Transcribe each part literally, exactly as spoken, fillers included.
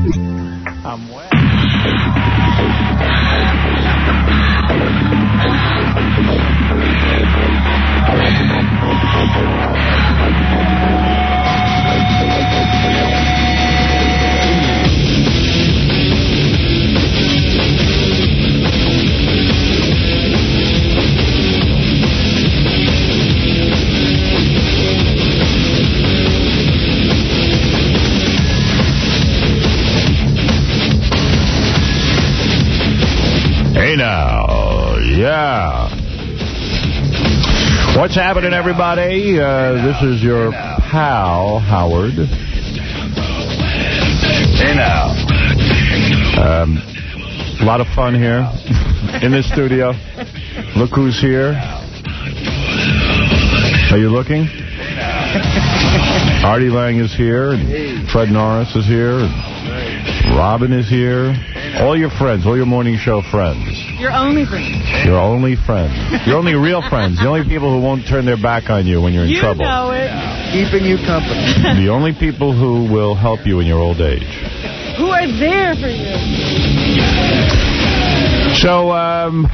I'm wet. Hey now, yeah. What's happening, everybody? Uh, this is your pal, Howard. Hey now. Um, a lot of fun here in this studio. Look who's here. Are you looking? Artie Lang is here, and Fred Norris is here, and Robin is here. All your friends, all your morning show friends. Your only friends. Your only friends. Your only real friends. The only people who won't turn their back on you when you're in you trouble. You know it. Keeping you company. The only people who will help you in your old age. Who are there for you. So, um,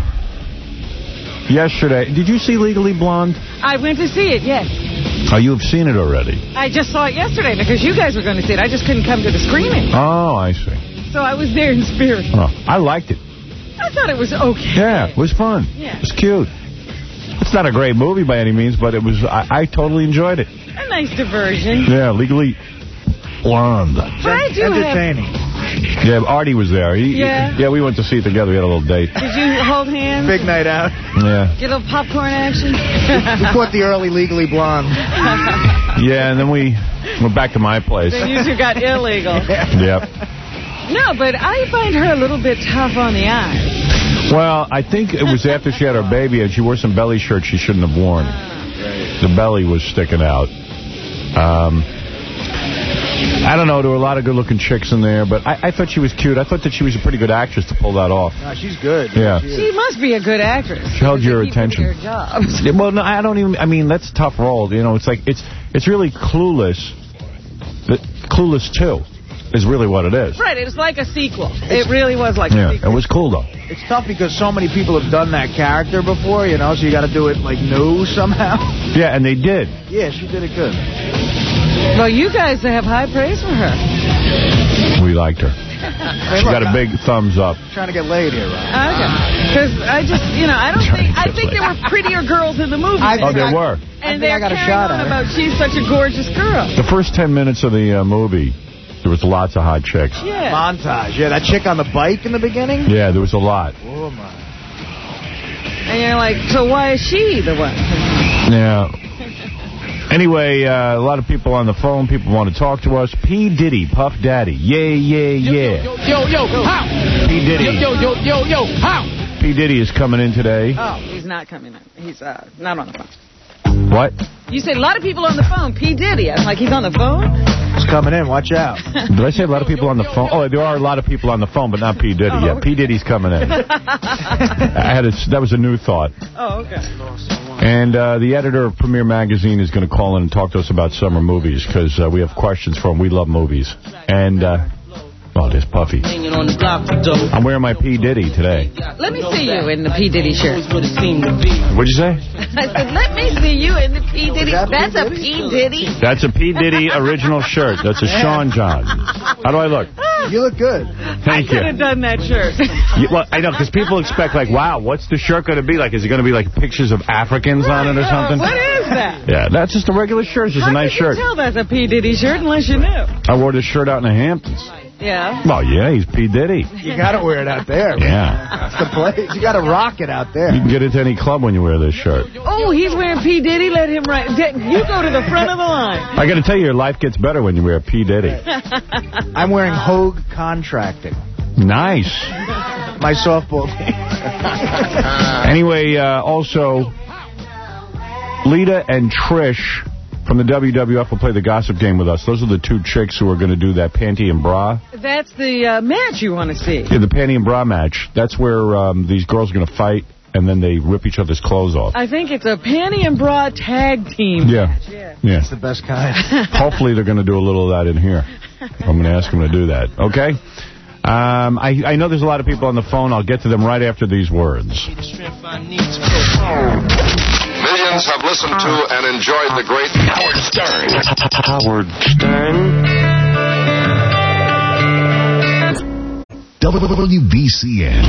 yesterday, did you see Legally Blonde? I went to see it, yes. Oh, you have seen it already? I just saw it yesterday because you guys were going to see it. I just couldn't come to the screening. Oh, I see. So I was there in spirit. Oh, I liked it. I thought it was okay. Yeah, it was fun. Yeah. It was cute. It's not a great movie by any means, but it was. I, I totally enjoyed it. A nice diversion. Yeah, Legally Blonde. But I do Entertaining. Have... Yeah, Artie was there. He, yeah. Yeah, we went to see it together. We had a little date. Did you hold hands? Big night out. Yeah. Get a little popcorn action? We caught the early Legally Blonde. Yeah, and then we went back to my place. Then you two got illegal. Yep. No, but I find her a little bit tough on the eyes. Well, I think it was after she had her baby and she wore some belly shirts she shouldn't have worn. Right. The belly was sticking out. Um, I don't know. There were a lot of good-looking chicks in there, but I, I thought she was cute. I thought that she was a pretty good actress to pull that off. No, she's good. Yeah. She, she must be a good actress. She held your attention. Their jobs. Yeah, well, no, I don't even. I mean, that's a tough role. You know, it's like it's it's really Clueless. The, Clueless two is really what it is. Right. It was like a sequel. It really was like yeah, a sequel. It was cool though. It's tough because so many people have done that character before, you know, so you got to do it like new somehow. Yeah, and they did. Yeah, she did it good. Well, you guys have high praise for her. We liked her. Hey, She look, got a big I'm thumbs up. trying to get laid here, right? Okay. Because I just, you know, I don't think, I think there were prettier girls in the movie. I Oh, there I, were. And I they're got a carrying shot on at her. about she's such a gorgeous girl. The first ten minutes of the uh, movie, there was lots of hot chicks. Yeah. Montage. Yeah, that chick on the bike in the beginning? Yeah, there was a lot. Oh, my. And you're like, so why is she the one? Yeah. Anyway, uh, a lot of people on the phone. People want to talk to us. P. Diddy, Puff Daddy. Yeah, yeah, yeah. Yo, yo, yo, yo, how? P. Diddy. Yo, yo, yo, yo, how? P. Diddy is coming in today. Oh, he's not coming in. He's uh, not on the phone. What? You said a lot of people on the phone. P. Diddy. I'm like, he's on the phone? He's coming in. Watch out. Did I say a lot of people on the phone? Oh, there are a lot of people on the phone, but not P. Diddy. Oh, Yeah, okay. P. Diddy's coming in. I had a, that was a new thought. Oh, okay. And uh, the editor of Premiere Magazine is going to call in and talk to us about summer movies because uh, we have questions for him. We love movies. And, uh, oh, there's Puffy. I'm wearing my P. Diddy today. Let me see you in the P. Diddy shirt. What'd you say? I said, let me see you in the P. Diddy. That's a P. Diddy. That's a P. Diddy original shirt. That's a Sean John. How do I look? You look good. Thank I could you. have done that shirt. You, well, I know, because people expect, like, wow, what's the shirt going to be like? Is it going to be, like, pictures of Africans on it or something? What is that? Yeah, that's just a regular shirt. It's just How a nice could you shirt. tell that's a P. Diddy shirt unless you knew? I wore this shirt out in the Hamptons. Yeah. Well, yeah, he's P. Diddy. You got to wear it out there. Man. Yeah. That's the place. You got to rock it out there. You can get into any club when you wear this shirt. Oh, he's wearing P. Diddy. Let him right. You go to the front of the line. I got to tell you, your life gets better when you wear P. Diddy. I'm wearing Hogue Contracting. Nice. My softball team. Anyway, uh, also, Lita and Trish from the W W F will play the gossip game with us. Those are the two chicks who are going to do that panty and bra. That's the uh, match you want to see. Yeah, the panty and bra match. That's where um, these girls are going to fight. and then they rip each other's clothes off. I think it's a panty and bra tag team Yeah. match. Yeah. Yeah. It's the best kind. Hopefully they're going to do a little of that in here. I'm going to ask them to do that. Okay? Um, I, I know there's a lot of people on the phone. I'll get to them right after these words. Millions have listened to and enjoyed the great Howard Stern. Howard Stern. W B C N.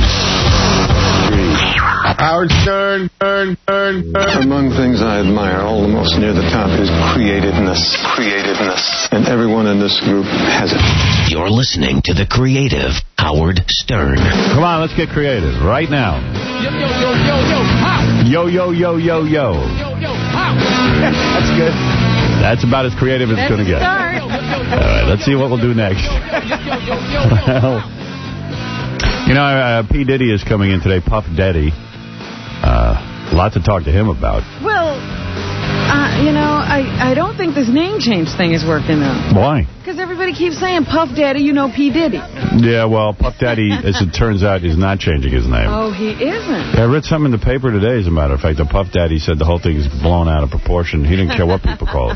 Howard Stern, Stern, Stern, Stern. Among things I admire all the most near the top is creativeness. Creativeness. And everyone in this group has it. You're listening to the creative Howard Stern. Come on, let's get creative right now. Yo, yo, yo, yo, yo, how? Yo, yo, yo, yo, yo. Yo, yo, how? That's good. That's about as creative as it's going to get. Start. All right, let's see what we'll do next. Well, you know, uh, P. Diddy is coming in today, Puff Daddy. Uh, a lot to talk to him about. Well, uh, you know, I, I don't think this name change thing is working out. Why? Because everybody keeps saying Puff Daddy, you know P. Diddy. Yeah, well, Puff Daddy, as it turns out, is not changing his name. Oh, he isn't. I read something in the paper today, as a matter of fact, that Puff Daddy said the whole thing is blown out of proportion. He didn't care what people call it.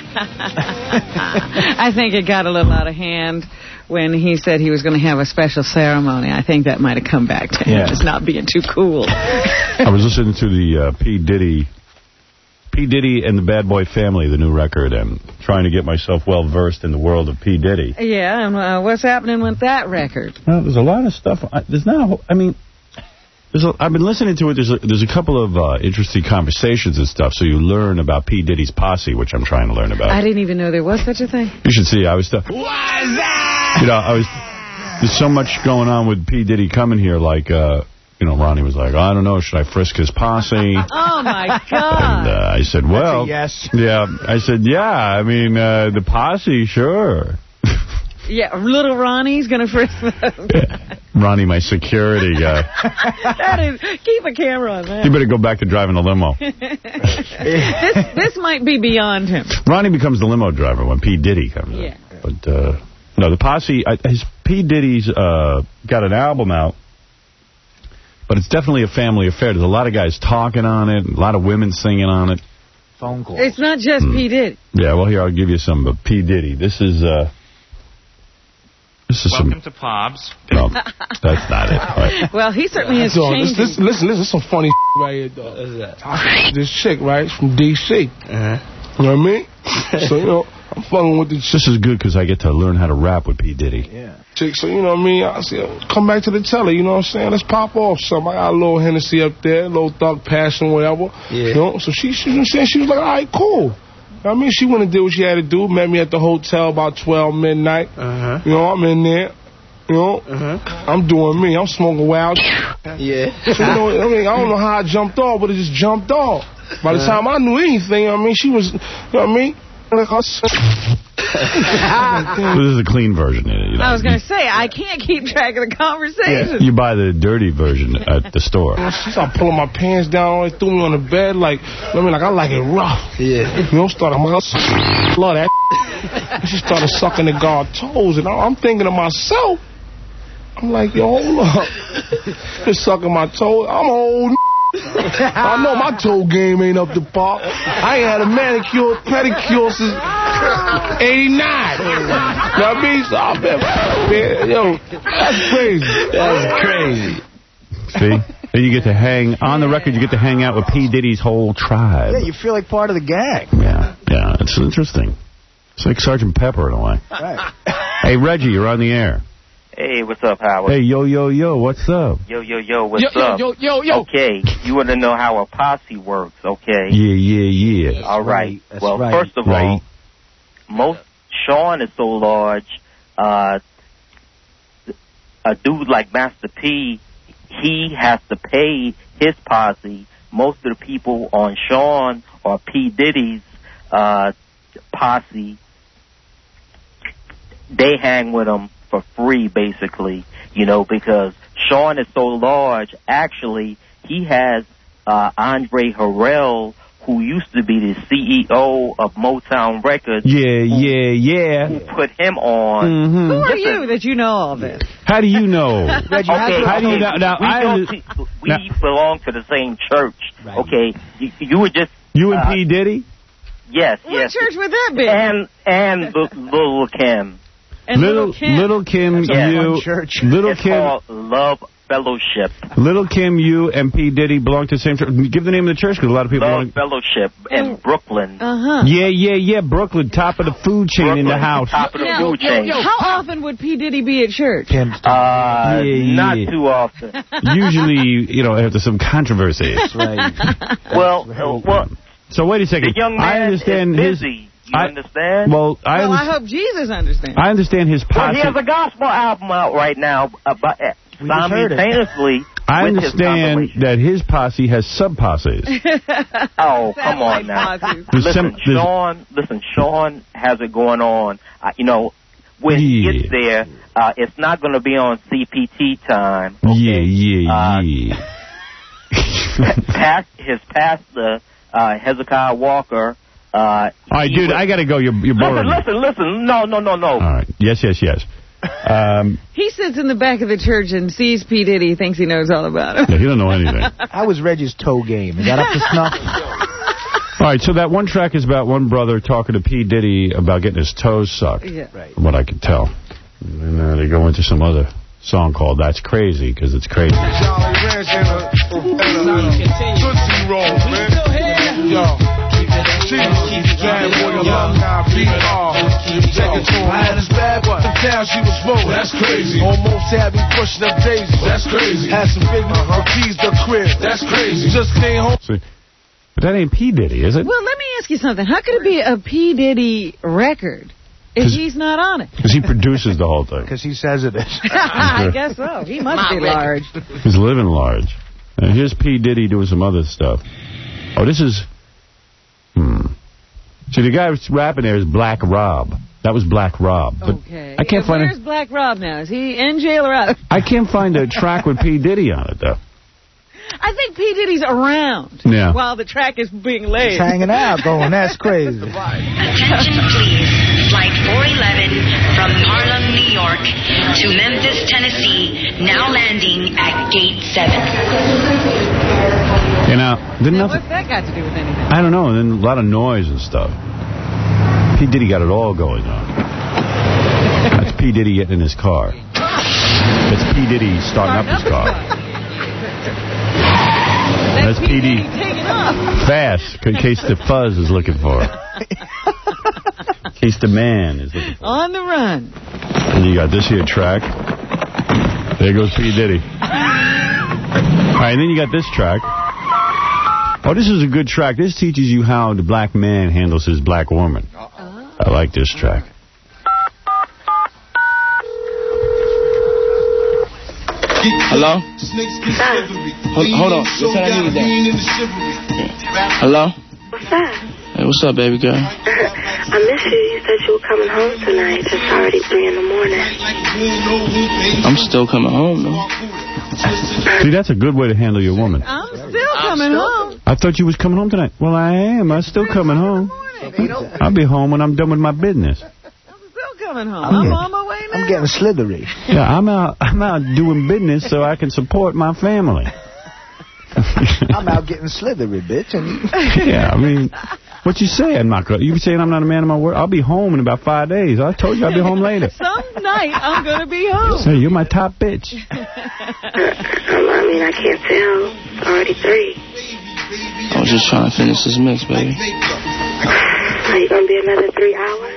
I think it got a little out of hand when he said he was going to have a special ceremony. I think that might have come back to him, Yeah. just not being too cool. I was listening to the uh, P. Diddy... P. Diddy and the Bad Boy Family, the new record, and trying to get myself well versed in the world of P. Diddy. Yeah, and uh, what's happening with that record? Well, there's a lot of stuff. I, there's not. I mean, there's. A, I've been listening to it. There's a, there's a couple of uh, interesting conversations and stuff. So you learn about P. Diddy's posse, which I'm trying to learn about. I didn't even know there was such a thing. You should see. I was. St- you know, I was. There's so much going on with P. Diddy coming here, like. Uh, You know, Ronnie was like, I don't know, should I frisk his posse? Oh, my God. And uh, I said, well... yes. Yeah, I said, yeah, I mean, uh, the posse, sure. Yeah, little Ronnie's going to frisk them. Ronnie, my security guy. That is, keep a camera on that. You better go back to driving a limo. this, this might be beyond him. Ronnie becomes the limo driver when P. Diddy comes Yeah. in. But, uh, no, the posse, I, his P. Diddy's uh, got an album out. But it's definitely a family affair. There's a lot of guys talking on it, a lot of women singing on it. Phone calls. It's not just Mm. P. Diddy. Yeah, well, here, I'll give you some of P. Diddy. This is, uh... This is Welcome some... to Pobs. No, that's not it. Right. Well, he certainly has So, changed. listen, listen, listen, this is some funny right here, though. This chick, right, from D C. Uh-huh. You know what I mean? So, you know, I'm fucking with this This is good because I get to learn how to rap with P. Diddy. Yeah. chick. So, you know what I mean? I said, come back to the telly, you know what I'm saying? Let's pop off something. I got a little Hennessy up there, a little Thug Passion, whatever. Yeah. You know? So she, she, was saying, she was like, all right, cool. I mean, she went and did what she had to do. Met me at the hotel about twelve midnight. Uh-huh. You know, I'm in there. You know, uh-huh. I'm doing me. I'm smoking wild. Yeah. So, you know, I mean, I don't know how I jumped off, but it just jumped off. By the time I knew anything, I mean, she was, you know what I mean? Like, I This is a clean version. You know? I was going to say, I can't keep track of the conversation. You buy the dirty version at the store. She started pulling my pants down, all the way threw me on the bed, like, I mean, like, I like it rough. Yeah. You know, started, I'm like, I love that. She started sucking the guard's toes, and I'm thinking to myself, I'm like, yo, hold up. Just sucking my toes. I'm old. I know my toe game ain't up to par. I ain't had a manicure, pedicure since eighty-nine. You know what I mean? So I've been, man, yo, that's crazy. That's crazy. See? Then you get to hang, on the record, you get to hang out with P. Diddy's whole tribe. Yeah, you feel like part of the gang. Yeah, yeah, it's interesting. It's like Sergeant Pepper in a way. Right. Hey, Reggie, you're on the air. Hey, what's up, Howard? Hey, yo, yo, yo, what's up? Yo, yo, yo, what's Yo, yo, up? yo, yo, yo. Okay, you want to know how a posse works, okay? Yeah, yeah, yeah. All right. That's Well, right. first of Right. all, most Sean is so large. Uh, a dude like Master P, he has to pay his posse. Most of the people on Sean or P. Diddy's uh, posse, they hang with him for free, basically, you know, because Sean is so large. Actually, he has uh, Andre Harrell, who used to be the C E O of Motown Records. Yeah, yeah, yeah. Who put him on. Mm-hmm. Who are you that you know all this? How do you know? Reggie, okay, how do you know? Now, we, I, go to, we now, belong to the same church. Right. Okay, you, you were just... You and uh, P. Diddy? Yes, what yes. What church would that be? And, and Little Kim. And Little, Little Kim. Little Kim, yeah. you... Church. Little it's Kim... called Love Fellowship. Little Kim, you, and P. Diddy belong to the same church. Give the name of the church, because a lot of people... Love Fellowship in Brooklyn. Uh-huh. Yeah, yeah, yeah, Brooklyn, top of the food chain Brooklyn, in the house. Top of the now, food chain. yo, yo, how often would P. Diddy be at church? Uh, yeah, not yeah. too often. Usually, you know, after some controversy. Right. Well, uh, well... So wait a second. The young man I understand is his... busy. You I, understand? Well, I, well, under I hope Jesus understands. I understand his posse. Well, he has a gospel album out right now about We just heard it. simultaneously. I with understand his that his posse has sub-posses. Oh, come on now. Listen, Sean, listen, Sean has it going on. Uh, you know, when yeah. he gets there, uh, it's not going to be on C P T time. Okay? Yeah, yeah, uh, yeah. past, his pastor, uh, Hezekiah Walker. Uh, All right, dude, was, I got to go. You're, you're boring. Listen, listen, listen. No, no, no, no. All right. Yes, yes, yes. Um, he sits in the back of the church and sees P. Diddy, thinks he knows all about him. Yeah, he don't know anything. How was Reggie's toe game? Is that up to snuff? All right, so that one track is about one brother talking to P. Diddy about getting his toes sucked. Yeah. Right. From what I could tell. And uh, they go into some other song called That's Crazy, because it's crazy. She was full. That's crazy. Almost had me pushing up daisies. That's crazy. Had some big uh-huh. keys to crib. That's crazy. Just came home. See, but that ain't P. Diddy, is it? Well, let me ask you something. How could it be a P. Diddy record if he's not on it? Because he produces the whole thing. Because he says it is. I guess so. He must be large. He's living large. And here's P. Diddy doing some other stuff. Oh, this is... Hmm. See, the guy who's rapping there is Black Rob. That was Black Rob. But okay. I can't yeah, find Where's it. Black Rob now? Is he in jail or out? I can't find a track with P. Diddy on it, though. I think P. Diddy's around yeah. while the track is being laid. He's hanging out going, that's crazy. Attention, please. Flight four eleven from Harlem, New York to Memphis, Tennessee, now landing at Gate seven. You know, didn't now, nothing, what's that got to do with anything? I don't know. And then a lot of noise and stuff. P. Diddy got it all going on. That's P. Diddy getting in his car. That's P. Diddy starting up his car. That's P. Diddy taking off. Fast, in case the fuzz is looking for it. In case the man is looking for it. On the run. And you got this here track. There goes P. Diddy. All right, and then you got this track. Oh, this is a good track. This teaches you how the black man handles his black woman. Uh-oh. I like this track. Hello? Hold, hold on. Let's I need that. Hello? What's that? Hey, what's up, baby girl? I miss you. You said you were coming home tonight. It's already three in the morning. I'm still coming home, though. See, that's a good way to handle your woman. I'm still coming home. I thought you was coming home tonight. Well, I am. I'm still coming home. I'll be home when I'm done with my business. I'm still coming home. I'm, I'm on my way now. I'm getting slithery. Yeah, I'm out, I'm out doing business so I can support my family. I'm out getting slithery, bitch. And yeah, I mean, what you say? I'm not good. You saying I'm not a man of my word? I'll be home in about five days. I told you I'll be home later. Some night I'm going to be home. Hey, you're my top bitch. I mean, I can't tell. It's already three. I was just trying to finish this mix, baby. Are you going to be another three hours?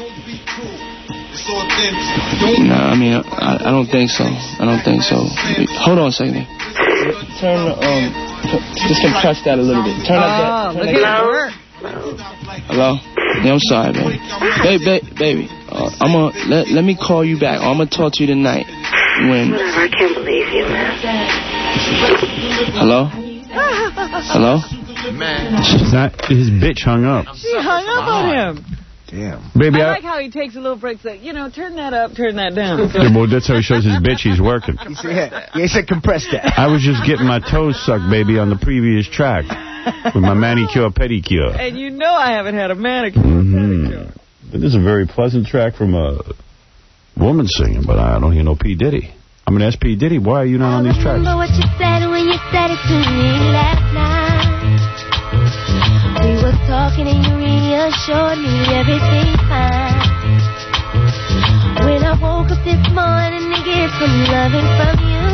No, I mean, I, I don't think so. I don't think so. Hold on a second. Turn the, um, just compress that a little bit. Turn up that. Oh, look at that work. Hello? Yeah, I'm sorry, baby. Baby, baby, baby. Uh, I'm gonna, let, let me call you back. I'm going to talk to you tonight. When... Whatever, I can't believe you, man. Hello? Hello? She's not, his bitch hung up. She hung up on him. Damn. Baby, I I like how he takes a little break, so, you know, turn that up, turn that down. Yeah, well, that's how he shows his bitch he's working. He said, yeah, he said compress that. I was just getting my toes sucked, baby, on the previous track with my manicure pedicure. And you know I haven't had a manicure mm-hmm. pedicure. But this is a very pleasant track from a woman singing, but I don't hear no P. Diddy. I'm an S P Diddy. Why are you not on these tracks? Remember what you said when you said it to me last night. We were talking and you reassured me everything's fine. When I woke up this morning to get some loving from you,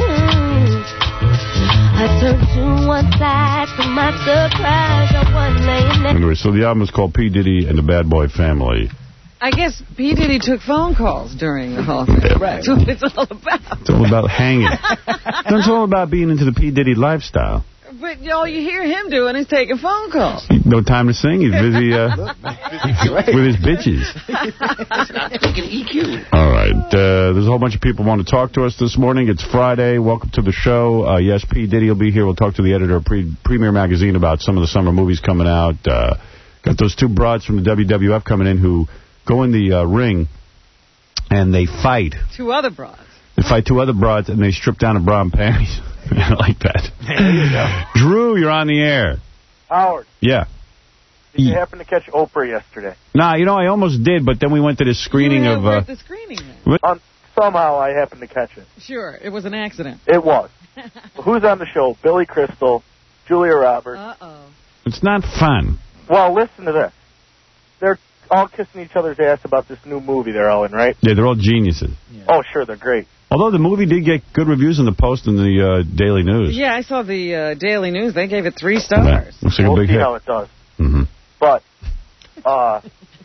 I turned to one side to my surprise. I wasn't laying there. Anyway, so the album is called P. Diddy and the Bad Boy Family. I guess P. Diddy took phone calls during the whole thing. Right. That's what it's all about. It's all about hanging. It's all about being into the P. Diddy lifestyle. But all you hear him doing is taking phone calls. No time to sing. He's busy uh, with his bitches. E Q. All right. Uh, there's a whole bunch of people who want to talk to us this morning. It's Friday. Welcome to the show. Uh, yes, P. Diddy will be here. We'll talk to the editor of Pre Premier Magazine about some of the summer movies coming out. Uh, got those two broads from the W W F coming in who go in the uh, ring and they fight. Two other broads. They fight two other broads and they strip down a bra and panties. I like that. There you go. Drew, you're on the air. Howard. Yeah. Did you happen to catch Oprah yesterday? Nah, you know, I almost did, but then we went to this screening you of... were Uh, at the screening then. Um, somehow I happened to catch it. Sure, it was an accident. It was. Who's on the show? Billy Crystal, Julia Roberts. Uh-oh. It's not fun. Well, listen to this. They're all kissing each other's ass about this new movie they're all in, right? Yeah, they're all geniuses. Yeah. Oh, sure, they're great. Although the movie did get good reviews in the Post and the uh, Daily News. Yeah, I saw the uh, Daily News. They gave it three stars. Yeah, looks like we'll a big see hit. how it does. Mm-hmm. But uh,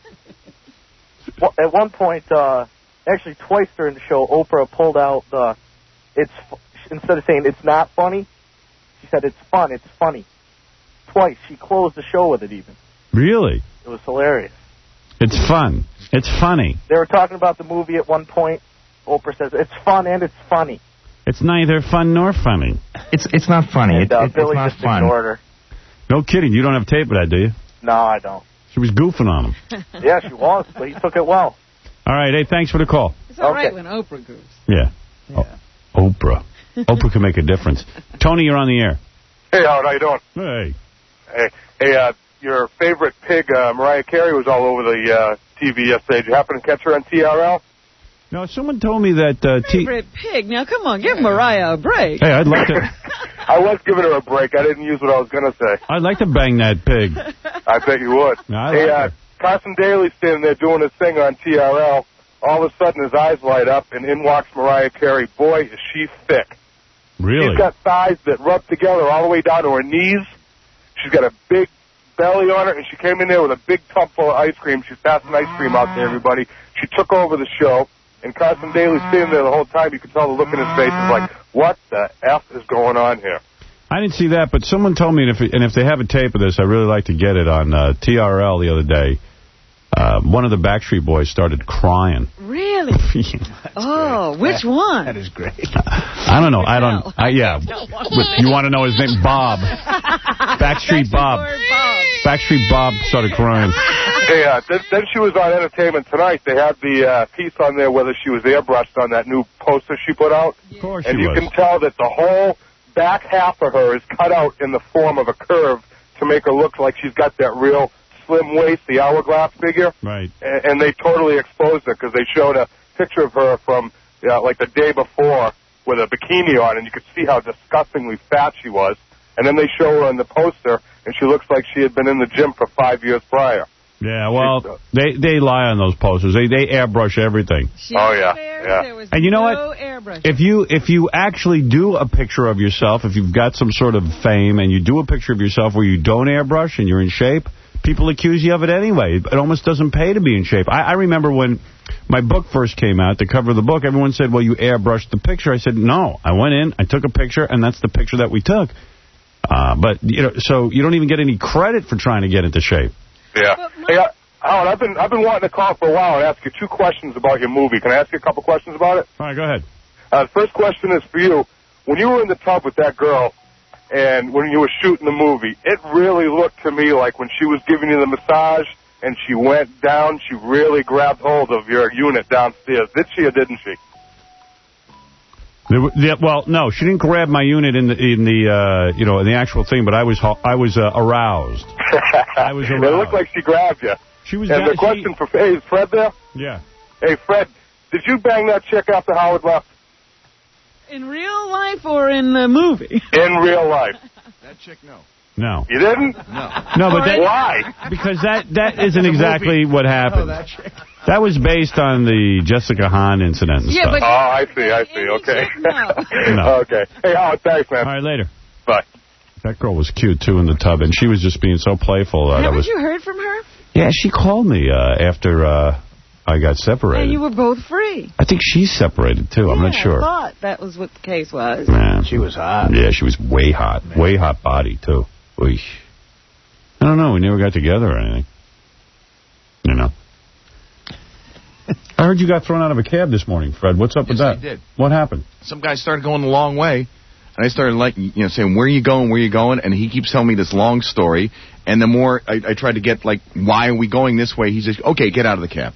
at one point, uh, actually twice during the show, Oprah pulled out the, it's instead of saying it's not funny, she said it's fun, it's funny. Twice. She closed the show with it even. Really? It was hilarious. It's fun. It's funny. They were talking about the movie at one point. Oprah says, it's fun and it's funny. It's neither fun nor funny. It's it's not funny. And, It, uh, it, Billy it's not just fun. ignored her. No kidding. You don't have tape of that, do you? No, I don't. She was goofing on him. Yeah, she was, but he took it well. All right. Hey, thanks for the call. It's all Okay. right when Oprah goes. Yeah. Yeah. Oh, Oprah. Oprah can make a difference. Tony, you're on the air. Hey, Howard, how you doing? Hey. Hey, hey, uh, your favorite pig, uh, Mariah Carey, was all over the uh, T V yesterday. Did you happen to catch her on T R L? No, someone told me that... Uh, T Favorite pig. Now, come on, give Mariah a break. Hey, I'd like to... I was giving her a break. I didn't use what I was going to say. I'd like to bang that pig. I bet you would. No, I hey, like uh, her. Carson Daly's standing there doing his thing on T R L. All of a sudden, his eyes light up, and in walks Mariah Carey. Boy, is she thick. Really? She's got thighs that rub together all the way down to her knees. She's got a big belly on her, and she came in there with a big tub full of ice cream. She's passing ice cream out to everybody. She took over the show, and Carson Daly's standing there the whole time. You could tell the look in his face is like, what the F is going on here? I didn't see that, but someone told me, and if, and if they have a tape of this, I'd really like to get it on uh, T R L the other day. Uh, one of the Backstreet Boys started crying. Really? Oh, which one? That is great. I don't know. I don't. I, yeah. You want to know his name? Bob. Backstreet Bob. Backstreet Bob started crying. Hey, uh, then, then she was on Entertainment Tonight. They had the uh, piece on there whether she was airbrushed on that new poster she put out. Of course and she you was. can tell that the whole back half of her is cut out in the form of a curve to make her look like she's got that real slim waist, the hourglass figure. Right. And, and they totally exposed her because they showed a picture of her from uh, like the day before with a bikini on, and you could see how disgustingly fat she was. And then they show her on the poster, and she looks like she had been in the gym for five years prior. Yeah, well, they they lie on those posters. They they airbrush everything. She Oh, was yeah, there, yeah. There was And you know no what? airbrush. If you if you actually do a picture of yourself, if you've got some sort of fame, and you do a picture of yourself where you don't airbrush and you're in shape, people accuse you of it anyway. It almost doesn't pay to be in shape. I, I remember when my book first came out, the cover of the book, everyone said, well, you airbrushed the picture. I said, no. I went in, I took a picture, and that's the picture that we took. Uh, but, you know, so you don't even get any credit for trying to get into shape. Yeah. Hey, uh, Howard, I've been I've been wanting to call for a while and ask you two questions about your movie. Can I ask you a couple questions about it? All right, go ahead. Uh, the first question is for you. When you were in the tub with that girl and when you were shooting the movie, it really looked to me like when she was giving you the massage and she went down, she really grabbed hold of your unit downstairs. Did she or didn't she? There, were- yeah, well, no, she didn't grab my unit in the in the uh, you know in the actual thing, but I was I was uh, aroused. I was aroused. It looked like she grabbed you. She was. And ga- the question for hey, is Fred there? Yeah. Hey, Fred, did you bang that chick after Howard left? In real life or in the movie? In real life. That chick, no. No. You didn't? No. No, but that, why? Because that that isn't exactly what happened. Oh, that chick. That was based on the Jessica Hahn incident and Yeah, stuff. but- Oh, I see, I see. Okay. No. Okay. Hey, Howard, thanks, man. All right, later. Bye. That girl was cute, too, in the tub, and she was just being so playful. Uh, that Haven't was, you heard from her? Yeah, she called me uh, after uh, I got separated. And you were both free. I think she's separated, too. I'm not Yeah, sure. I thought that was what the case was. Man. She was hot. Yeah, she was way hot. Man. Way hot body, too. Oy. I don't know. We never got together or anything. You know. I heard you got thrown out of a cab this morning, Fred. What's up Yes, with that? I did. What happened? Some guy started going the long way, and I started like, you know, saying, where are you going, where are you going? And he keeps telling me this long story, and the more I, I tried to get, like, why are we going this way, he says, okay, get out of the cab.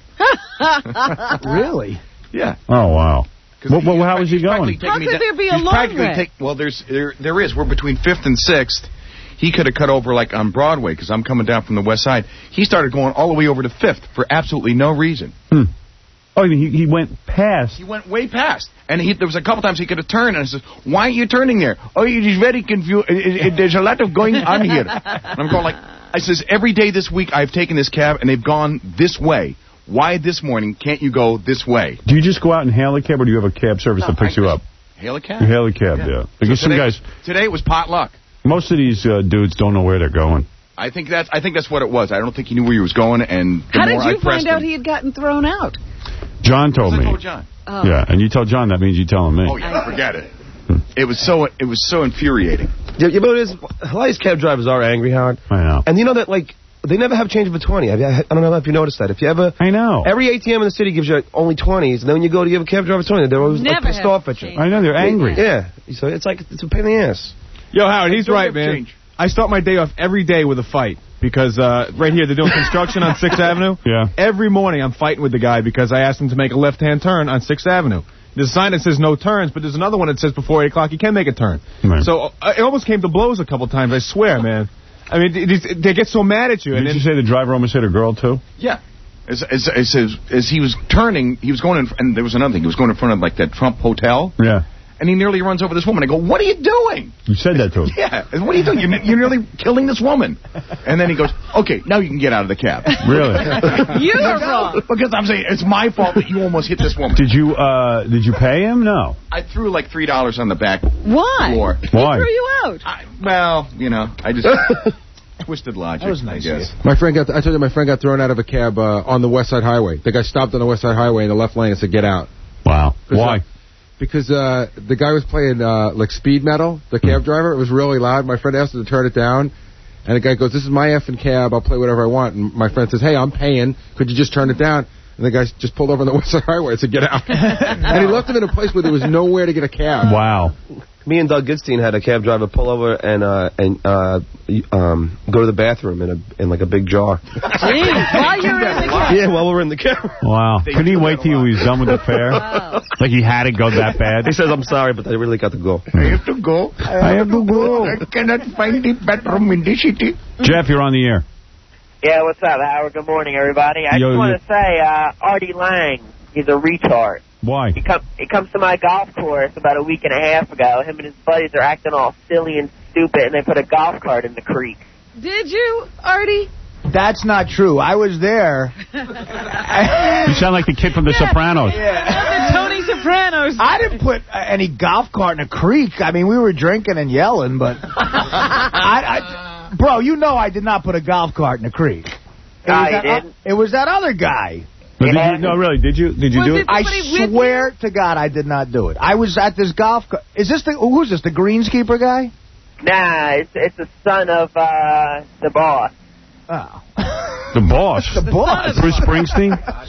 Really? Yeah. Oh, wow. What, what, how was he going? How could there be a He's long practically way? take, well, there's there there is. We're between fifth and sixth. He could have cut over, like, on Broadway, because I'm coming down from the west side. He started going all the way over to fifth for absolutely no reason. Hmm. Oh, he, he went past. He went way past. And he, there was a couple times he could have turned, and I said, why are you turning there? Oh, he's very confused. It, it, it, there's a lot of going on here. And I'm going like, I says, every day this week I've taken this cab, and they've gone this way. Why this morning can't you go this way? Do you just go out and hail a cab, or do you have a cab service No, that picks I you up? Hail a cab. You hail a cab, yeah. Yeah. Because So some today, guys, today it was potluck. most of these uh, dudes don't know where they're going. I think that's I think that's what it was. I don't think he knew where he was going, and the How more did you I pressed find out him, he had gotten thrown out? John told I me. told John. Oh. Yeah, and you tell John, that means you telling me. Oh yeah, forget it. It was so it was so infuriating. Yeah, yeah, but it is, a lot of these cab drivers are angry, Howard. I know. And you know that, like, they never have change for twenty. I, I don't know if you noticed that. If you ever... I know. Every A T M in the city gives you only twenties, and then when you go to give a cab driver twenty, they're always like, Never pissed have off at you. change. I know, they're angry. Yeah. So it's like, it's a pain in the ass. Yo, Howard, he's Don't right, have man. change. I start my day off every day with a fight because uh, right here they're doing construction on sixth Avenue. Yeah. Every morning I'm fighting with the guy because I asked him to make a left-hand turn on sixth Avenue. There's a sign that says no turns, but there's another one that says before eight o'clock you can make a turn. Right. So uh, it almost came to blows a couple times, I swear, man. I mean, it, it, they get so mad at you. Did and then, you say the driver almost hit a girl, too? Yeah. As, as, as, as, as he was turning, he was going in, and there was another thing. He was going in front of like that Trump hotel. Yeah. And he nearly runs over this woman. I go, what are you doing? You said that to him. Yeah. What are you doing? You're, you're nearly killing this woman. And then he goes, okay, now you can get out of the cab. Really? You are wrong. Because I'm saying it's my fault that you almost hit this woman. Did you, uh, did you pay him? No. I threw like three dollars on the back Why? floor. Why? He threw you out. I, well, you know, I just twisted logic. That was nice, I guess. My friend got. I told you my friend got thrown out of a cab uh, on the West Side Highway. The guy stopped on the West Side Highway in the left lane and said, "Get out." Wow. Why? Uh, because uh, the guy was playing uh, like speed metal. The cab Hmm. driver. It was really loud. My friend asked him to turn it down, and the guy goes, "This is my effing cab. I'll play whatever I want." And my friend says, "Hey, I'm paying. Could you just turn it down?" And the guy just pulled over on the West Side Highway and said, "Get out." And he left him in a place where there was nowhere to get a cab. Wow. Me and Doug Goodstein had a cab driver pull over and uh, and uh, um, go to the bathroom in a in like a big jar. Gee, while you're in the cab. Yeah, while we were in the cab. Wow. Couldn't he wait till he was done with the fare? Wow. Like he had to go that bad? He says, "I'm sorry, but I really got to go." I have to go. I have to go. I cannot find the bathroom in the city. Jeff, you're on the air. Yeah, what's up, Howard? Good morning, everybody. I Yo, just want yo. to say, uh, Artie Lang, he's a retard. Why? He, come, he comes to my golf course about a week and a half ago. Him and his buddies are acting all silly and stupid, and they put a golf cart in the creek. Did you, Artie? That's not true. I was there. You sound like the kid from The Sopranos. The Tony Sopranos. I didn't put uh, any golf cart in a creek. I mean, we were drinking and yelling, but... I, I, bro, you know I did not put a golf cart in a creek. It No, was you that, didn't. It was that other guy. But did you, no, really, did you Did you Was do it it? I somebody with swear to God I did not do it. I was at this golf cart. Is this the... Who's this, the greenskeeper guy? Nah, it's it's the son of uh, the boss. Oh. The boss. The boss. Bruce Springsteen?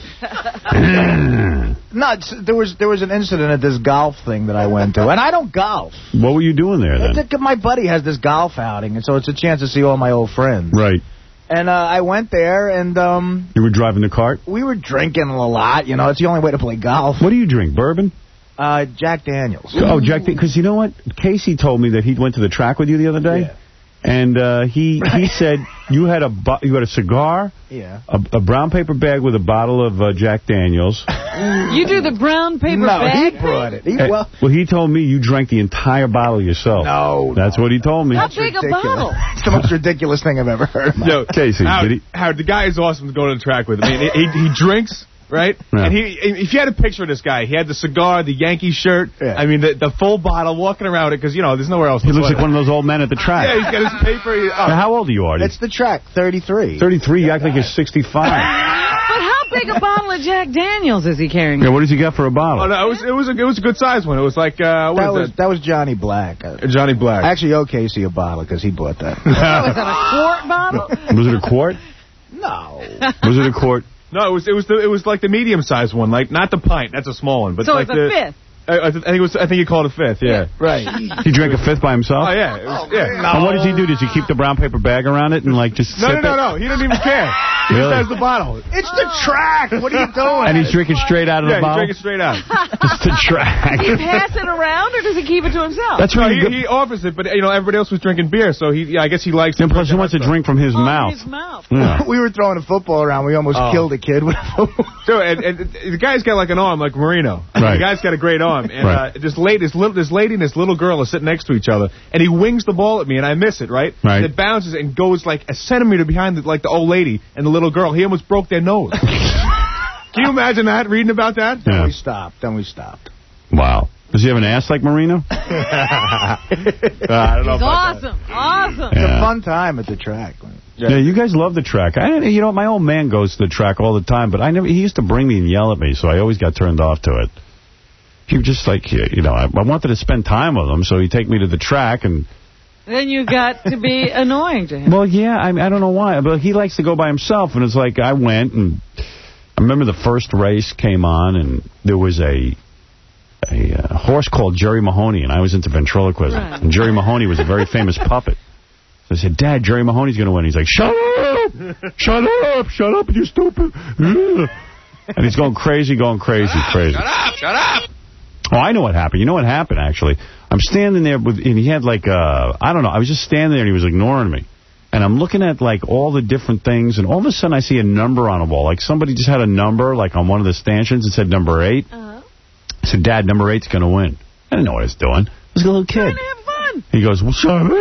No, it's, there was there was an incident at this golf thing that I went to, and I don't golf. What were you doing there, then? It's like my buddy has this golf outing, and so it's a chance to see all my old friends. Right. And uh, I went there, and um, You were driving the cart? we were drinking a lot. You know, it's the only way to play golf. What do you drink, bourbon? Uh, Jack Daniels. Oh, Jack, because you know what? Casey told me that he went to the track with you the other day. Yeah. And uh, he he said you had a bu- you had a cigar, Yeah. a, a brown paper bag with a bottle of uh, Jack Daniels, You do the brown paper No, bag he brought it. He, Hey, well, well, he told me you drank the entire bottle yourself. No, That's what he told me. How big a bottle? It's the most ridiculous thing I've ever heard. Yo, Casey, Howard, did he? Howard, the guy is awesome to go to the track with. I mean, he, he drinks, right? Yeah. And he, if you had a picture of this guy, he had the cigar, the Yankee shirt. Yeah. I mean, the, the full bottle, walking around it, because, you know, there's nowhere else to He looks put like it. one of those old men at the track. Yeah, he's got his paper. He, oh. Now, how old are you, Artie? It's the track, thirty-three. thirty-three. You act like you're sixty-five. But how big a bottle of Jack Daniels is he carrying? Yeah, what does he got for a bottle? Oh, no, it was, it was, a, it was a good size one. It was like, uh, what That is was that? that was Johnny Black. Uh, Johnny Black. I actually owe Casey a bottle because he bought that. Oh, is that a quart bottle? Was it a quart? No. Was it a quart? No, it was it was the, it was like the medium sized one, like not the pint. That's a small one, but So like it's a the fifth. I, I think it was. I think he called it a fifth. Yeah. Right. He drank a fifth by himself? Oh yeah. It was, yeah. And what does he do? Does he keep the brown paper bag around it and like just No, sip no, no, it? no. He didn't even care. He Really? just has the bottle. It's the track. What are you doing? And he's drinking straight out of Yeah, the he bottle? drank it straight out. It's the track. Does he pass it around or does he keep it to himself? That's No, really he, good. he offers it, but you know everybody else was drinking beer, so he. Yeah, I guess he likes. And to plus, he wants to drink from his Oh, mouth. his mouth. Yeah. We were throwing a football around. We almost Oh. killed a kid with a football. So, and, and the guy's got like an arm like Marino. Right. The guy's got a great arm. And Right. uh, this lady, this, little, this lady and this little girl are sitting next to each other, and he wings the ball at me, and I miss it, right? Right. And it bounces and goes like a centimeter behind the, like the old lady and the little girl. He almost broke their nose. Can you imagine that, reading about that? Then Yeah. we stopped. Then we stopped. Wow. Does he have an ass like Marino? Uh, I don't know He's about that. awesome. Awesome. It's Yeah. a fun time at the track. Yeah, you guys love the track. I, you know, my old man goes to the track all the time, but I never. He used to bring me and yell at me, so I always got turned off to it. He was just like, you know, I, I wanted to spend time with him, so he'd take me to the track and. Then you got to be annoying to him. Well, yeah, I, I don't know why, but he likes to go by himself, and it's like I went, and I remember the first race came on, and there was a a uh, horse called Jerry Mahoney, and I was into ventriloquism, Right. and Jerry Mahoney was a very famous puppet. So I said, Dad, Jerry Mahoney's going to win. He's like, shut up! Shut up! Shut up, you stupid! And he's going crazy, going crazy, crazy. Shut up! Shut up! Oh, I know what happened. You know what happened, actually? I'm standing there with, and he had like, uh, I don't know, I was just standing there and he was ignoring me. And I'm looking at like all the different things, and all of a sudden I see a number on a wall. Like somebody just had a number, like on one of the stanchions, and said number eight. Uh-huh. I said, Dad, number eight's going to win. I didn't know what I was doing. I was a little kid. Trying to have fun. He goes, well, shut up!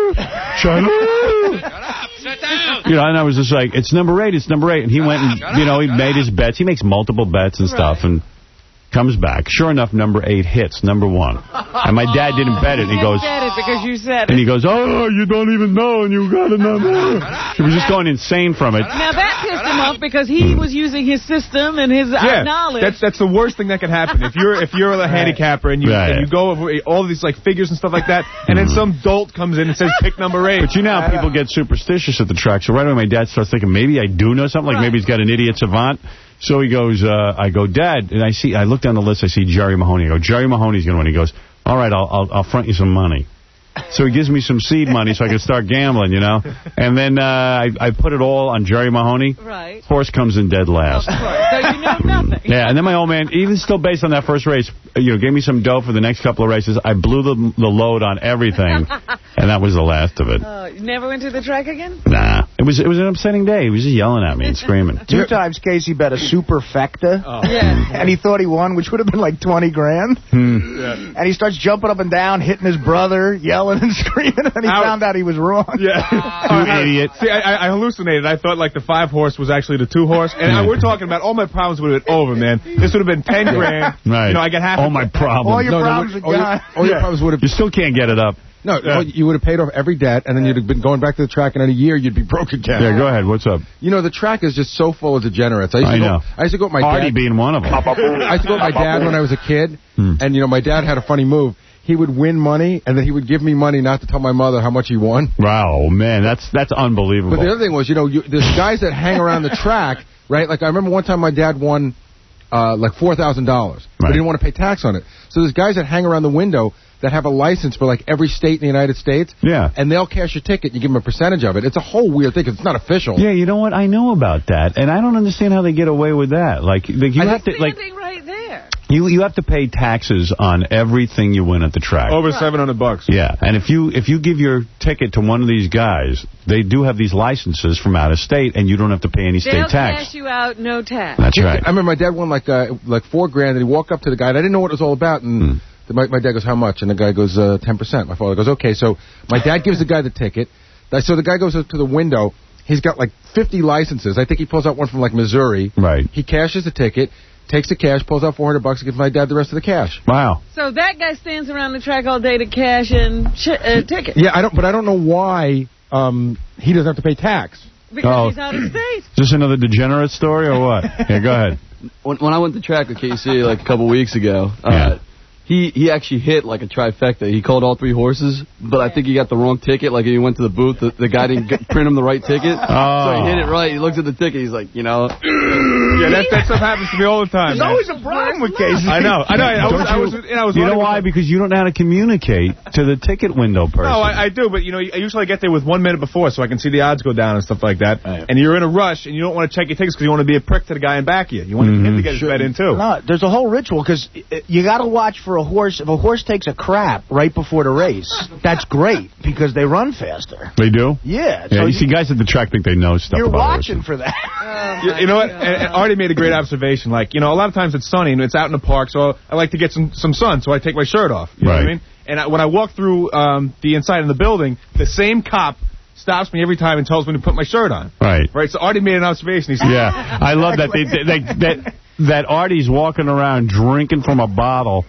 Shut up! Shut up! Sit down! You know, and I was just like, it's number eight, it's number eight. And he went and, you know, he made his bets. He makes multiple bets and stuff, and comes back. Sure enough, number eight hits, number one. And my dad didn't bet it. And he goes, Get it because you said and it. he goes, oh, you don't even know, and you got a number. He was just going insane from it. Now that pissed him off because he was using his system and his uh, Yeah, knowledge. that's that's the worst thing that can happen. If you're if you're a handicapper and you Right. and you go over all these like figures and stuff like that, and then some dolt comes in and says pick number eight. But you know how people get superstitious at the track, so right away my dad starts thinking, maybe I do know something, like maybe he's got an idiot savant. So he goes, uh, I go, Dad, and I see, I look down the list, I see Jerry Mahoney. I go, Jerry Mahoney's going to win. He goes, all right, I'll, I'll, I'll front you some money. So he gives me some seed money so I can start gambling, you know. And then uh, I, I put it all on Jerry Mahoney. Right. Horse comes in dead last. Of course. So you know nothing. Yeah, and then my old man, even still based on that first race, you know, gave me some dough for the next couple of races. I blew the the load on everything, and that was the last of it. Uh, you never went to the track again? Nah, it was it was an upsetting day. He was just yelling at me and screaming. Two times Casey bet a superfecta, Oh. Yeah. and he thought he won, which would have been like twenty grand. Hmm. And he starts jumping up and down, hitting his brother, yelling and screaming, and he Ow. found out he was wrong. Yeah. You idiot. See, I, I hallucinated. I thought like the five horse was actually the two horse, and I, we're talking about all my problems would have been over, man. This would have been ten grand. Right. You know, I got half. All of my it. problems. All your No, no, problems all are your- gone. all your Yeah. problems would have. You still can't get it up. No, well, you would have paid off every debt, and then you'd have been going back to the track, and in a year you'd be broke again. Yeah, go ahead. What's up? You know, the track is just so full of degenerates. I, used I to go, know. I used to go with my Artie dad. being one of them. I used to go with my dad when I was a kid, Hmm. and, you know, my dad had a funny move. He would win money, and then he would give me money not to tell my mother how much he won. Wow, man, that's that's unbelievable. But the other thing was, you know, you, there's guys that hang around the track, right? Like, I remember one time my dad won, uh, like four thousand dollars, but Right. he didn't want to pay tax on it. So there's guys that hang around the window that have a license for, like, every state in the United States. Yeah. And they'll cash your ticket, you give them a percentage of it. It's a whole weird thing, 'cause it's not official. Yeah, you know what? I know about that, and I don't understand how they get away with that. Like, like you I have to, like, Standing right there. You you have to pay taxes on everything you win at the track. Over seven hundred bucks. Yeah, and if you if you give your ticket to one of these guys, they do have these licenses from out of state, and you don't have to pay any state They'll tax. cash you out, no tax. That's right. I remember my dad won like uh, like four grand, and he walked up to the guy, and I didn't know what it was all about, and Hmm. the, my, my dad goes, how much? And the guy goes, uh, ten percent. My father goes, okay. So my dad gives the guy the ticket. So the guy goes up to the window. He's got like fifty licenses. I think he pulls out one from like Missouri. Right. He cashes the ticket, takes the cash, pulls out four hundred bucks, and gives my dad the rest of the cash. Wow. So that guy stands around the track all day to cash in ch- uh, tickets. Yeah, I don't, but I don't know why um, he doesn't have to pay tax. Because Oh. he's out of state. Is this another degenerate story or what? Yeah, go ahead. When, when I went to track with K C like a couple weeks ago, uh, Yeah. he he actually hit like a trifecta. He called all three horses, but I think he got the wrong ticket. Like he went to the booth, the, the guy didn't get, print him the right ticket. Oh. So he hit it right. He looks at the ticket. He's like, you know. Yeah, that, that stuff happens to me all the time. There's man. always a problem with cases. I know. I know. I was, I was, I was You know running why? with- Because you don't know how to communicate to the ticket window person. No, I, I do, but you know, I usually get there with one minute before so I can see the odds go down and stuff like that. Right. And you're in a rush and you don't want to check your tickets because you want to be a prick to the guy in back of you. You want Mm-hmm. him to get his bet in too. No, there's a whole ritual because you got to watch for a horse. If a horse takes a crap right before the race, that's great because they run faster. They do? Yeah. Yeah, so you see guys at the track think they know stuff you're about watching horses. for that. You, you know what? And, and Artie made a great observation. Like, you know, a lot of times it's sunny and it's out in the park, so I like to get some, some sun, so I take my shirt off. You know what I Right. mean? And I, when I walk through um, the inside of the building, the same cop stops me every time and tells me to put my shirt on. Right. Right. So Artie made an observation. He said, Yeah, I love that. They, they, that that Artie's walking around drinking from a bottle.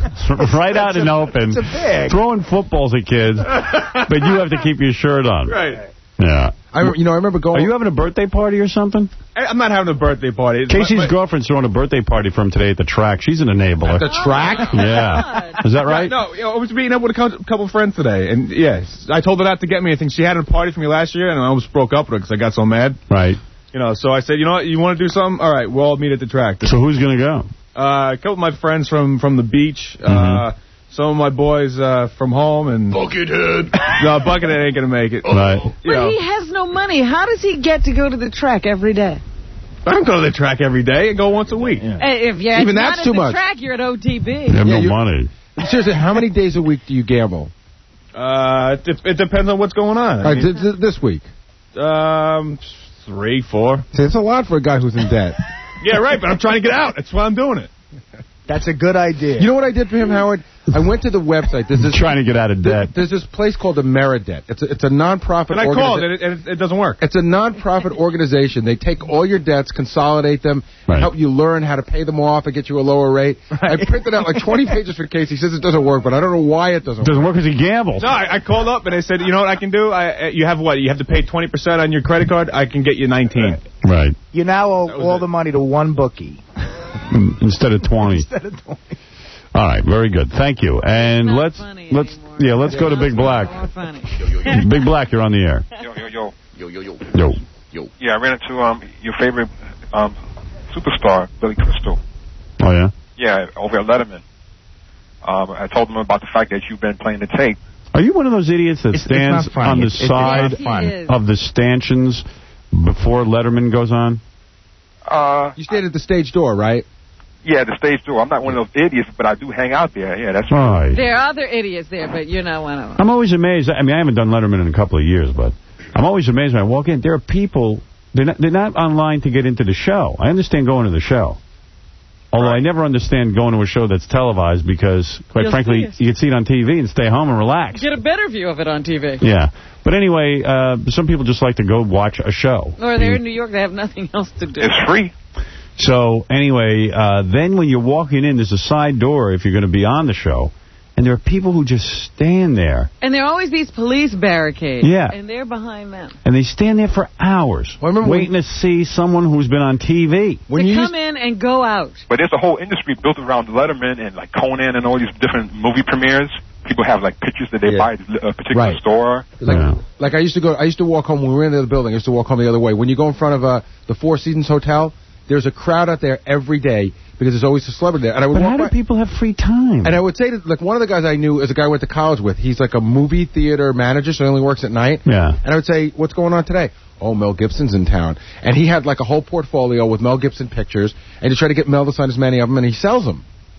Right out in the open, it's a big. throwing footballs at kids, but you have to keep your shirt on. Right. Yeah. I, you know, I remember going. Are you having a birthday party or something? I, I'm not having a birthday party. It's Casey's my, my, girlfriend's throwing a birthday party for him today at the track. She's an enabler. At the track? Yeah. Is that right? No, you know, I was meeting up with a couple, couple friends today, and yes, I told her not to get me anything. She had a party for me last year, and I almost broke up with her because I got so mad. Right. You know, so I said, you know what, you want to do something? All right, we'll all meet at the track. So who's going to go? Uh, a couple of my friends from, from the beach, Mm-hmm. uh, some of my boys uh, from home, and Buckethead. no, Buckethead ain't gonna make it. Right. You But know, he has no money. How does he get to go to the track every day? I don't go to the track every day. I go once a week. Uh, If you're Even not that's at too the much. track, you're at O T B. You have Yeah, no you- money. Seriously, how many days a week do you gamble? Uh, it, it depends on what's going on. I Uh, mean, th- th- this week. um, three, four. See, it's a lot for a guy who's in debt. Yeah, right. But I'm trying to get out. That's why I'm doing it. That's a good idea. You know what I did for him, Howard? I went to the website. There's this, Trying to get out of debt. There's this place called Ameridebt. It's a, it's a non-profit And I called, organiza- and it, and it, it doesn't work. It's a non-profit organization. They take all your debts, consolidate them, Right. and help you learn how to pay them off and get you a lower rate. I printed out like twenty pages for Casey. He says it doesn't work, but I don't know why it doesn't, Doesn't work because he gambles. No, I, I called up and they said, you know what I can do? I, you have what? You have to pay twenty percent on your credit card. I can get you nineteen. Right. You now owe all the money to one bookie. Instead of twenty. Instead of twenty. All right, very good. Thank you. And Not let's funny let's anymore. yeah, let's go to Big Black. More funny. Big Black, you're on the air. Yo, yo, yo. Yo, yo, yo. Yo. Yo. Yeah, I ran into um your favorite um superstar, Billy Crystal. Oh yeah. Yeah, over at Letterman. Um, I told him about the fact that you've been playing the tape. Are you one of those idiots that It's- it's stands not funny. on the It's- it's side not fun. He is. of the stanchions before Letterman goes on? Uh, You stayed at the stage door, right? yeah, the stage door. I'm not one of those idiots, but I do hang out there. Yeah, that's Right. There are other idiots there, but you're not one of them. I'm always amazed. I mean, I haven't done Letterman in a couple of years, but I'm always amazed when I walk in. There are people, they're not, they're not online to get into the show. I understand going to the show. Although I never understand going to a show that's televised because, quite You'll frankly, see it. you can see it on T V and stay home and relax. Get a better view of it on T V. Yeah. But anyway, uh, some people just like to go watch a show. Or they're in New York, they have nothing else to do. It's free. So anyway, uh, then when you're walking in, there's a side door if you're going to be on the show, and there are people who just stand there, And there are always these police barricades. Yeah. And they're behind them. and they stand there for hours, Well, I remember waiting to see someone who's been on T V. When to you come in and go out. But there's a whole industry built around Letterman and like Conan and all these different movie premieres. People have like pictures that they Yeah. buy at a particular Right. store. Like, Yeah. like I used to go, I used to walk home when we were in the other building. I used to walk home the other way. When you go in front of uh, the Four Seasons Hotel, there's a crowd out there every day because there's always a celebrity there. And I would But walk how do by, people have free time? and I would say to like one of the guys I knew is a guy I went to college with. He's like a movie theater manager, so he only works at night. Yeah. And I would say, "What's going on today?" "Oh, Mel Gibson's in town," and he had like a whole portfolio with Mel Gibson pictures, and he tried to get Mel to sign as many of them, and he sells them.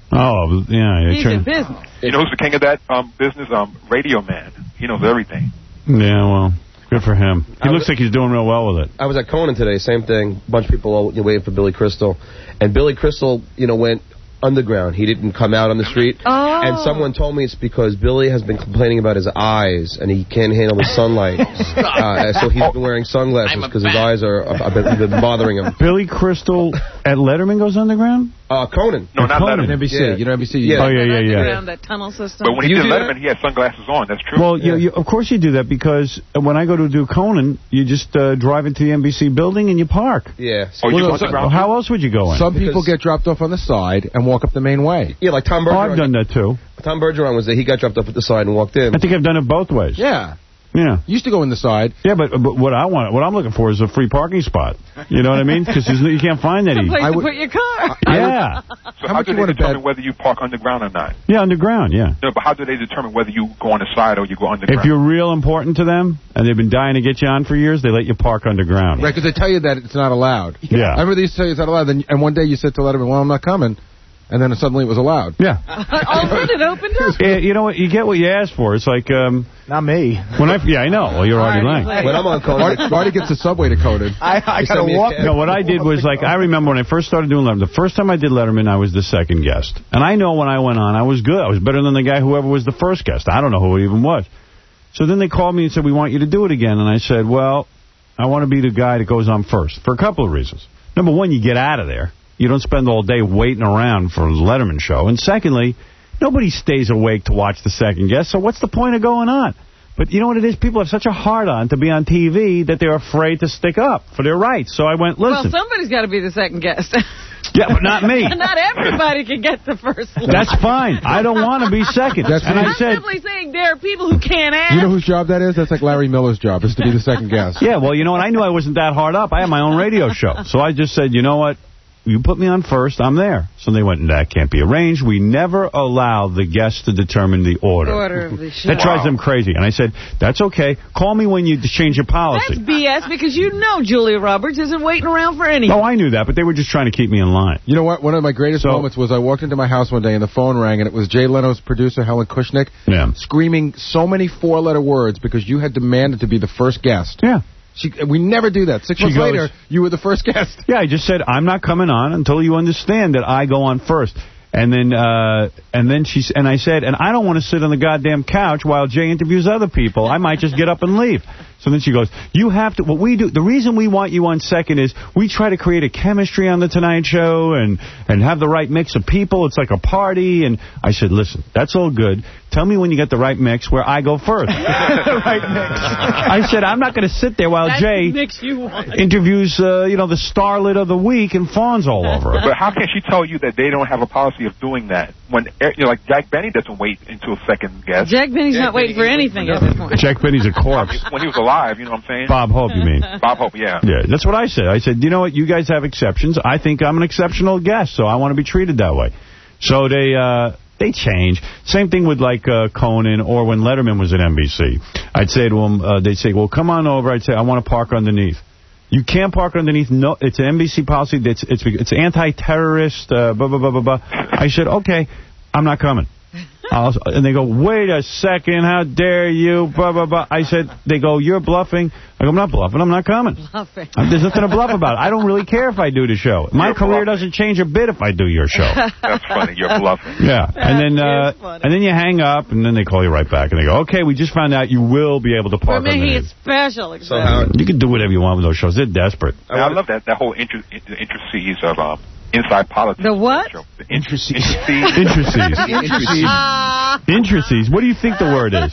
Oh, yeah. He's in business. You know who's the king of that um, business? Um, Radio Man. He knows everything. Yeah, well, good for him. He looks like he's doing real well with it. I was at Conan today, same thing. A bunch of people all, you know, waiting for Billy Crystal. And Billy Crystal, you know, went underground. He didn't come out on the street. Oh. And someone told me it's because Billy has been complaining about his eyes, and he can't handle the sunlight. uh, so he's been wearing sunglasses because his eyes are have been, been bothering him. Billy Crystal at Letterman goes underground? Uh, Conan. No, not Conan. Letterman. N B C. Yeah. You know N B C? Yeah. Oh, yeah, yeah, yeah. Around that tunnel system. But when he You did do Letterman, that? he had sunglasses on. That's true. Well, you, you, of course you do that because when I go to do Conan, you just uh, drive into the N B C building and you park. Yeah. Oh, you Well, go so- underground? How else would you go in? Some Because- people get dropped off on the side and walk up the main way. Yeah, like Tom Oh, Bergeron. I've done that too. Tom Bergeron was there. He got dropped off at the side and walked in. I think I've done it both ways. Yeah. Yeah. Used to go in the side. Yeah, but, but what I want, what I'm looking for is a free parking spot. You know what I mean? Because you can't find any. Place I to would- put your car. Yeah. So How how, much do you they want to determine bet? whether you park underground or not? Yeah, underground, yeah. No, but how do they determine whether you go on the side or you go underground? If you're real important to them and they've been dying to get you on for years, they let you park underground. Right, because they tell you that it's not allowed. Yeah. I remember they used to tell you it's not allowed, then, and one day you said to Letterman, well, I'm not coming. And then suddenly it was allowed. Yeah. All of a sudden it opened up. Yeah, you know what? You get what you ask for. It's like, um... Not me. When I, yeah, I know. Well, you're already Already late. When I'm on Conan, Marty, Marty gets the subway to Conan. I, I They gotta sent me a walk. cab. No, what I did was, like, I remember when I first started doing Letterman, the first time I did Letterman, I was the second guest. And I know when I went on, I was good. I was better than the guy, whoever was the first guest. I don't know who it even was. So then they called me and said, we want you to do it again. And I said, well, I want to be the guy that goes on first for a couple of reasons. Number one, you get out of there. You don't spend all day waiting around for a Letterman show. And secondly, nobody stays awake to watch the second guest, so what's the point of going on? But you know what it is? People have such a hard-on to be on T V that they're afraid to stick up for their rights. So I went, listen. Well, somebody's got to be the second guest. Yeah, but not me. Not everybody can get the first one. That's fine. I don't want to be second. That's and I I'm said, simply saying there are people who can't ask. You know whose job that is? That's like Larry Miller's job, is to be the second guest. yeah, well, you know what? I knew I wasn't that hard up. I had my own radio show. So I just said, you know what? You put me on first, I'm there. So they went, that can't be arranged. We never allow the guests to determine the order. Order of the show. That drives them crazy. And I said, that's okay. Call me when you change your policy. That's B S because you know Julia Roberts isn't waiting around for anything. Oh, I knew that, but they were just trying to keep me in line. You know what? One of my greatest So- moments was I walked into my house one day and the phone rang, and it was Jay Leno's producer, Helen Kushnick, Yeah. screaming so many four-letter words because you had demanded to be the first guest. Yeah. She, we never do that. Six She months goes- later, you were the first guest. Yeah, I just said, I'm not coming on until you understand that I go on first. And then, uh, and then she, and I said, and I don't want to sit on the goddamn couch while Jay interviews other people. I might just get up and leave. So then she goes, you have to, what we do, the reason we want you on second is we try to create a chemistry on the Tonight Show and, and have the right mix of people. It's like a party. And I said, listen, that's all good. Tell me when you get the right mix where I go first. The right mix. I said, I'm not going to sit there while That's Jay the mix you want. interviews, uh, you know, the starlet of the week and fawns all over it. But how can she tell you that they don't have a policy of doing that? When, you know, like Jack Benny doesn't wait until second guest. Jack Benny's not waiting for anything at this point. Jack Benny's a corpse. When he was alive, you know what I'm saying? Bob Hope, you mean? Bob Hope, yeah. Yeah, that's what I said. I said, you know what, you guys have exceptions. I think I'm an exceptional guest, so I want to be treated that way. So they uh, they change. Same thing with, like, uh, Conan or when Letterman was at N B C. I'd say to them, uh, they'd say, well, come on over. I'd say, I want to park underneath. You can't park underneath. No, it's an N B C policy. That's it's it's anti-terrorist, uh, blah, blah, blah, blah, blah. I said, okay, I'm not coming. I'll, and they go, wait a second, how dare you, blah, blah, blah. I said, they go, you're bluffing. I go, I'm not bluffing, I'm not coming. Bluffing. There's nothing to bluff about. I don't really care if I do the show. My You're career bluffing. doesn't change a bit if I do your show. That's funny. You're bluffing. Yeah, and then uh, is funny. and then you hang up, and then they call you right back, and they go, okay, we just found out you will be able to We're park making underneath. it special. So Exactly. Howard, You can do whatever you want with those shows. They're desperate. I, I love that that whole inter, inter, intricacies of um, inside politics. The what? Show. The intricacies. Intricacies. Intricacies. Ah. Intricacies. What do you think the word is?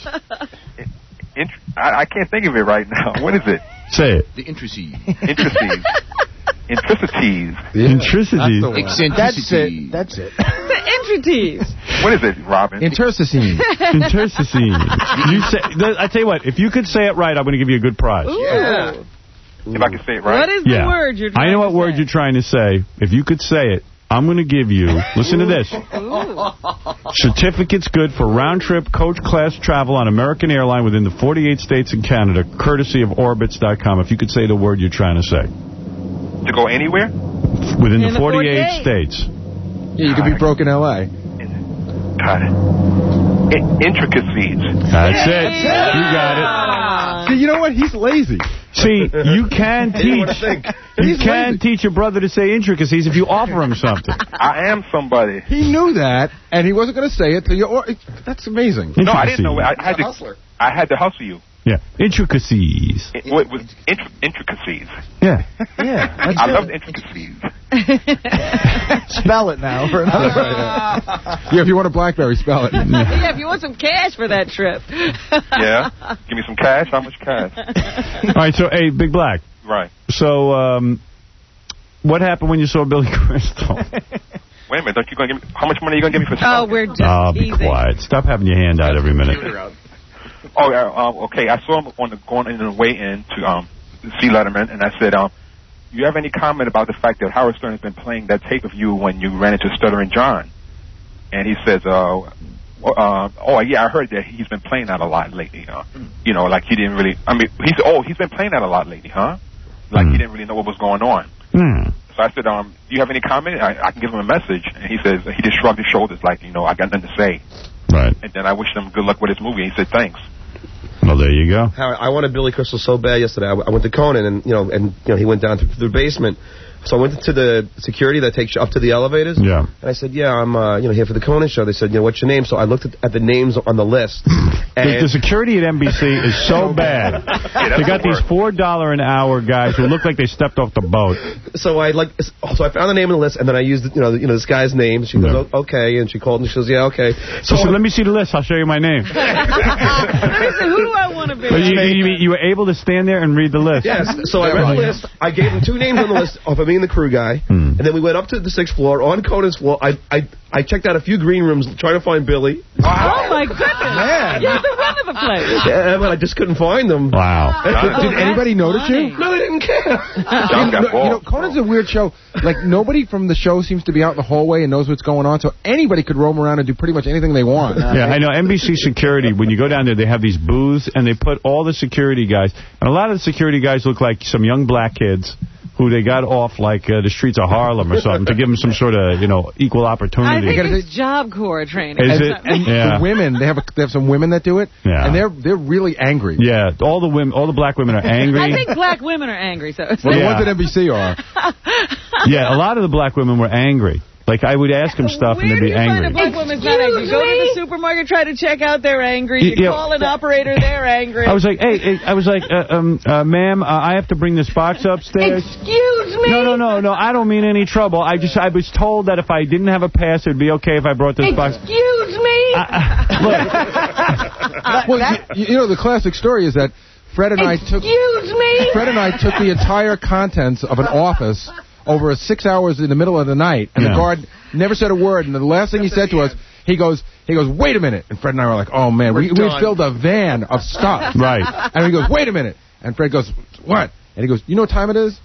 Int- I, I can't think of it right now. What is it? Say it. The intricacies. Intricacies. Intricities. Intricities. That's it. That's it. The intricacies. What is it, Robin? Intercessine. Intercessine. You say, I tell you what, if you could say it right, I'm going to give you a good prize. Ooh. Yeah. If I can say it right. What is the Yeah. word you're trying I know what to word say? you're trying to say. If you could say it, I'm going to give you, listen to this, Ooh. certificates good for round-trip coach class travel on American Airline within the forty-eight states and Canada, courtesy of Orbitz dot com. If you could say the word you're trying to say. To go anywhere? Within In the the forty-eight forty-eight. states. Yeah, you could be broke in L A God, I- intricacies. That's it. You got it. See, you know what? He's lazy. See, you can teach. You He's can lazy. teach your brother to say intricacies if you offer him something. I am somebody. He knew that, and he wasn't going to say it to you. Or, that's amazing. No, I didn't know. I had to. I had to hustle you. Yeah, intricacies. It, what, what, intri- intricacies. Yeah. Yeah. I love intricacies. Spell it now. For another. Yeah, if you want a BlackBerry, spell it. Yeah, if you want some cash for that trip. Yeah. Give me some cash. How much cash? All right, so, hey, Big Black. Right. So, um, what happened when you saw Billy Crystal? Wait a minute. Don't you gonna give me? How much money are you gonna give me for? Oh, smoking? we're just Oh, be teasing. quiet. Stop having your hand out every minute. Oh, yeah. Um, okay. I saw him on the going in the way in to um see Letterman, and I said, um, you have any comment about the fact that Howard Stern has been playing that tape of you when you ran into Stuttering John? And he says, uh, uh, oh yeah, I heard that he's been playing that a lot lately. Uh, you know, like he didn't really. I mean, he said, oh, he's been playing that a lot lately, huh? Like Mm. he didn't really know what was going on. Mm. So I said, um, do you have any comment? I, I can give him a message. And he says, he just shrugged his shoulders like, you know, I got nothing to say. Right. And then I wished him good luck with his movie. He said, thanks. Well, there you go. Howard, I wanted Billy Crystal so bad yesterday. I, I went to Conan, and you know, and you know, he went down to the basement. So I went to the security that takes you up to the elevators. Yeah. And I said, yeah, I'm uh, you know here for the Conan show. They said, you know, what's your name? So I looked at, at the names on the list. The, the security at N B C is so bad. They got these four dollar an hour guys who look like they stepped off the boat. So I like, so I found the name on the list, and then I used you know the, you know this guy's name. She goes, Yeah. oh, okay, and she called and she goes, yeah, okay. So, so let me see the list. I'll show you my name. Let me see, who do I want to be? But you, you, you were able to stand there and read the list. Yes, so I read the list. I gave him two names on the list of me and the crew guy, Hmm. and then we went up to the sixth floor. On Conan's floor, I I I checked out a few green rooms trying to find Billy. Oh, my goodness. Man. You're the run of the place. Yeah, but I just couldn't find them. Wow. Did, did anybody notice you? No, they didn't care. You know, you know, Conan's a weird show. Like, nobody from the show seems to be out in the hallway and knows what's going on, so anybody could roam around and do pretty much anything they want. Yeah, I know. N B C security, when you go down there, they have these booths, and they put all the security guys, and a lot of the security guys look like some young black kids who they got off, like, uh, the streets of Harlem or something, to give them some sort of, you know, equal I opportunity. think it's Job Corps training. Is and, it? And Yeah. the women, they have a, they have some women that do it, Yeah. and they're they're really angry. Yeah, all the women, all the black women are angry. I think black women are angry. So it's Well, the Yeah. ones at N B C are. Yeah, a lot of the black women were angry. Like, I would ask them stuff, and they'd be Find a angry. black woman's not angry. You go to the supermarket, try to check out, they're angry. You Yeah. call an operator, they're angry. I was like, hey, hey I was like, uh, um, uh, ma'am, uh, I have to bring this box upstairs. Excuse me? No, no, no, no, I don't mean any trouble. I just, I was told that if I didn't have a pass, it would be okay if I brought this box. Excuse me? Well, you, you know, the classic story is that Fred and I took Excuse me? Fred and I took the entire contents of an office over six hours in the middle of the night, and Yeah. the guard never said a word. And the last thing he said to us, he goes, he goes, wait a minute. And Fred and I were like, oh man, we, we done. filled a van of stuff. Right. And he goes, wait a minute. And Fred goes, what? And he goes, you know what time it is?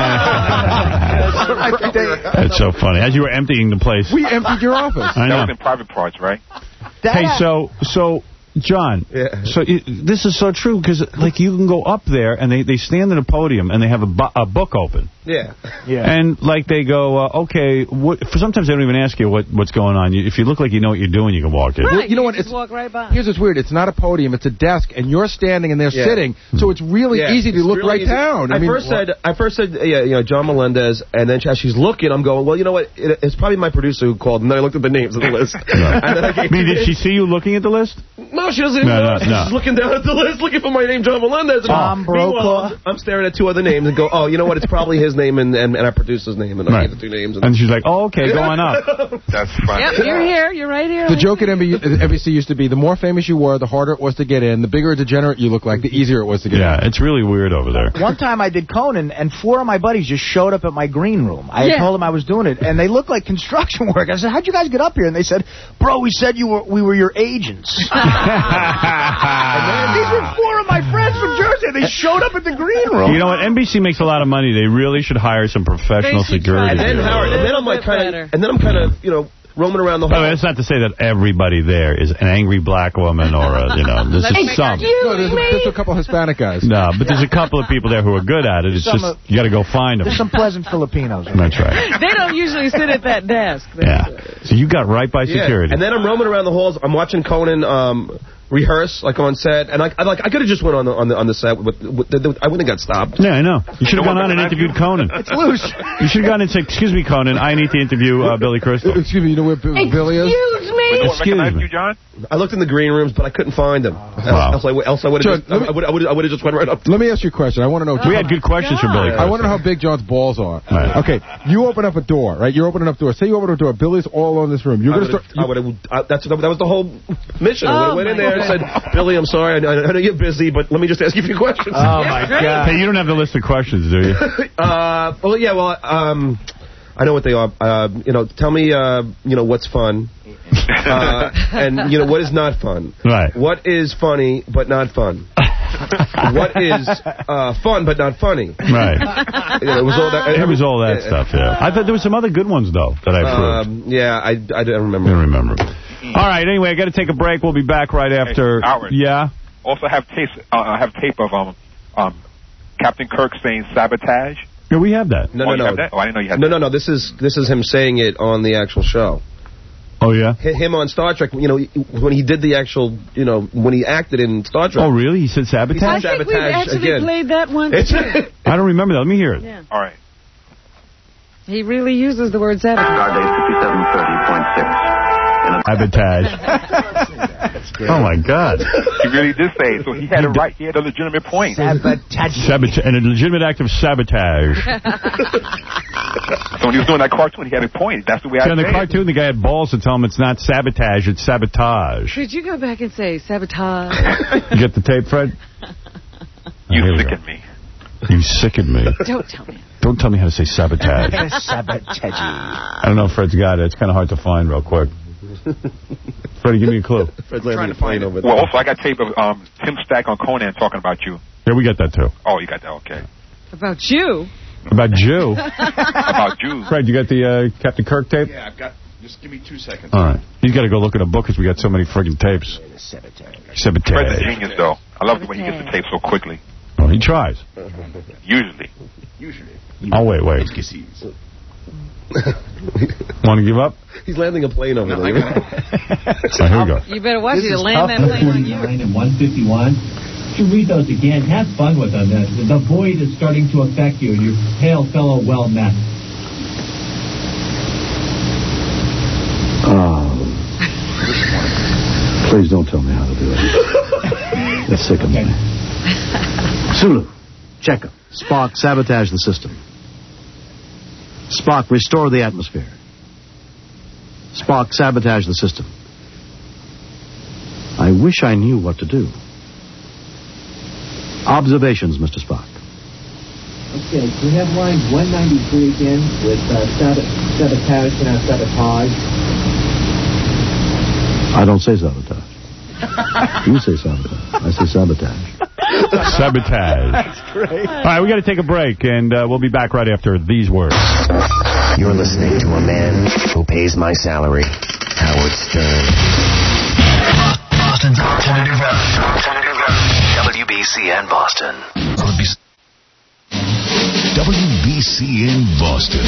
That's so funny. As you were emptying the place. We emptied your office. I know. That was in private parts, right? Hey, so, so, John, Yeah. so it, this is so true, because, like, you can go up there, and they, they stand at a podium, and they have a, bu a book open. Yeah. Yeah. And, like, they go, uh, okay, what, for sometimes they don't even ask you what, what's going on. You, if you look like you know what you're doing, you can walk in. Right, you know you what, just it's- walk right by. Here's what's weird. It's not a podium. It's a desk, and you're standing and they're Yeah. sitting. So it's really Yeah, easy to it's look really right easy. down. I, I, mean, first said, I first said, yeah, you know, John Melendez, and then as she's looking, I'm going, well, you know what? It, it's probably my producer who called, and then I looked at the names of the list. And then I I gave mean, two did she names. see you looking at the list? No, she doesn't even No, know. no, She's no. just looking down at the list, looking for my name, John Melendez. Tom Meanwhile, Brokaw. I'm, I'm staring at two other names and go, oh, you know what? It's probably his name and, and, and our producer's name, and I Right. gave the two names. And And she's like, oh, okay, go on up. That's funny. Yep, you're here. You're right here. The joke at N B C used to be the more famous you were, the harder it was to get in. The bigger a degenerate you look like, the easier it was to get Yeah, in. it's really weird over there. One time I did Conan, and four of my buddies just showed up at my green room. I Yeah. had told them I was doing it, and they looked like construction work. I said, how'd you guys get up here? And they said, bro, we said you were we were your agents. And these were four of my friends from Jersey. They showed up at the green room. You know what? N B C makes a lot of money. They really should hire some professional They should security. try And then Yeah. Howard, and then I'm A like bit kind better. of, and then I'm kind of, you know, roaming around the By the hall. way, that's not to say that everybody there is an angry black woman or a, you know, this is some. No, there's, a, there's a couple Hispanic guys. No, but there's a couple of people there who are good at it. It's Some just, of- you got to go find them. There's some pleasant Filipinos. That's right. They don't usually sit at that desk. Yeah. So you got right by Yeah. security. And then I'm roaming around the halls. I'm watching Conan um, rehearse, like on set, and I, I like I could have just went on the on the on the set, but with the, the, I wouldn't have got stopped. Yeah, I know. You should have gone on and interviewed Conan. It's loose. You should have gone and said, "Excuse me, Conan, I need to interview uh, Billy Crystal." Excuse me, you know where B- Billy is? Excuse me. Excuse me. You, John? I looked in the green rooms, but I couldn't find him. Wow. Else, else I, else I would John, have just, let me- I would, I would, I would have just went right up. Let me ask you a question. I want to know. We had good questions for Billy Crystal. I want to know how big John's balls are. Right. Okay, you open up a door, right? You're opening up doors. Say you open up a door. Billy's all on this room. You're I going to would've- start. I would have. That's that was the whole mission. I would Oh, have went in my there and said, "Billy, I'm sorry. I, I know you're busy, but let me just ask you a few questions." Oh, my God. Hey, you don't have the list of questions, do you? uh, well, yeah. Well, um, I know what they are. Uh, you know, tell me. Uh, you know, what's fun, uh, and you know what is not fun. Right. What is funny but not fun? What is uh, fun but not funny? Right. You know, it was all that. It was all that stuff, yeah. I thought there were some other good ones, though, that I proved. Um, yeah, I, I don't remember. I don't remember. All right, anyway, I got to take a break. We'll be back right after. Hey, Howard. Yeah? Also have tape. Uh, I have tape of um um Captain Kirk saying sabotage. Yeah, we have that. No, Oh, no, you no. have that? Oh, I didn't know you had No, that. no, no. This is this is him saying it on the actual show. Oh, yeah? H- Him on Star Trek, you know, when he did the actual, you know, when he acted in Star Trek. Oh, really? He said sabotage? He I said think we've sabotage actually again. played that one, It's, too. I don't remember that. Let me hear it. Yeah. All right. He really uses the word sabotage. Stardate fifty-seven thirty point six. Sabotage. Oh, my God. He really did say it, so he had a right. He had a legitimate point. Sabotage. Sabotage. And a legitimate act of sabotage. So when he was doing that cartoon, he had a point. That's the way I See, on the say it. cartoon, the guy had balls to tell him it's not sabotage, it's sabotage. Could you go back and say sabotage? You get the tape, Fred? You Oh, sicken me. You sickened me. Don't tell me. Don't tell me how to say sabotage. Sabotage. I don't know if Fred's got it. It's kind of hard to find real quick. Freddie, give me a clue. Fred's Trying to find it. over Well, also I got tape of um Tim Stack on Conan talking about you. Yeah, we got that, too. Oh, you got that? Okay. About you? About Jew. About Jews. Fred, you got the uh, Captain Kirk tape? Yeah, I've got. Just give me two seconds. All right. He's got to go look at a book because we got so many friggin' tapes. Fred's a Sabotage. genius, though. I love the way he gets the tape so quickly. Oh, he tries. Usually. Usually. Oh, wait, wait. Want to give up? He's landing a plane over there. So here we go. You better watch it to land that plane on you. and one fifty-one. You read those again. Have fun with them. The, the void is starting to affect you, and your pale fellow well met. Oh. Please don't tell me how to do it. It's sick of me. Sulu, check 'em. Spock, sabotage the system. Spock, restore the atmosphere. Spock, sabotage the system. I wish I knew what to do. Observations, Mister Spock. Okay, can we have line one ninety-three again with uh, sabot- sabotage and uh, sabotage? I don't say sabotage. You say sabotage. I say sabotage. Sabotage. That's great. All right, we got to take a break, and uh, we'll be back right after these words. You're listening to a man who pays my salary, Howard Stern. Boston's alternative rock. W B C N Boston. W B C N Boston.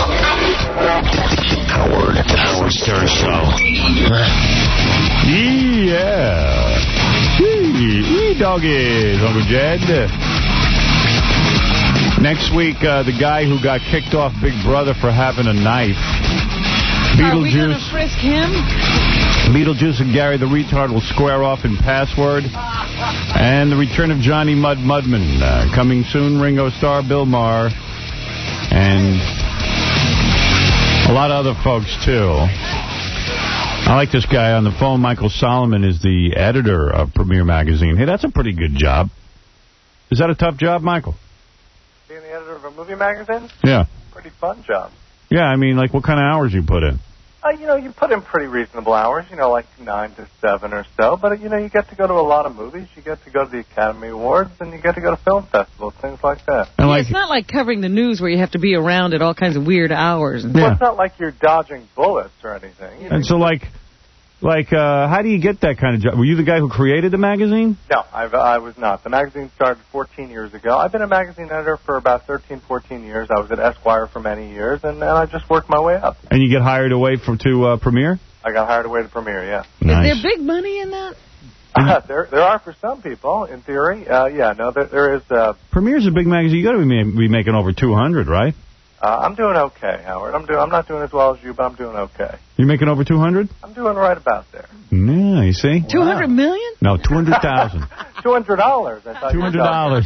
Howard. Howard Stern Show. Yeah. Wee doggies, Uncle Jed. Next week, uh, the guy who got kicked off Big Brother for having a knife. Are we going to Beetlejuice. frisk him? Beetlejuice and Gary the Retard will square off in Password. And the return of Johnny Mud Mudman. Uh, coming soon, Ringo Starr, Bill Maher. And a lot of other folks, too. I like this guy on the phone. Michael Solomon is the editor of Premiere Magazine. Hey, that's a pretty good job. Is that a tough job, Michael? Being the editor of a movie magazine? Yeah. Pretty fun job. Yeah, I mean, like, what kind of hours you put in? Uh, you know, you put in pretty reasonable hours, you know, like nine to seven or so. But, you know, you get to go to a lot of movies. You get to go to the Academy Awards, and you get to go to film festivals, things like that. And yeah, like, it's not like covering the news where you have to be around at all kinds of weird hours. And well, it's not like you're dodging bullets or anything. You and know, so, like, like, uh, how do you get that kind of job? Were you the guy who created the magazine? No, I've, I was not. The magazine started fourteen years ago. I've been a magazine editor for about thirteen, fourteen years. I was at Esquire for many years, and, and I just worked my way up. And you get hired away from, to uh, Premiere? I got hired away to Premiere, yeah. Nice. Is there big money in that? Uh, there there are for some people, in theory. Uh, yeah, no, there, there is... Uh, Premiere's a big magazine. You got to be, be making over two hundred, right? Uh, I'm doing okay, Howard. I'm doing. I'm not doing as well as you, but I'm doing okay. You making over two hundred? I'm doing right about there. Yeah, you see? Two hundred wow. million? No, two hundred thousand. Two hundred dollars. I thought. Two hundred dollars.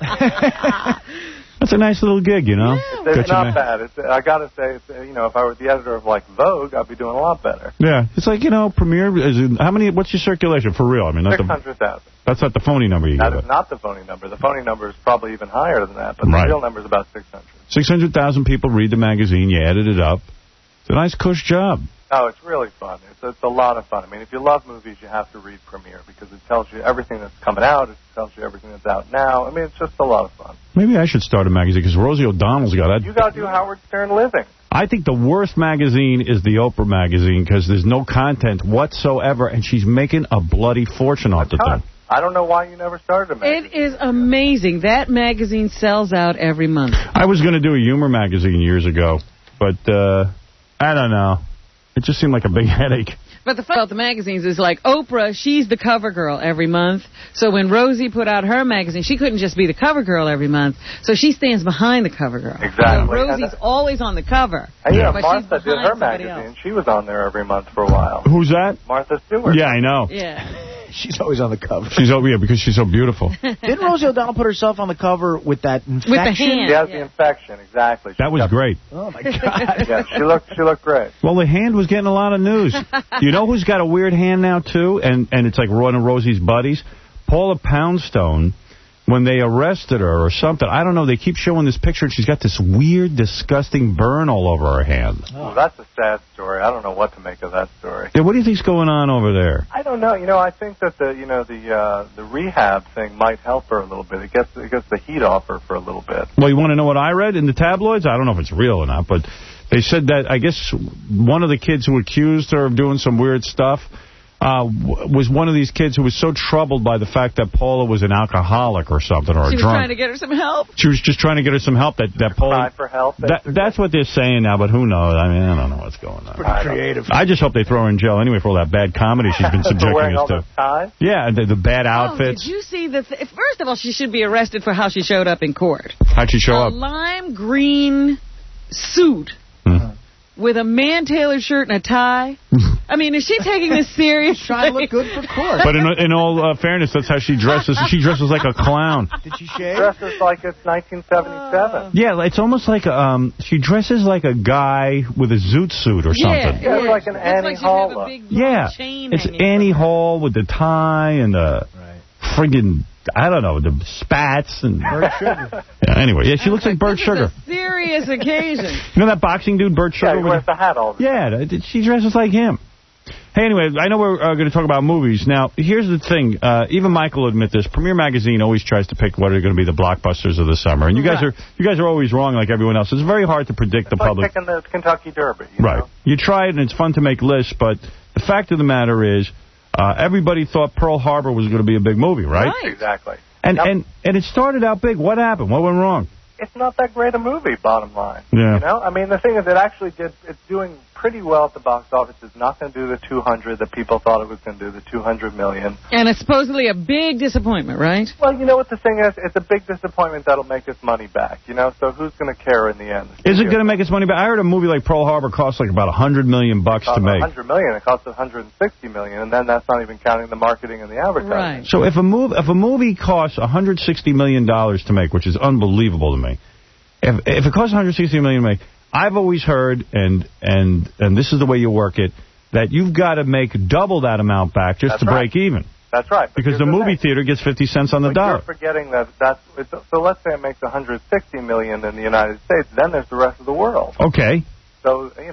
That's a nice little gig, you know. Yeah, it's, it's not bad. It's, I gotta say, it's, you know, if I were the editor of like Vogue, I'd be doing a lot better. Yeah, it's like, you know, Premiere. Is it, how many? What's your circulation for real? I mean, not six hundred thousand. That's not the phony number you That give is it. not the phony number. The phony number is probably even higher than that, but right. the real number is about six hundred. Six hundred thousand people read the magazine. You edit it up. It's a nice cush job. Oh, it's really fun. It's, it's a lot of fun. I mean, if you love movies, you have to read Premiere because it tells you everything that's coming out. It tells you everything that's out now. I mean, it's just a lot of fun. Maybe I should start a magazine because Rosie O'Donnell's got it. You got to do Howard Stern Living. I think the worst magazine is the Oprah magazine because there's no content whatsoever, and she's making a bloody fortune off the thing. I don't know why you never started a magazine. It is amazing. That magazine sells out every month. I was going to do a humor magazine years ago, but uh, I don't know. It just seemed like a big headache. But the fun about the magazines is like Oprah, she's the cover girl every month. So when Rosie put out her magazine, she couldn't just be the cover girl every month. So she stands behind the cover girl. Exactly. So Rosie's always on the cover. And yeah, but Martha did her magazine. Else. She was on there every month for a while. Who's that? Martha Stewart. Yeah, I know. Yeah. She's always on the cover. She's oh yeah, because she's so beautiful. Didn't Rosie O'Donnell put herself on the cover with that infection? With the hand. She has yeah. the infection, exactly. She that was great. Oh, my God. Yeah, she looked, she looked great. Well, the hand was getting a lot of news. You know who's got a weird hand now, too? And, and it's like one of Rosie's buddies? Paula Poundstone. When they arrested her or something, I don't know, they keep showing this picture, and she's got this weird, disgusting burn all over her hand. Oh, that's a sad story. I don't know what to make of that story. Yeah, what do you think's going on over there? I don't know. You know, I think that the, you know, the uh, the rehab thing might help her a little bit. It gets it gets the heat off her for a little bit. Well, you want to know what I read in the tabloids? I don't know if it's real or not, but they said that, I guess, one of the kids who accused her of doing some weird stuff Uh, was one of these kids who was so troubled by the fact that Paula was an alcoholic or something, or she a drunk. She was trying to get her some help? She was just trying to get her some help. That, that Paula... Cry for help. That, that's what they're saying now, but who knows? I mean, I don't know what's going on. Pretty I creative. I just hope they throw her in jail anyway for all that bad comedy she's been subjecting wearing us all to. Ties? Yeah, the, the bad outfits. Oh, did you see the... Th First of all, she should be arrested for how she showed up in court. How'd she show a up? A lime green suit. Hmm. With a man-tailored shirt and a tie. I mean, is she taking this seriously? Trying to look good for court. But in, in all uh, fairness, that's how she dresses. She dresses like a clown. Did she shave? Dresses like it's nineteen seventy-seven. Yeah, it's almost like a, um, she dresses like a guy with a zoot suit or something. Yeah, it's like an Annie like Hall have a big Yeah, chain it's hanging Annie Hall with the tie and the right. friggin', I don't know, the spats and Bert Sugar. Yeah, anyway, yeah, she looks like Bert Sugar. It's a serious occasion. You know that boxing dude, Bert Sugar? Yeah, he wears the hat all the time. Yeah, she dresses like him. Hey, anyway, I know we're uh, going to talk about movies. Now, here's the thing. Uh, even Michael will admit this. Premiere Magazine always tries to pick what are going to be the blockbusters of the summer. And you guys right. are you guys are always wrong like everyone else. It's very hard to predict it's the like public. picking the Kentucky Derby. You right. know? You try it, and it's fun to make lists, but the fact of the matter is uh, everybody thought Pearl Harbor was going to be a big movie, right? Right. Exactly. And, yep. and, and it started out big. What happened? What went wrong? It's not that great a movie, bottom line. Yeah. You know, I mean, the thing is, it actually did. It's doing pretty well at the box office. It's not going to do the two hundred that people thought it was going to do, the two hundred million. And it's supposedly a big disappointment, right? Well, you know what the thing is? It's a big disappointment that'll make its money back. You know, so who's going to care in the end? Is it going to make its money back? I heard a movie like Pearl Harbor costs like about a hundred million bucks to make. one hundred million. It costs one hundred sixty million, and then that's not even counting the marketing and the advertising. Right. So if a move if a movie costs one hundred sixty million dollars to make, which is unbelievable to me. If, if it costs one hundred sixty million dollars to make, I've always heard, and and and this is the way you work it, that you've got to make double that amount back just That's to right. break even. That's right. But Because the, the movie thing. theater gets fifty cents on the but dollar. You're forgetting that that's it's, so. Let's say it makes one hundred sixty million dollars in the United States. Then there's the rest of the world. Okay. So you know,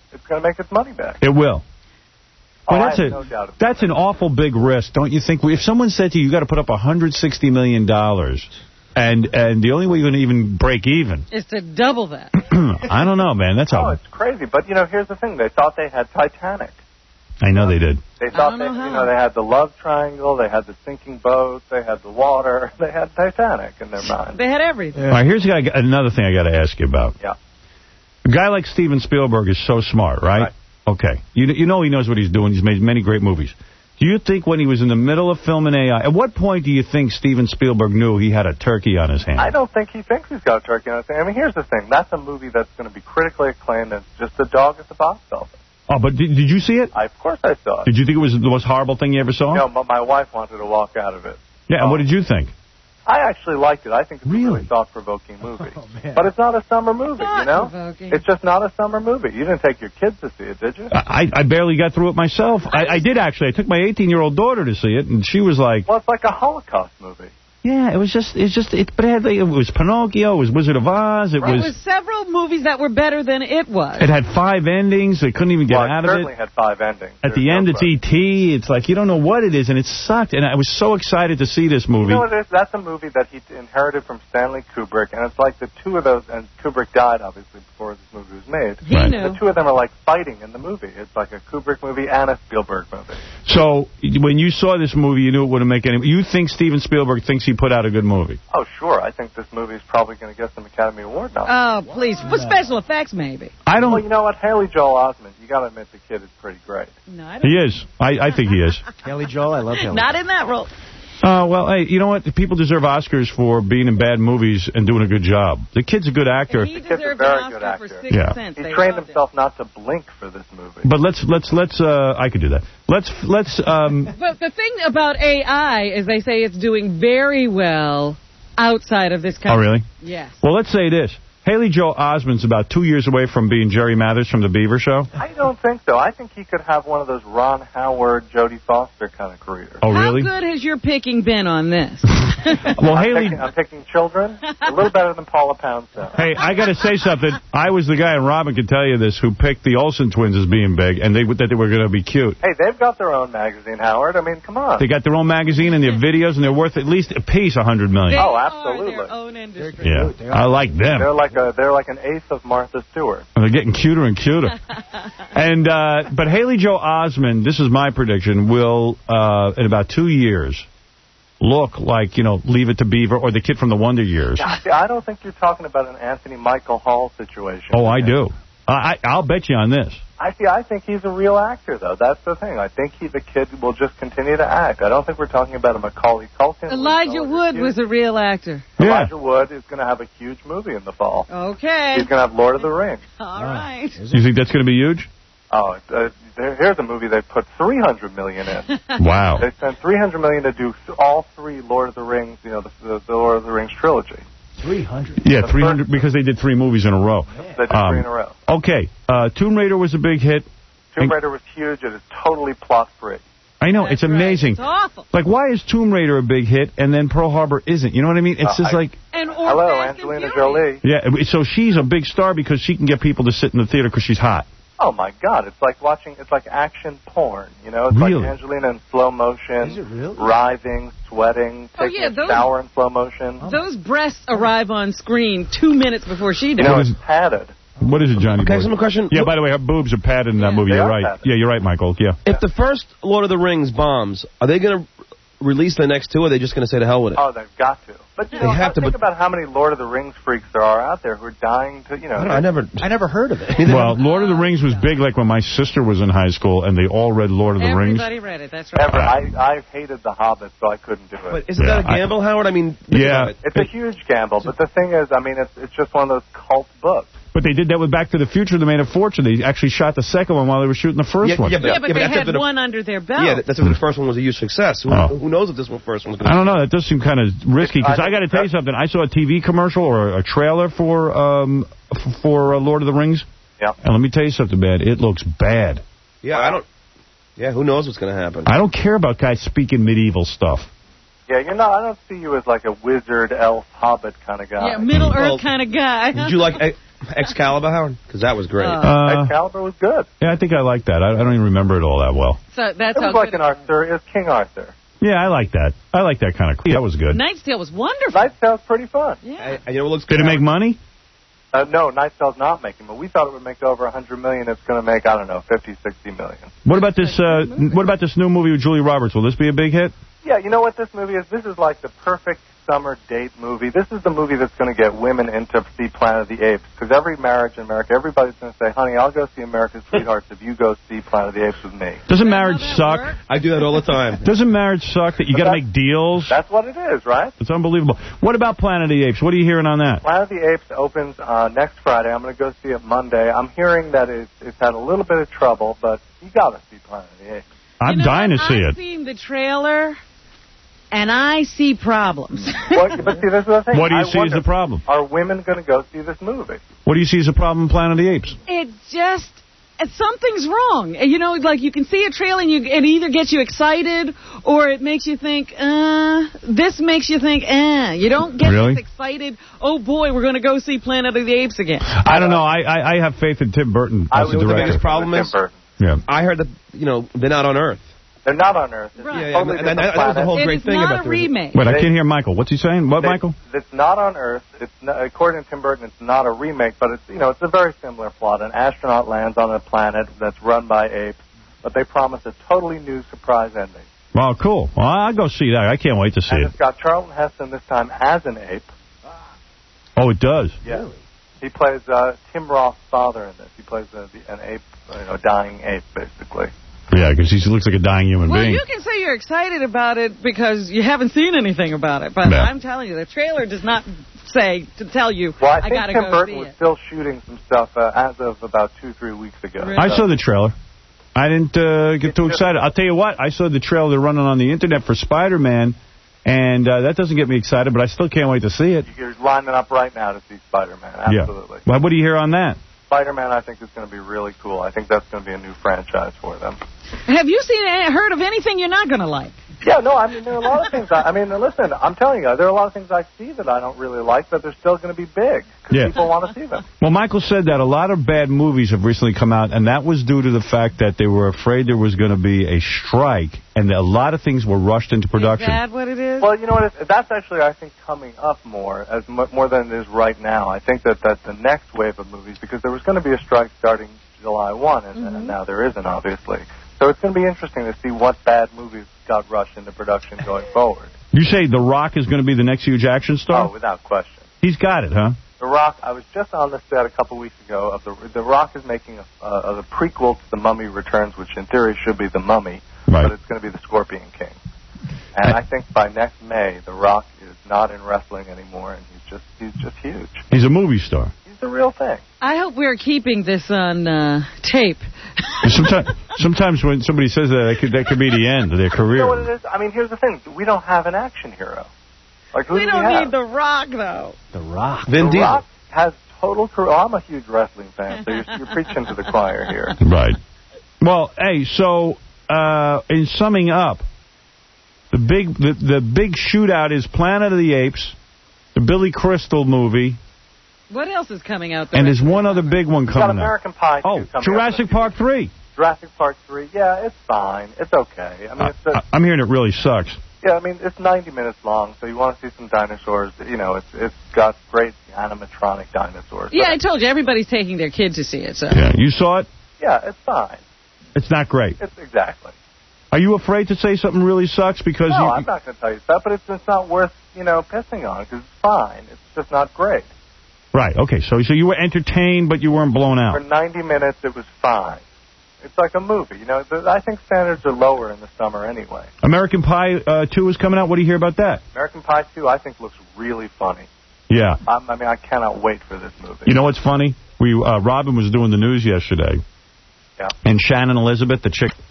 it's going to make its money back. It will. Oh, Well, I that's have a no doubt about that's an awful big risk, don't you think? If someone said to you, you got to put up one hundred sixty million dollars, and and the only way you're going to even break even, Is to double that. I don't know, man. That's Oh, how it's crazy. But, you know, here's the thing. They thought they had Titanic. I know they did. They thought they, you know, they had the love triangle, they had the sinking boat, they had the water, they had Titanic in their mind. They had everything. All right, here's another thing I got to ask you about. Yeah. A guy like Steven Spielberg is so smart, right? Right. Okay. You you know he knows what he's doing. He's made many great movies. Do you think when he was in the middle of filming A I, at what point do you think Steven Spielberg knew he had a turkey on his hands? I don't think he thinks he's got a turkey on his hand. I mean, here's the thing. That's a movie that's going to be critically acclaimed and it's just a dog at the box office. Oh, but did, did you see it? I, of course I saw it. Did you think it was the most horrible thing you ever saw? No, but my wife wanted to walk out of it. Yeah, and what did you think? I actually liked it. I think it's a really thought-provoking movie. But it's not a summer movie, you know? Thought-provoking. It's just not a summer movie. You didn't take your kids to see it, did you? I, I barely got through it myself. I, I did, actually. I took my eighteen-year-old daughter to see it, and she was like... Well, it's like a Holocaust movie. Yeah, it was just, it's just, it, but it, had, like, it was Pinocchio, it was Wizard of Oz, it There was, was several movies that were better than it was. it had five endings, they couldn't even get well, it out of certainly it. had five endings. At There's the no end, it's question. E T It's like, you don't know what it is, and it sucked, and I was so excited to see this movie. You know what it is? That's a movie that he inherited from Stanley Kubrick, and it's like the two of those, and Kubrick died, obviously, before this movie was made. He Right. knew. The two of them are like fighting in the movie. It's like a Kubrick movie and a Spielberg movie. So, when you saw this movie, you knew it wouldn't make any... You think Steven Spielberg thinks he put out a good movie? Oh, sure. I think this movie is probably going to get some Academy Award now. Oh, please. For special effects, maybe. I don't... Well, you know what? Haley Joel Osment, you got to admit the kid is pretty great. No, I don't. He is. I, I think he is. Haley Joel, I love Haley. Not in that role. Uh, well, hey, you know what? The people deserve Oscars for being in bad movies and doing a good job. The kid's a good actor. He The kid's a deserved very an good Oscar for actor. Sixth Yeah. Sense. He They trained loved it. himself not to blink for this movie. But let's, let's, let's, uh, I could do that. Let's, let's, um... But the thing about A I is they say it's doing very well outside of this country. Oh, really? Yes. Well, let's say this. Haley Joel Osment's about two years away from being Jerry Mathers from The Beaver Show. I don't think so. I think he could have one of those Ron Howard, Jodie Foster kind of careers. Oh, really? How good has your picking been on this? Well, I'm Haley... Picking, I'm picking children. A little better than Paula Poundstone. Hey, I got to say something. I was the guy, and Robin can tell you this, who picked the Olsen twins as being big, and they that they were going to be cute. Hey, they've got their own magazine, Howard. I mean, come on. They got their own magazine and their videos, and they're worth at least a piece a hundred million. Oh, absolutely. Their own industry. Yeah, I like them. They're like a they're like an eighth of Martha Stewart. And they're getting cuter and cuter. and uh, but Haley Joel Osment, this is my prediction, will uh, in about two years look like, you know, Leave It to Beaver or the kid from the Wonder Years. Yeah, see, I don't think you're talking about an Anthony Michael Hall situation. Oh, I do. I, I I'll bet you on this. I see. I think he's a real actor, though. That's the thing. I think he, the kid, will just continue to act. I don't think we're talking about a Macaulay Culkin. Elijah Wood was a real actor. Elijah Wood is going to have a huge movie in the fall. Okay. He's going to have Lord of the Rings. All right. You think that's going to be huge? Oh, uh, there, here's a movie they put three hundred million dollars in. Wow. They spent three hundred million dollars to do all three Lord of the Rings, you know, the, the, the Lord of the Rings trilogy. three hundred Yeah, three hundred because they did three movies in a row. They did Um, three in a row. Okay, uh, Tomb Raider was a big hit. Tomb Raider was huge. It is totally plot-free. I know, it's amazing. It's awful. Like, why is Tomb Raider a big hit and then Pearl Harbor isn't? You know what I mean? It's Uh, just I- like... And Hello, Angelina Jolie. Yeah, so she's a big star because she can get people to sit in the theater because she's hot. Oh my God! It's like watching. It's like action porn. You know, it's Really? like Angelina in slow motion, Is it really? writhing, sweating, Oh, taking yeah, a those- shower in slow motion. Those breasts arrive on screen two minutes before she does. You know, it's padded. What is it, Johnny? Okay, boy? so my question- Yeah, by the way, her boobs are padded in that Yeah. movie. They You're are right. padded. Yeah, you're right, Michael. Yeah. If the first Lord of the Rings bombs, are they going to release the next two, or are they just going to say to hell with it? Oh, they've got to. But you They know, have to, think but- about how many Lord of the Rings freaks there are out there who are dying to, you know. I, don't know, I never... I never heard of it. Well, Lord of the Rings was big like when my sister was in high school and they all read Lord of the Rings. Everybody read it. That's right. Ever. I I hated The Hobbit, so I couldn't do it. But isn't Yeah, that a gamble, Howard? I mean... think Yeah. about it. It's a huge gamble, but the thing is, I mean, it's it's just one of those cult books. But they did that with Back to the Future. They made a fortune. They actually shot the second one while they were shooting the first Yeah, one. yeah, but- Yeah, but they that's had after the- one under their belt. Yeah, that's if the first one was a huge success. Who, Oh. who knows if this one first one's going to I don't know. That does seem kind of risky because I- I, got to tell you something. I saw a T V commercial or a trailer for um f- for uh, Lord of the Rings. Yeah. And let me tell you something, man. It looks bad. Yeah, I don't... Yeah, who knows what's going to happen? I don't care about guys speaking medieval stuff. Yeah, you know, I don't see you as like a wizard, elf, hobbit kind of guy. Yeah, Middle Well, Earth kind of guy. Did you like... eh, Excalibur, Howard? Because that was great. Uh, Excalibur was good. Yeah, I think I like that. I, I don't even remember it all that well. So that's It was how like good an Arthur. It was King Arthur. Yeah, I like that. I like that kind of. That was good. Knight's Tale was wonderful. Knight's Tale's pretty fun. Yeah. I, you know what looks Did good? it make money? Uh, no, Knight's Tale's not making, but we thought it would make over one hundred million. It's going to make, I don't know, fifty, sixty million. What about this? Uh, what about this new movie with Julia Roberts? Will this be a big hit? Yeah, you know what this movie is? This is like the perfect summer date movie. This is the movie that's going to get women into see Planet of the Apes. Because every marriage in America, everybody's going to say, honey, I'll go see America's Sweethearts if you go see Planet of the Apes with me. Doesn't marriage suck? I do that all the time. Doesn't marriage suck that you got to make deals? That's what it is, right? It's unbelievable. What about Planet of the Apes? What are you hearing on that? Planet of the Apes opens uh, next Friday. I'm going to go see it Monday. I'm hearing that it's, it's had a little bit of trouble, but you got to see Planet of the Apes. I'm You know dying what? to see I've it. seen the trailer, and I see problems. Well, but see, this is the thing. What do you I see as wonder, the problem? Are women going to go see this movie? What do you see as a problem in Planet of the Apes? It just, something's wrong. You know, like you can see a trailer and you, it either gets you excited or it makes you think, uh, this makes you think, eh. You don't get Really? this excited, oh boy, we're going to go see Planet of the Apes again. I don't know. I, I, I have faith in Tim Burton I as would- a the director. biggest problem is, Yeah. I heard that, you know, they're not on Earth. They're not on Earth. It's Right. Yeah, totally and, and, different and that was the planet. whole It great is thing not about a the remake. Wait, I They- can't hear Michael. What's he saying? What, They- Michael? It's not on Earth. It's not, according to Tim Burton, it's not a remake, but it's you know it's a very similar plot. An astronaut lands on a planet that's run by apes, but they promise a totally new surprise ending. Well, cool. Well, I'll go see that. I can't wait to see And it. it's got Charlton Heston this time as an ape. Oh, it does? Yes. He plays uh, Tim Roth's father in this. He plays a, the, an ape, you know, a dying ape, basically. Yeah, because he looks like a dying human Well, being. you can say you're excited about it because you haven't seen anything about it, but Yeah. I'm telling you, the trailer does not say to tell you, Well, I I think got to Tim go Burton see was it. still shooting some stuff uh, as of about two, three weeks ago. Really? I So- saw the trailer. I didn't uh, get too excited. I'll tell you what. I saw the trailer they're running on the Internet for Spider-Man, and uh, that doesn't get me excited, but I still can't wait to see it. You're lining up right now to see Spider-Man. Absolutely. Yeah. Well, what do you hear on that? Spider-Man, I think, is going to be really cool. I think that's going to be a new franchise for them. Have you seen heard of anything you're not going to like? Yeah, no, I mean, there are a lot of things. I, I mean, listen, I'm telling you, there are a lot of things I see that I don't really like, but they're still going to be big because Yeah. people want to see them. Well, Michael said that a lot of bad movies have recently come out, and that was due to the fact that they were afraid there was going to be a strike, and a lot of things were rushed into production. Is that what it is? Well, you know what? It's, that's actually, I think, coming up more as mu- more than it is right now. I think that that's the next wave of movies because there was going to be a strike starting July first, and, Mm-hmm. and now there isn't, obviously. So it's going to be interesting to see what bad movies got rushed into production going forward. You say The Rock is going to be the next huge action star? Oh, without question. He's got it, huh? The Rock, I was just on the set a couple weeks ago of the The Rock is making a, a, a prequel to The Mummy Returns, which in theory should be The Mummy, Right. but it's going to be The Scorpion King. And I think by next May, The Rock is not in wrestling anymore, and he's just he's just huge. He's a movie star. He's the real thing. I hope we're keeping this on uh, tape. Sometimes, sometimes when somebody says that, that could, that could be the end of their You know career. what it is? I mean, here's the thing: we don't have an action hero. Like who We do don't we have? need The Rock, though. The Rock. Vin the Diesel. Rock has total career. Oh, I'm a huge wrestling fan, so you're, you're preaching to the choir here. Right. Well, hey, so uh, in summing up, the big the, the big shootout is Planet of the Apes, the Billy Crystal movie, What else is coming out there? and there's one other big one We've got coming out. American Pie. Oh, two coming Jurassic up. Park three. Jurassic Park three. Yeah, it's fine. It's okay. I mean, it's a, I, I'm hearing it really sucks. yeah. I mean, it's ninety minutes long, so you want to see some dinosaurs. You know, it's it's got great animatronic dinosaurs. Yeah, But, I told you, everybody's taking their kids to see it. So. Yeah, you saw it? yeah, it's fine. It's not great. It's exactly. Are you afraid to say something really sucks because No, you? I'm not going to tell you that, but it's it's not worth you know pissing on because it's fine. It's just not great. Right. Okay. So so you were entertained, but you weren't blown For out. ninety minutes, it was fine. It's like a movie. You know, the, I think standards are lower in the summer anyway. American Pie uh, two is coming out. What do you hear about that? American Pie two, I think, looks really funny. Yeah. I'm, I mean, I cannot wait for this movie. You know what's funny? We uh, Robin was doing the news yesterday, Yeah. and Shannon Elizabeth, the chick,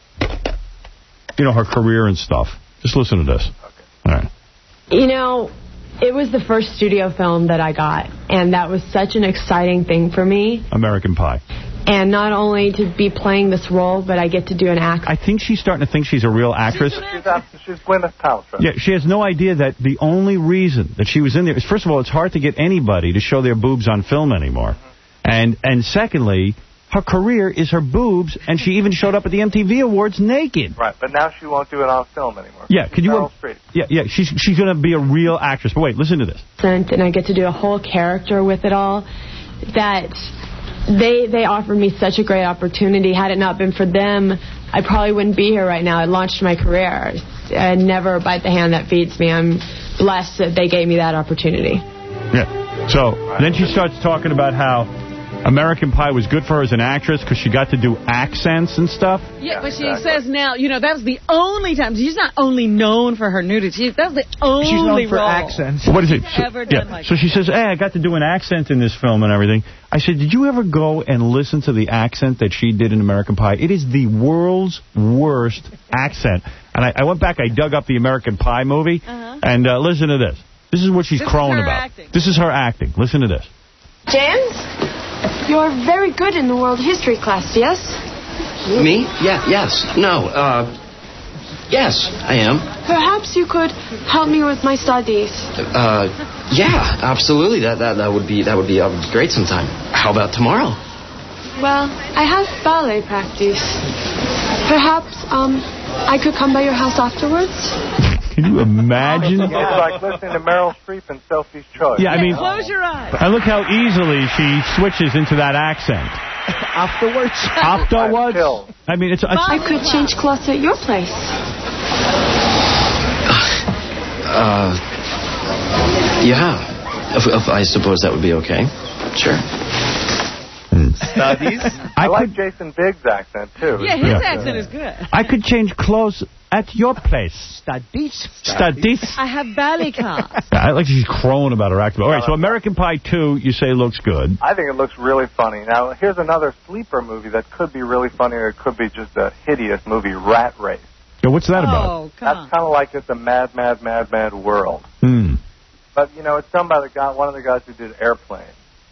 you know, her career and stuff. Just listen to this. Okay. All right. You know, it was the first studio film that I got, and that was such an exciting thing for me. American Pie. And not only to be playing this role, but I get to do an act. I think she's starting to think she's a real actress. She's, out, she's Gwyneth Paltrow. Yeah, she has no idea that the only reason that she was in there is, first of all, it's hard to get anybody to show their boobs on film anymore. And and secondly, her career is her boobs, and she even showed up at the M T V Awards naked. Right, but now she won't do it on film anymore. Yeah, could you... Meryl Streep. Yeah, yeah, she's she's going to be a real actress. But wait, listen to this. And I get to do a whole character with it all. That they they offered me such a great opportunity. Had it not been for them, I probably wouldn't be here right now. I launched my career. I never bite the hand that feeds me. I'm blessed that they gave me that opportunity. Yeah. So then she starts talking about how American Pie was good for her as an actress because she got to do accents and stuff. Yeah, but she says now, you know, that was the only time. She's not only known for her nudity. That was the only She's known for role accents. What is it? she's So, ever yeah. done like so she says, hey, I got to do an accent in this film and everything. I said, did you ever go and listen to the accent that she did in American Pie? It is the world's worst accent. And I, I went back, I dug up the American Pie movie, Uh-huh. and uh, listen to this. This is what she's This is crowing her about. acting. This is her acting. Listen to this. James, you're very good in the world history class, yes? Me? Yeah, yes. No, uh, yes, I am. Perhaps you could help me with my studies. Uh, yeah, absolutely. That that that would be that would be, uh, great sometime. How about tomorrow? Well, I have ballet practice. Perhaps, um, I could come by your house afterwards? Can you imagine? It's like listening to Meryl Streep in Sophie's Choice. Yeah, I mean, close your eyes. and look how easily she switches into that accent. Afterwards? Afterwards? I mean, it's... it's I could change clothes at your place. Uh, yeah. If, if I suppose that would be okay. Sure. Studies. I, I like Jason Biggs' accent, too. Yeah, his Yeah. accent is good. I could change clothes at your place. Studies. Studies. I have ballet class. I like she's crowing about her acting. All right, so American Pie two, you say looks good. I think it looks really funny. Now, here's another sleeper movie that could be really funny, or it could be just a hideous movie, Rat Race. Yeah, what's that about? Oh, come That's kind of like It's a Mad, Mad, Mad, Mad World. Hmm. But, you know, it's done by the guy, one of the guys who did Airplane.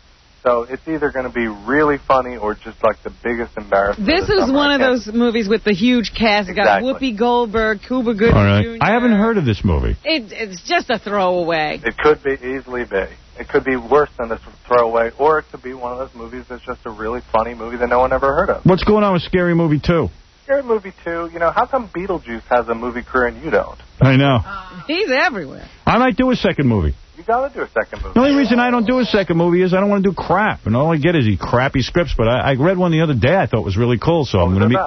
So it's either going to be really funny or just like the biggest embarrassment. This of the is summer. one I of can't- those movies with the huge cast. It got Exactly. Whoopi Goldberg, Cuba Gooding All right. Junior I haven't heard of this movie. It, it's just a throwaway. It could be easily be. It could be worse than a throwaway, or it could be one of those movies that's just a really funny movie that no one ever heard of. What's going on with Scary Movie two? Scary Movie two, you know, how come Beetlejuice has a movie career and you don't? I know. He's everywhere. I might do a second movie. You got to do a second movie. The only reason I don't do a second movie is I don't want to do crap. And all I get is these crappy scripts. But I, I read one the other day I thought was really cool, so I'm going to meet...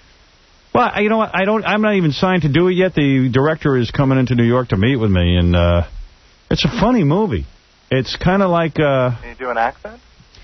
Well, I- you know what? I don't. I'm not even signed to do it yet. The director is coming into New York to meet with me, and uh, it's a funny movie. It's kind of like... Uh, Can you do an accent?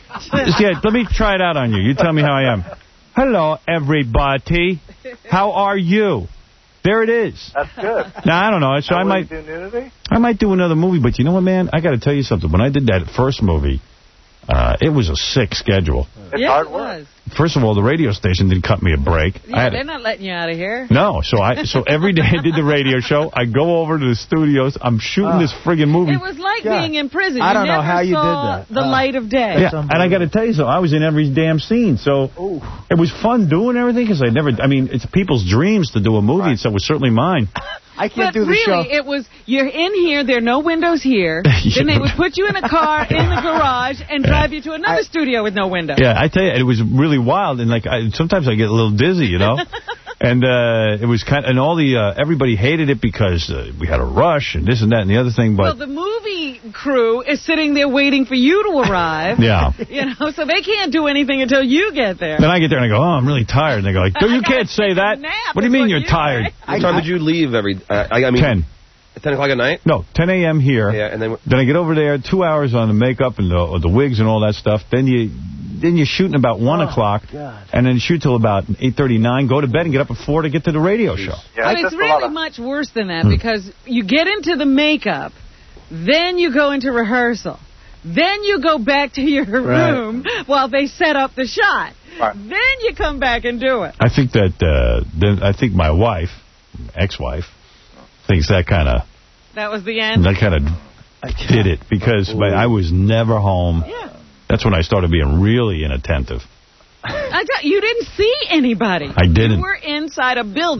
yeah, let me try it out on you. You tell me how I am. Hello, everybody. How are you? There it is. That's good. Now, I don't know. So Now, I will might... you do nudity? I might do another movie, but you know what, man? I got to tell you something. When I did that first movie, uh, it was a sick schedule. It's yes, hard it work. was. First of all, the radio station didn't cut me a break. I Yeah, had they're not letting you out of here. No, so I so every day I did the radio show. I go over to the studios. I'm shooting Oh. this friggin' movie. It was like God. being in prison. I don't you know never how you saw did that. the Oh. light of day. Yeah, and I got to tell you something. I was in every damn scene, so it was fun doing everything because I never. I mean, it's people's dreams to do a movie, so it was certainly mine. I can't But do the really, show. it was, you're in here, there are no windows here. Then they would put you in a car in the garage and drive you to another studio with no windows. Yeah, I tell you, it was really wild, and like I, sometimes I get a little dizzy, you know. And uh, it was kind of, and all the uh, everybody hated it because uh, we had a rush and this and that and the other thing. Well, But the movie crew is sitting there waiting for you to arrive. yeah. You know, so they can't do anything until you get there. Then I get there and I go, oh, I'm really tired. And they go, like, you can't say that. nap What do you is mean what you're you tired? say. What time did you leave every... Uh, I, I mean, ten. At ten o'clock at night? No, ten a.m. here. Yeah, and then... Then I get over there, two hours on the makeup and the, the wigs and all that stuff. Then you... Then you're shooting about one Oh, o'clock, God. and then shoot till about eight thirty-nine, go to bed and get up at four to get to the radio show. Yeah, But it's it's just a lot really of- much worse than that Hmm. because you get into the makeup, then you go into rehearsal, then you go back to your Right. room while they set up the shot. Right. Then you come back and do it. I think that, uh, then I think my wife, ex-wife, thinks that kind of, That was the end. that kind of did it because my, I was never home. Yeah. That's when I started being really inattentive. I thought you didn't see anybody. I didn't. You were inside a building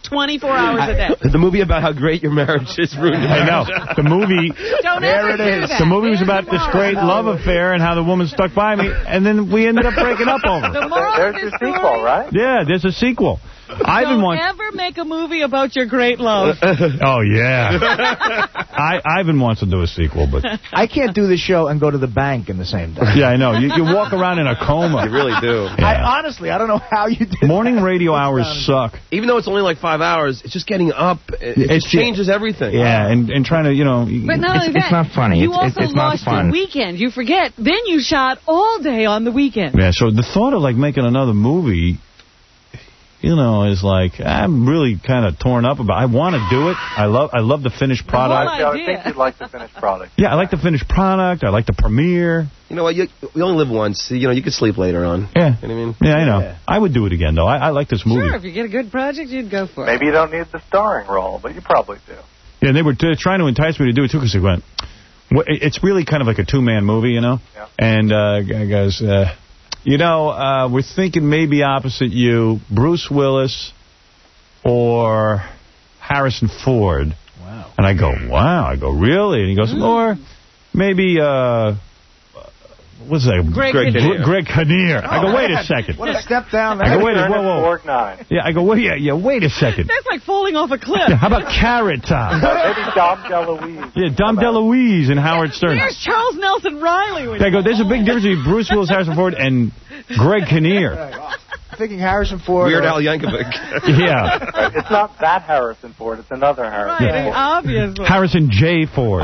twenty-four hours a day. The movie about how great your marriage is ruined your I marriage. know. The movie... Don't there ever it do is. that. The movie was There's about the this moral. great love affair and how the woman stuck by me, and then we ended up breaking up over The it. moral There's of your this sequel, story, right? Yeah, there's a sequel. Ivan don't wants... ever make a movie about your great love. Oh, yeah. I, Ivan wants to do a sequel, but... I can't do this show and go to the bank in the same day. Yeah, I know. You, you walk around in a coma. You really do. Yeah. I honestly, I don't know how you did Morning that. radio hours suck. Even though it's only like five hours, it's just getting up. It, it It's- just changes everything. Yeah, and, and trying to, you know... But not only that, not funny. you It's- also it's not lost fun. your weekend. You forget. Then you shot all day on the weekend. Yeah, so the thought of, like, making another movie... You know, is like, I'm really kind of torn up about. I want to do it. I love I love the finished product. I think you'd like the finished product. Yeah, I like the finished product. I like the premiere. You know what? You, we only live once. You know, you could sleep later on. Yeah. You know what I mean? Yeah, I know. Yeah. I would do it again, though. I, I like this movie. Sure, if you get a good project, you'd go for it. Maybe you don't need the starring role, but you probably do. Yeah, and they were t- trying to entice me to do it, too, because they went, well, it- it's really kind of like a two-man movie, you know? Yeah. And uh, guy goes, uh, you know, uh, we're thinking maybe opposite you, Bruce Willis or Harrison Ford. Wow. And I go, wow. I go, really? And he goes, or maybe, uh, what's that? Greg Greg Kinnear. Greg Kinnear. I go, Oh, wait a man. second. What a step down. I go, wait a Ernest whoa, whoa. Borgnine. Yeah, I go, wait, yeah, yeah, wait a second. That's like falling off a cliff. Yeah, how about Carrot Top? Maybe Dom DeLuise. Yeah, Dom DeLuise and Howard Stern. There's Charles Nelson Riley. When I go, there's a big difference between Bruce Willis, Harrison Ford, and Greg Kinnear. I'm thinking Harrison Ford. Weird or- Al Yankovic. Yeah. Right. It's not that Harrison Ford. It's another Harrison Right, Ford. obviously. Harrison J. Ford.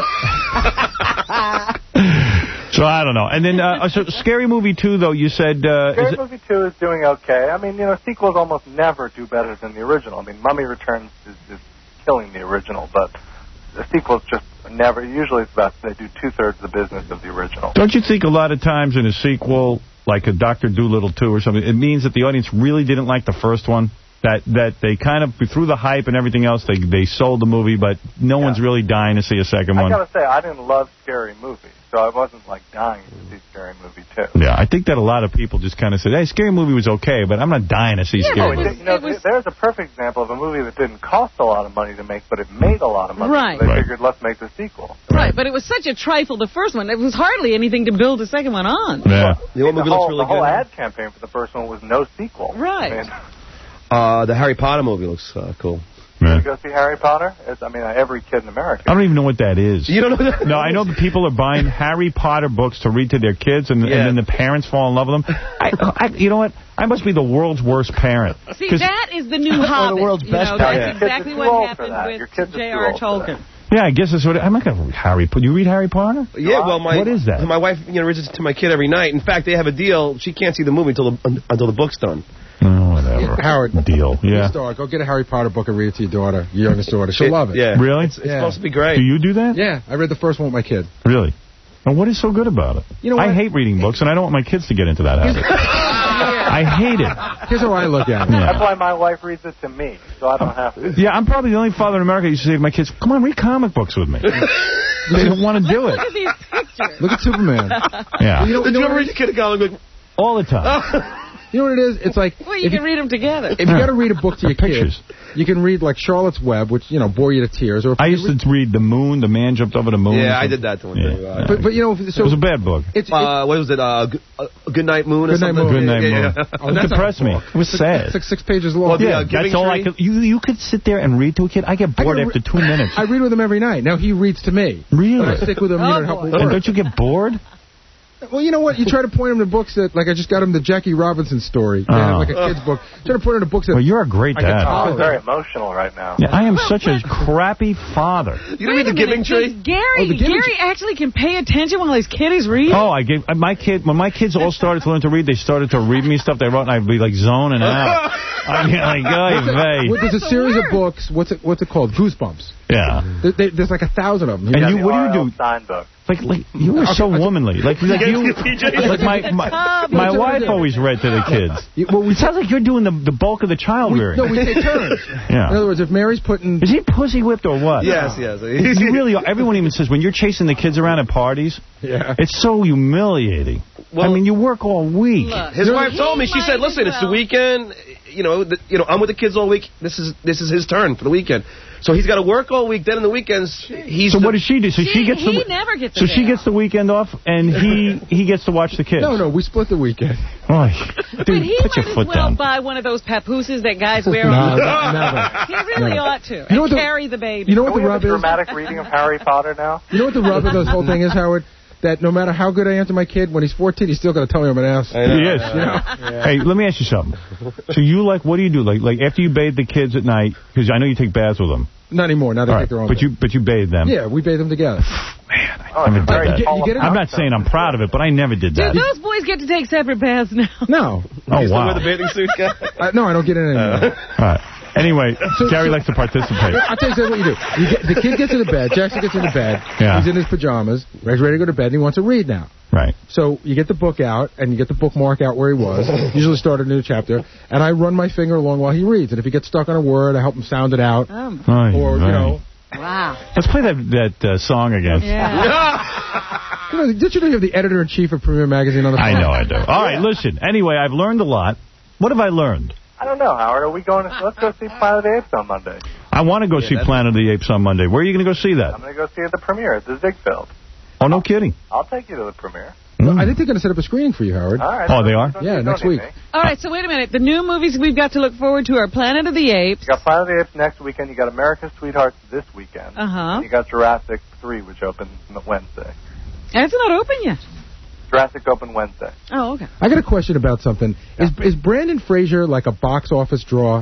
So I don't know. And then, uh, so Scary Movie two, though, you said... Uh, Scary is it, Movie two is doing okay. I mean, you know, sequels almost never do better than the original. I mean, Mummy Returns is, is killing the original, but the sequels just never... Usually it's about, they do two-thirds of the business of the original. don't you think a lot of times in a sequel, like a Doctor Dolittle two or something, it means that the audience really didn't like the first one? That that they kind of, through the hype and everything else, they they sold the movie, but no Yeah. one's really dying to see a second I one. gotta say, I didn't love Scary Movie, so I wasn't, like, dying to see Scary Movie two. Yeah, I think that a lot of people just kind of said, hey, Scary Movie was okay, but I'm not dying to see Yeah, Scary but Movie. it was- You know, it was- there's a perfect example of a movie that didn't cost a lot of money to make, but it made a lot of money. Right. So they Right. figured, let's make the sequel. Right, but it was such a trifle, the first one. It was hardly anything to build the second one on. Yeah. The old the movie whole, looks really the whole good. ad campaign for the first one was no sequel. Right. I mean, Uh, the Harry Potter movie looks uh, cool. Yeah. you go see Harry Potter? It's, I mean, every kid in America. I don't even know what that is. You don't know that? No, I know that people are buying Harry Potter books to read to their kids, and, Yeah. and then the parents fall in love with them. I, I, you know what? I must be the world's worst parent. See, 'Cause- that is the new Hobbit. world's you best know, parent. that's Yeah. exactly Kids are too what old for happened that. Your with kids are J too R old for Tolkien. yeah, I guess that's what... I'm not going to read Harry Potter. You read Harry Potter? Yeah, well, my What is that? My wife, you know, reads it to my kid every night. In fact, they have a deal. She can't see the movie until the until the book's done. Oh, whatever. Howard. Deal. Yeah. Next door, go get a Harry Potter book and read it to your daughter, your youngest daughter. She'll It- love it. Yeah. Really? It's, it's Yeah. supposed to be great. Do you do that? Yeah, I read the first one with my kid. Really? Now, what is so good about it? You know I what? hate reading books, and I don't want my kids to get into that habit. I hate it. Here's how I look at it. Yeah. That's why my wife reads it to me, so I don't have to. Yeah, I'm probably the only father in America who used to say to my kids, come on, read comic books with me. They don't want to do Look it. at these pictures. Look at Superman. Yeah. You know, Did you you know ever what read it a kid a comic book? All the time. You know what it is? It's like Well, you if can read them together. if you got to read a book to your Pictures. kids, you can read like Charlotte's Web, which you know bore you to tears. Or if I you used read, to read The Moon, The Man Jumped Over the Moon. Yeah, I did that to one Yeah. day. Uh, but but you know, so It was a bad book. it's, uh, what was it? Uh, G- uh, Good Night Moon or Good Night something? Moon. Good Night Yeah, Moon. yeah. Oh, It that's depressed not a me. book. It was sad. it's like six pages long. Well, the, Yeah, uh, Giving that's all I Tree? could. You you could sit there and read to a kid. I get I bored can after re- two minutes. I read with him every night. Now he reads to me. Really? And I stick with him, you know, Oh, to help boy. him And work. don't you get bored? Well, you know what? You try to point him to books that, like I just got him the Jackie Robinson story, Oh. yeah, like a kid's book. Try to point him to books that. Well, you're a great I can dad. tolerate. I'm very emotional right now. Yeah, I am such a crappy father. You don't Wait read a The Giving minute, Tree? does Gary, Oh, the Giving Gary Tree- actually can pay attention while his kid is reading? Oh, I gave uh, my kid when my kids all started to learn to read. They started to read me stuff they wrote, and I'd be like zoning out. I'd be like, oh, vey. Well, there's a series of books. What's it? What's it called? Goosebumps. Yeah. There, they, there's like a thousand of them. And Yeah, you, the what do R you L do? Stein book. Like, like you were so womanly. Like, like you, like my my, my wife always read to the kids. You- well, we It sounds like you're doing the the bulk of the child we, rearing. no, we take turns. Yeah. In other words, if Mary's putting, Is he pussy whipped or what? Yes, yes. You really are. Everyone even says when you're chasing the kids around at parties, yeah, it's so humiliating. Well, I mean, you work all week. Look, His wife he told me, she might said, as listen, it's the well- weekend. you know, the, you know, I'm with the kids all week. This is this is his turn for the weekend. So he's got to work all week. Then in the weekends, he's. So the, what does she do? So she, She- gets he the. never gets a So day she off. gets the weekend off, and he he gets to watch the kids. No, no, we split the weekend. Oh, But dude, he put your might as foot well down. buy one of those papooses that guys wear No, on the never. He really Never. ought to. You know and what the- carry the baby. You know what Can the we rub have a is? dramatic reading of Harry Potter now? You know what the rub of this whole thing is, Howard? That no matter how good I am to my kid, when he's fourteen, he's still going to tell me I'm an ass. He is. Hey, let me ask you something. So you like, what do you do? Like, like after you bathe the kids at night, because I know you take baths with them. Not anymore. Now they All take right, their own. but bath. you but you bathe them. Yeah, we bathe them together. Oh, I never did very that. You get it I'm out. not saying I'm proud of it, but I never did Dude, that. those boys get to take separate baths now. No. Oh, you still wow. wear the bathing suit, guy? Uh, no, I don't get in anymore. All right. Anyway, Gary likes to participate. I'll tell you what you do. You get, the kid gets into bed. Jackson gets into bed. Yeah. He's in his pajamas. He's ready to go to bed, and he wants to read now. Right. So you get the book out, and you get the bookmark out where he was. Usually start a new chapter. And I run my finger along while he reads. And if he gets stuck on a word, I help him sound it out. Um, Right, or, you right. know. Wow. Let's play that that uh, song again. Yeah. You know, did you know you have the editor-in-chief of Premier Magazine on the phone? I know I do. All right, listen. Anyway, I've learned a lot. What have I learned? I don't know, Howard. Are we going to... Let's go see Planet of the Apes on Monday. I want to go see Planet of the Apes on Monday. Where are you going to go see that? I'm going to go see it at the premiere at the Ziegfeld. Oh, no kidding. I'll take you to the premiere. Well, I think they're going to set up a screening for you, Howard. All right. Oh, they are? Don't Yeah, you- next don't need week. me. All right, so wait a minute. The new movies we've got to look forward to are Planet of the Apes. You got Planet of the Apes next weekend. You got America's Sweethearts this weekend. Uh-huh. And you got Jurassic three, which opens Wednesday. And it's not open yet. Jurassic open Wednesday. Oh, okay. I got a question about something. Is is Brandon Fraser like a box office draw?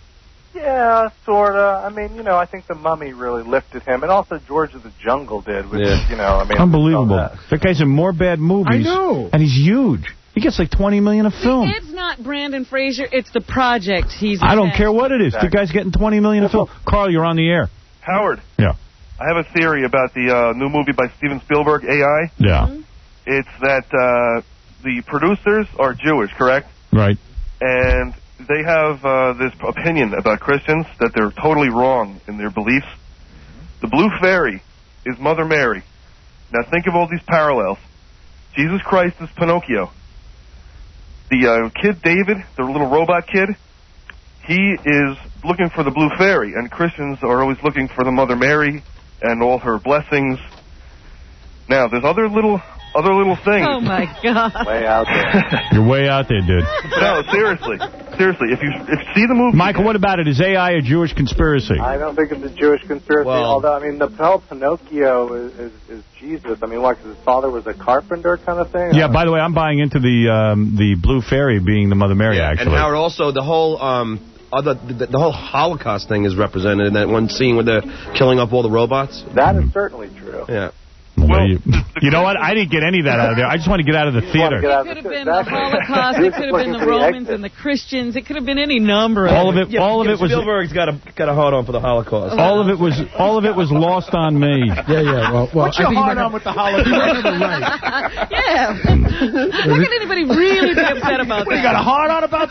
Yeah, sort of. I mean, you know, I think The Mummy really lifted him. And also George of the Jungle did, which Yeah. is, you know, I mean... Unbelievable. all that. That guy's in more bad movies. I know. And he's huge. He gets like twenty million dollars a film. It's not Brandon Fraser. It's the project he's I don't attached care what it is. The guy's getting twenty million dollars a film. Carl, you're on the air. Howard, Yeah. I have a theory about the uh, new movie by Steven Spielberg, A I. Yeah. It's that uh, the producers are Jewish, correct? Right. And they have uh, this opinion about Christians that they're totally wrong in their beliefs. The Blue Fairy is Mother Mary. Now think of all these parallels. Jesus Christ is Pinocchio. The uh, kid David, the little robot kid, he is looking for the Blue Fairy, and Christians are always looking for the Mother Mary and all her blessings. Now, there's other little other little things. Oh, my God. Way out there. You're way out there, dude. No, seriously. Seriously, if you if you see the movie... Michael, what about it? Is A I a Jewish conspiracy? I don't think it's a Jewish conspiracy, Well- although, I mean, the whole Pinocchio is, is, is Jesus. I mean, what, 'cause his father was a carpenter kind of thing? Yeah, by the way, I'm buying into the um, the Blue Fairy being the Mother Mary, Yeah, actually. and Howard, also, the whole... Um, other, the, the whole Holocaust thing is represented in that one scene where they're killing up all the robots. That is certainly true. Yeah. Well, you, you know what? I didn't get any of that out of there. I just want to get out of the theater. It could have been the Holocaust. It could have been the Romans and the Christians. It could have been any number of All of it, Yeah, all of yeah, it was, Spielberg's got a got a hard on for the Holocaust. all of it was, all of it was lost on me. Yeah, yeah. Well, well What's I your think he hard might on have- with the he might Holocaust? have it right. Yeah. How can anybody really be upset about We that? got a hard on about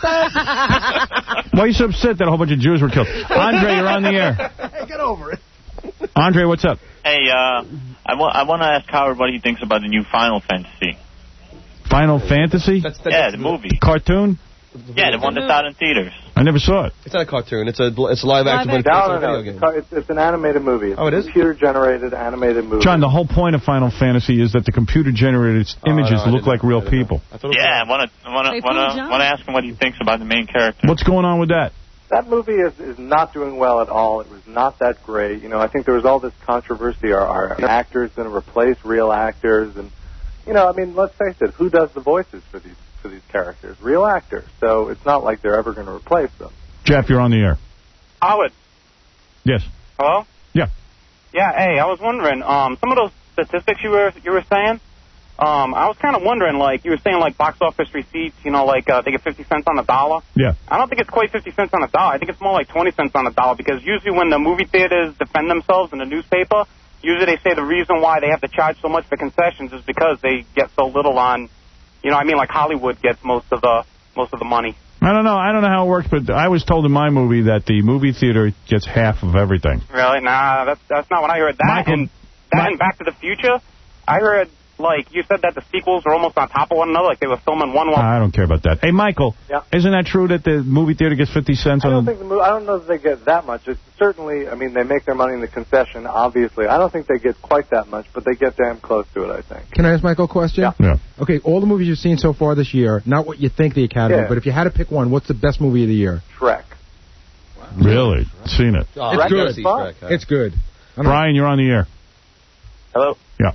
that? Why are you so upset that a whole bunch of Jews were killed? Andre, you're on the air. Hey, get over it. Andre, what's up? Hey, uh, I, wa- I want to ask Howard what he thinks about the new Final Fantasy. Final Fantasy? That's, that's, Yeah, the movie. Cartoon? Yeah, the one that's out in theaters. I never saw it. It's not a cartoon. It's a it's a live action, but it's No, based no, on a no. video It's, game. it's, it's an animated movie. It's Oh, it a is? computer-generated animated movie. John, the whole point of Final Fantasy is that the computer-generated Oh, images no, I look didn't like know. real I didn't know. people. I thought it was Yeah, I want to want They to want fooled to John. want to ask him what he thinks about the main character. What's going on with that? That movie is, is not doing well at all. It was not that great. You know, I think there was all this controversy. Are, are actors going to replace real actors? And, you know, I mean, let's face it, who does the voices for these for these characters? Real actors. So it's not like they're ever going to replace them. Jeff, you're on the air. Howard. Yes. Hello? Yeah. Yeah, hey, I was wondering, um, some of those statistics you were you were saying, um, I was kind of wondering, like, you were saying, like, box office receipts, you know, like, uh, they get fifty cents on the dollar. Yeah. I don't think it's quite fifty cents on the dollar. I think it's more like twenty cents on the dollar, because usually when the movie theaters defend themselves in the newspaper, usually they say the reason why they have to charge so much for concessions is because they get so little on, you know, I mean, like Hollywood gets most of the most of the money. I don't know. I don't know how it works, but I was told in my movie that the movie theater gets half of everything. Really? Nah, that's that's not what I heard. That Michael- and that and Back to the Future, I heard like, you said that the sequels were almost on top of one another, like they were filming one while... I don't care about that. Hey, Michael, Yeah. isn't that true that the movie theater gets fifty cents I on don't the... think the movie, I don't know that they get that much. It's certainly, I mean, they make their money in the concession, obviously. I don't think they get quite that much, but they get damn close to it, I think. Can I ask Michael a question? Yeah. Yeah. Okay, all the movies you've seen so far this year, not what you think the Academy, Yeah. but if you had to pick one, what's the best movie of the year? Shrek. Really? Seen it. Oh, it's I good. gotta see Shrek, huh? It's good. I don't- Brian, you're on the air. Hello? Yeah.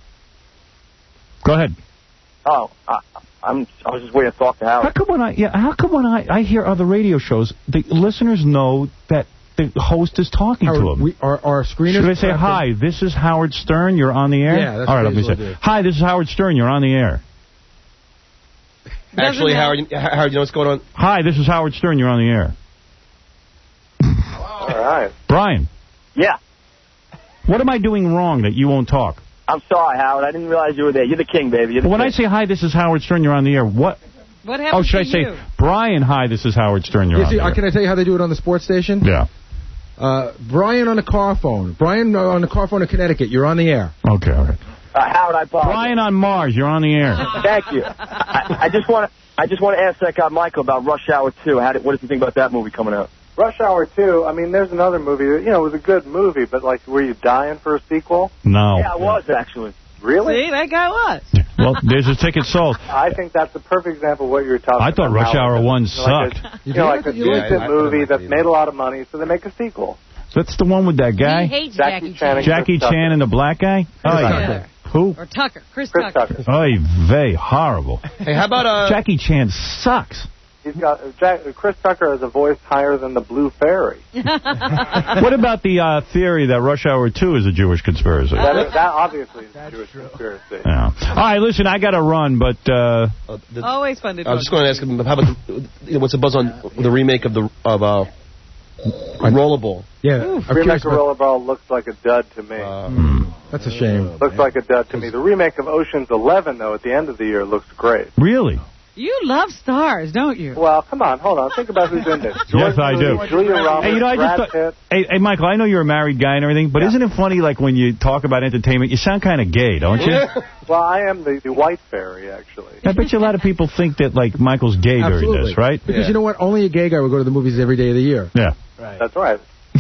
Go ahead. Oh, I, I'm, I was just waiting to talk to Howard. How come when I yeah? How come when I, I hear other radio shows, the listeners know that the host is talking Howard, to them? we, our, our screeners... Should I say, prepped hi, this is Howard Stern, you're on the air? Yeah, that's All right, what let me they say, do. hi, this is Howard Stern, you're on the air. Actually, Howard, you- Howard, you know what's going on? Hi, this is Howard Stern, you're on the air. All right. Brian, Yeah. what am I doing wrong that you won't talk? I'm sorry, Howard. I didn't realize you were there. You're the king, baby. You're the When king. I say, hi, this is Howard Stern, you're on the air, what? What Oh, happened should I to say, you? Brian, hi, this is Howard Stern, you're You on see, the uh, air. can I tell you how they do it on the sports station? Yeah. Uh, Brian on the car phone. Brian uh, on the car phone in Connecticut. You're on the air. Okay, all right. Uh, Howard, I apologize. Brian on Mars, you're on the air. Thank you. I, I just want to. I just want to ask that guy Michael about Rush Hour two. How did, what does he think about that movie coming out? Rush Hour two, I mean, there's another movie, that, you know, it was a good movie, but, like, were you dying for a sequel? No. Yeah, I was, actually. Really? See, that guy was. Well, there's a ticket sold. I think that's the perfect example of what you were talking I about. thought Rush Howard. Hour one You know, like sucked. a, you know, like a You like it? decent Yeah, I- I movie like that's it. made a lot of money, so they make a sequel. That's the one with that guy? He hates Jackie Jackie, Chan and Chan. Jackie Chris Chan Tucker. and the black guy? Oh, Tucker. Who? Or Tucker. Chris, Chris Tucker. Tucker. Oy vey, horrible. Hey, how about... uh? Jackie Chan sucks. He's got uh, Jack, Chris Tucker has a voice higher than the Blue Fairy. What about the uh, theory that Rush Hour two is a Jewish conspiracy? That, is, that obviously is a Jewish conspiracy. Yeah. All right, listen, I got to run, but... Uh, Uh, the, Always fun to I was talk just going to ask him, how about the, you know, what's the buzz on the remake of the of uh, Rollerball? Yeah. I'm curious Remake of about- Rollerball looks like a dud to me. hmm. That's a shame. looks like a dud to me. The remake of Ocean's Eleven, though, at the end of the year, looks great. Really? You love stars, don't you? Well, come on, hold on. Think about who's in this. Yes, I do. Clooney, Julia Roberts, Hey, you know, I Brad just Pitt. thought, hey, hey, Michael, I know you're a married guy and everything, but Yeah. isn't it funny, like, when you talk about entertainment, you sound kind of gay, don't you? Well, I am the, the white fairy, actually. I bet you a lot of people think that, like, Michael's gay during Absolutely. this, right? Because Yeah. you know what? Only a gay guy would go to the movies every day of the year. Yeah. That's right.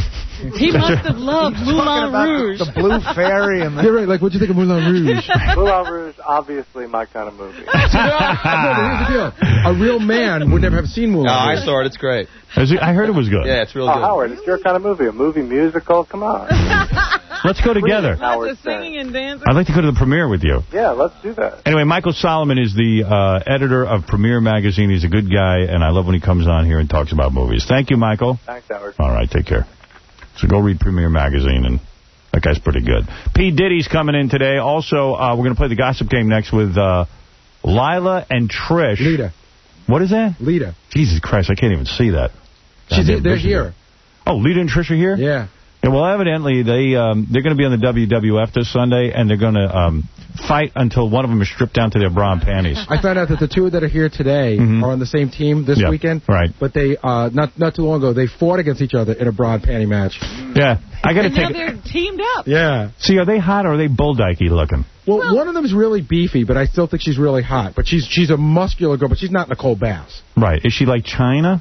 He must have loved Moulin Rouge. The Blue Fairy and the... You're right. Like, what'd you think of Moulin Rouge? Moulin Rouge, obviously my kind of movie. No, but here's the deal. A real man would never have seen Moulin No, I Rouge. saw it. It's great. Is it- I heard it was good. Yeah, it's real Oh, good. Howard, it's your kind of movie. A movie musical? Come on. Let's go together. Howard Lots of singing and dancing. I'd like to go to the premiere with you. Yeah, let's do that. Anyway, Michael Solomon is the uh, editor of Premiere Magazine. He's a good guy, and I love when he comes on here and talks about movies. Thank you, Michael. Thanks, Howard. All right, take care. So go read Premiere Magazine, and that guy's pretty good. P. Diddy's coming in today. Also, uh, we're going to play the gossip game next with uh, Lila and Trish. Lita. What is that? Lita. Jesus Christ, I can't even see that. She's Goddamn they're vision. here. Oh, Lita and Trish are here? Yeah. Yeah, well, evidently, they, um, they're going to be on the W W F this Sunday, and they're going to um, fight until one of them is stripped down to their bra and panties. I found out that the two that are here today Mhm. are on the same team this Yeah, weekend. right. But they, uh, not not too long ago, they fought against each other in a bra and panty match. Yeah, I got to And now take... they're teamed up. Yeah. See, are they hot or are they bulldykey looking? Well, one of them is really beefy, but I still think she's really hot. But she's she's a muscular girl, but she's not Nicole Bass. Right. Is she like China?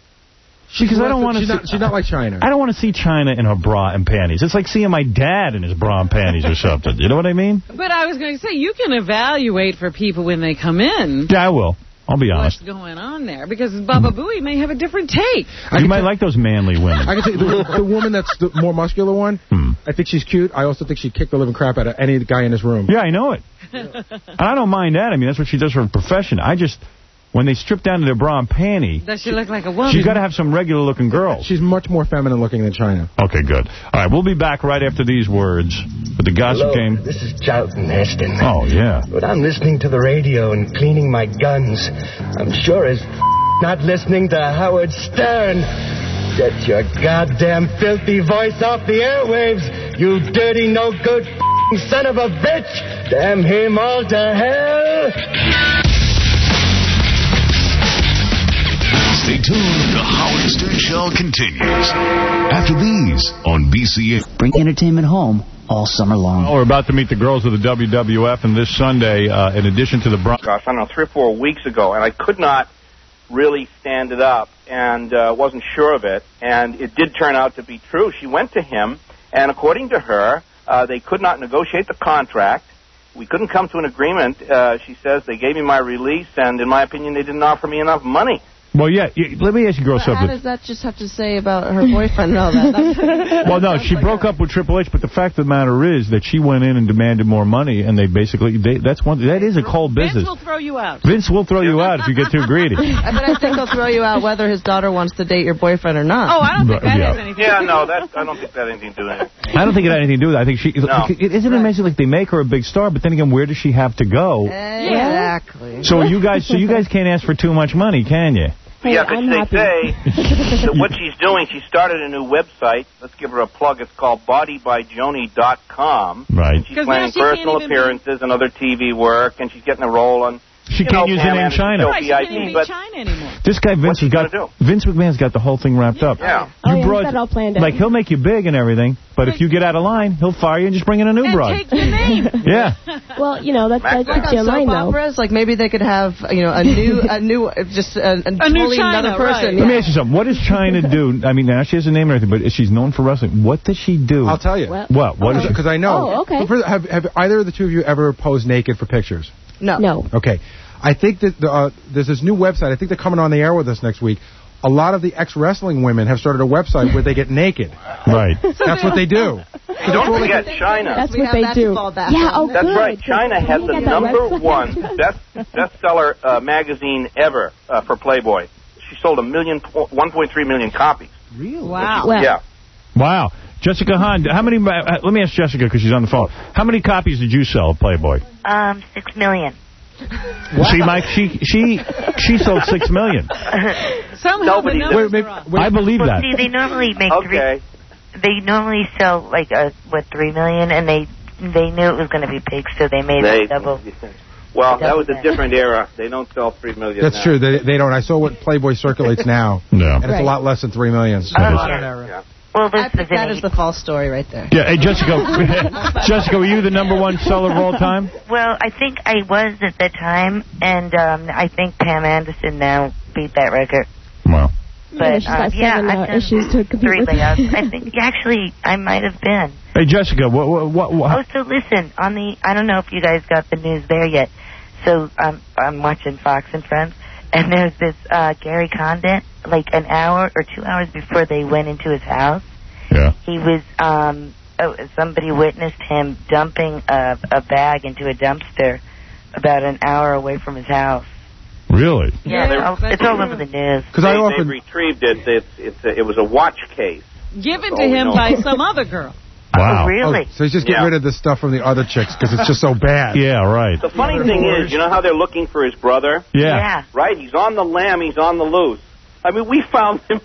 Because I don't want to She's see... not, she's not like China. I don't want to see China in her bra and panties. It's like seeing my dad in his bra and panties or something. You know what I mean? But I was going to say, you can evaluate for people when they come in Yeah, I will. I'll be what's honest. going on there. Because Baba Booey may have a different take. You might like those manly women. I can tell you, the, the woman that's the more muscular one, Hmm. I think she's cute. I also think she'd kick the living crap out of any guy in this room. Yeah, I know it. I don't mind that. I mean, that's what she does for a profession. I just... When they strip down to their bra and panty, Does she look like a woman? she's got to have some regular-looking girls. She's much more feminine looking than China. Okay, good. All right, we'll be back right after these words with the gossip Hello, game. this is Charlton Heston. Oh, yeah. But I'm listening to the radio and cleaning my guns. I'm sure as not listening to Howard Stern. Get your goddamn filthy voice off the airwaves, you dirty, no-good son of a bitch. Damn him all to hell. Stay tuned. The Howard Stern Show continues after these on B C A. Bring entertainment home all summer long. Oh, we're about to meet the girls of the W W F, and this Sunday, uh, in addition to the Bron... Gosh, I don't know, three or four weeks ago, and I could not really stand it up and uh, wasn't sure of it, and it did turn out to be true. She went to him, and according to her, uh, they could not negotiate the contract. We couldn't come to an agreement. Uh, she says they gave me my release, and in my opinion, they didn't offer me enough money. Well, yeah, you, let me ask you girls But how something. does that just have to say about her boyfriend and all that? Well, no, she broke up with Triple H, but the fact of the matter is that she went in and demanded more money, and they basically, they, that's one, that is a cold business. Vince will throw you out. Vince will throw you out if you get too greedy. But I think he'll throw you out whether his daughter wants to date your boyfriend or not. Oh, I don't think that yeah. has anything Yeah, to do no, with that, I don't think that had anything to do with it. I don't think it had anything to do with it. I think she, No. it, isn't it amazing, like, they make her a big star, but then again, where does she have to go? Exactly. So you guys, so you guys can't ask for too much money, can you? Yeah, because they say that what she's doing, she started a new website. Let's give her a plug. It's called body by joni dot com. Right. And she's planning she can't personal even appearances and other T V work, and she's getting a role on... She you can't know, use Pam it in Anderson China. Show Right, she V I P, can't even be but China anymore. This guy Vince has got Vince McMahon's got the whole thing wrapped up. Yeah. You Oh, yeah, broad- he's got it all planned out. like he'll make you big and everything, but if you get out of line, he'll fire you and just bring in a new And broad. take the name. Yeah. Well, you know, that's, that's Like up on to your soap mind, though. operas, like maybe they could have, you know, a new, a new, just a, a, new totally China, another person. right. Let me ask you something. What does China do? I mean, now she has a name and everything, but she's known for wrestling. What does she do? I'll tell you. Well- What? What is she? Because I know. Oh, okay. But for- have, have either of the two of you ever posed naked for pictures? No. No. Okay. I think that the, uh, there's this new website. I think they're coming on the air with us next week. A lot of the ex-wrestling women have started a website where they get naked. Right. That's what they do. Hey, don't forget China. That's We what have they that to do. fall back Yeah, on. oh, That's good. right. China Can had we the get that number website? one best bestseller uh, magazine ever uh, for Playboy. She sold a million, one point three million copies. Really? Wow. Well, Yeah. Wow. Jessica Hahn, how many, uh, let me ask Jessica because she's on the phone. How many copies did you sell of Playboy? Um, six million. See, Mike, she she she sold six million. Somehow the Nobody numbers Wait, wait, are up. wait. I believe Well, that. see, they normally make Okay. three. They normally sell like uh what three million, and they they knew it was going to be big, so they made They, it double. well, that was a different era. They don't sell three million. That's now. true. They, they don't. I saw what Playboy circulates now. Yeah. And it's a Right. lot less than three million. Oh, yeah. Well, this I think is that an is the false story right there. Yeah, hey, Jessica, Jessica, were you the number one seller of all time? Well, I think I was at the time, and um, I think Pam Anderson now beat that record. Wow. Yeah, But she's got uh, yeah, seven, uh, I've done issues to compete three with. layouts. I think actually I might have been. Hey, Jessica, what, what, what, Oh, what so listen, on the I don't know if you guys got the news there yet. So um, I'm watching Fox and Friends, and there's this uh, Gary Condit, like an hour or two hours before they went into his house. Yeah. He was um, oh, somebody witnessed him dumping a, a bag into a dumpster about an hour away from his house. Really? Yeah, it's all, it's all over the news. Because They, I often. they retrieved it. It's, it's a, it was a watch case. Given That's to all we him know. by some other girl. Wow. Oh, really? Oh, so he's just getting Yeah. rid of the stuff from the other chicks because it's just so bad. Yeah, right. The funny thing is, you know how they're looking for his brother? Yeah. Yeah. Right? He's on the lam. He's on the loose. I mean, we found him.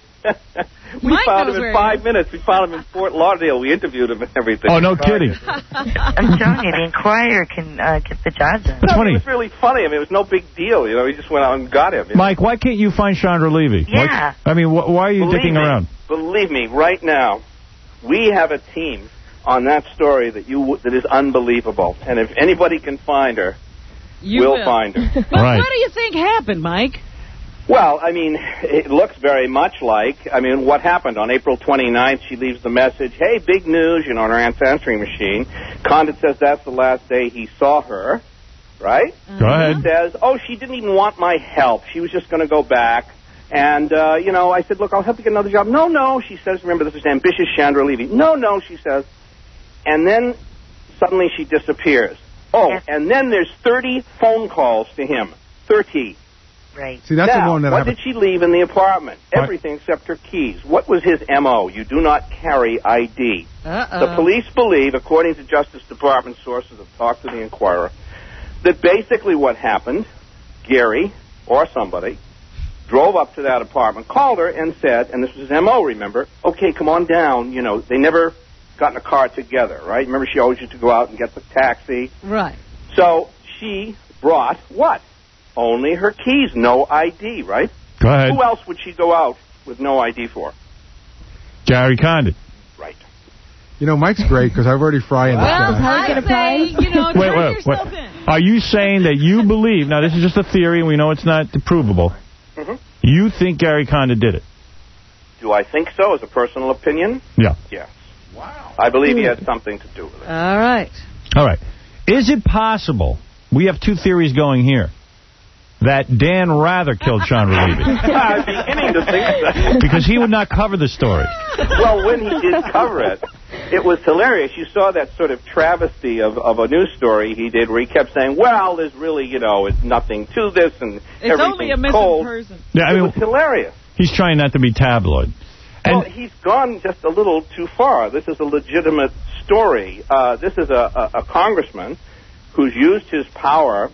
we Mike found knows him where in he five is. minutes. We found him in Fort Lauderdale. We interviewed him and everything. Oh, no kidding. I'm telling you, the Inquirer can uh, get the job done. No, funny. it was really funny. I mean, it was no big deal. You know, he just went out and got him. you know? Mike, why can't you find Chandra Levy? Yeah. Why, I mean, wh why are you Believe dicking me, around? Believe me, right now, we have a team on that story that you w- that is unbelievable. And if anybody can find her, You we'll will. find her. But what do you think happened, Mike? Well, I mean, it looks very much like, I mean, what happened? On April twenty-ninth, she leaves the message, hey, big news, you know, on her aunt's answering machine. Condit says that's the last day he saw her, right? Go ahead. He says, oh, she didn't even want my help. She was just going to go back. And, uh, you know, I said, look, I'll help you get another job. No, no, she says, remember, this is ambitious Chandra Levy. No, no, she says. And then suddenly she disappears. Oh, and then there's thirty phone calls to him. thirty. Right. See, that's now, the one that what happened. did she leave in the apartment? What? Everything except her keys. What was his M O? You do not carry I D. Uh-oh. The police believe, according to Justice Department sources have talked to the Inquirer, that basically what happened, Gary or somebody drove up to that apartment, called her and said, and this was his M O, remember, okay, come on down. You know, they never got in a car together, right? Remember, she always used to go out and get the taxi. Right. So she brought what? Only her keys, no I D, right? Go ahead. Who else would she go out with no I D for? Gary Condit. Right. You know, Mike's great because I've already fried in this Well, guy. I say, you know, Wait, turn wait, yourself wait. in. Are you saying that you believe, now this is just a theory and we know it's not provable, Mhm. you think Gary Condit did it? Do I think so, as a personal opinion? Yeah. Yes. Wow. I believe he had something to do with it. All right. All right. Is it possible, we have two theories going here, that Dan Rather killed Chandra Levy? I'm beginning to think so. Because he would not cover the story. Well, when he did cover it, it was hilarious. You saw that sort of travesty of, of a news story he did where he kept saying, well, there's really, you know, it's nothing to this and It's everything's only a missing cold. person. Yeah, I It mean, was hilarious. he's trying not to be tabloid. Well, he's gone just a little too far. This is a legitimate story. Uh, this is a, a, a congressman who's used his power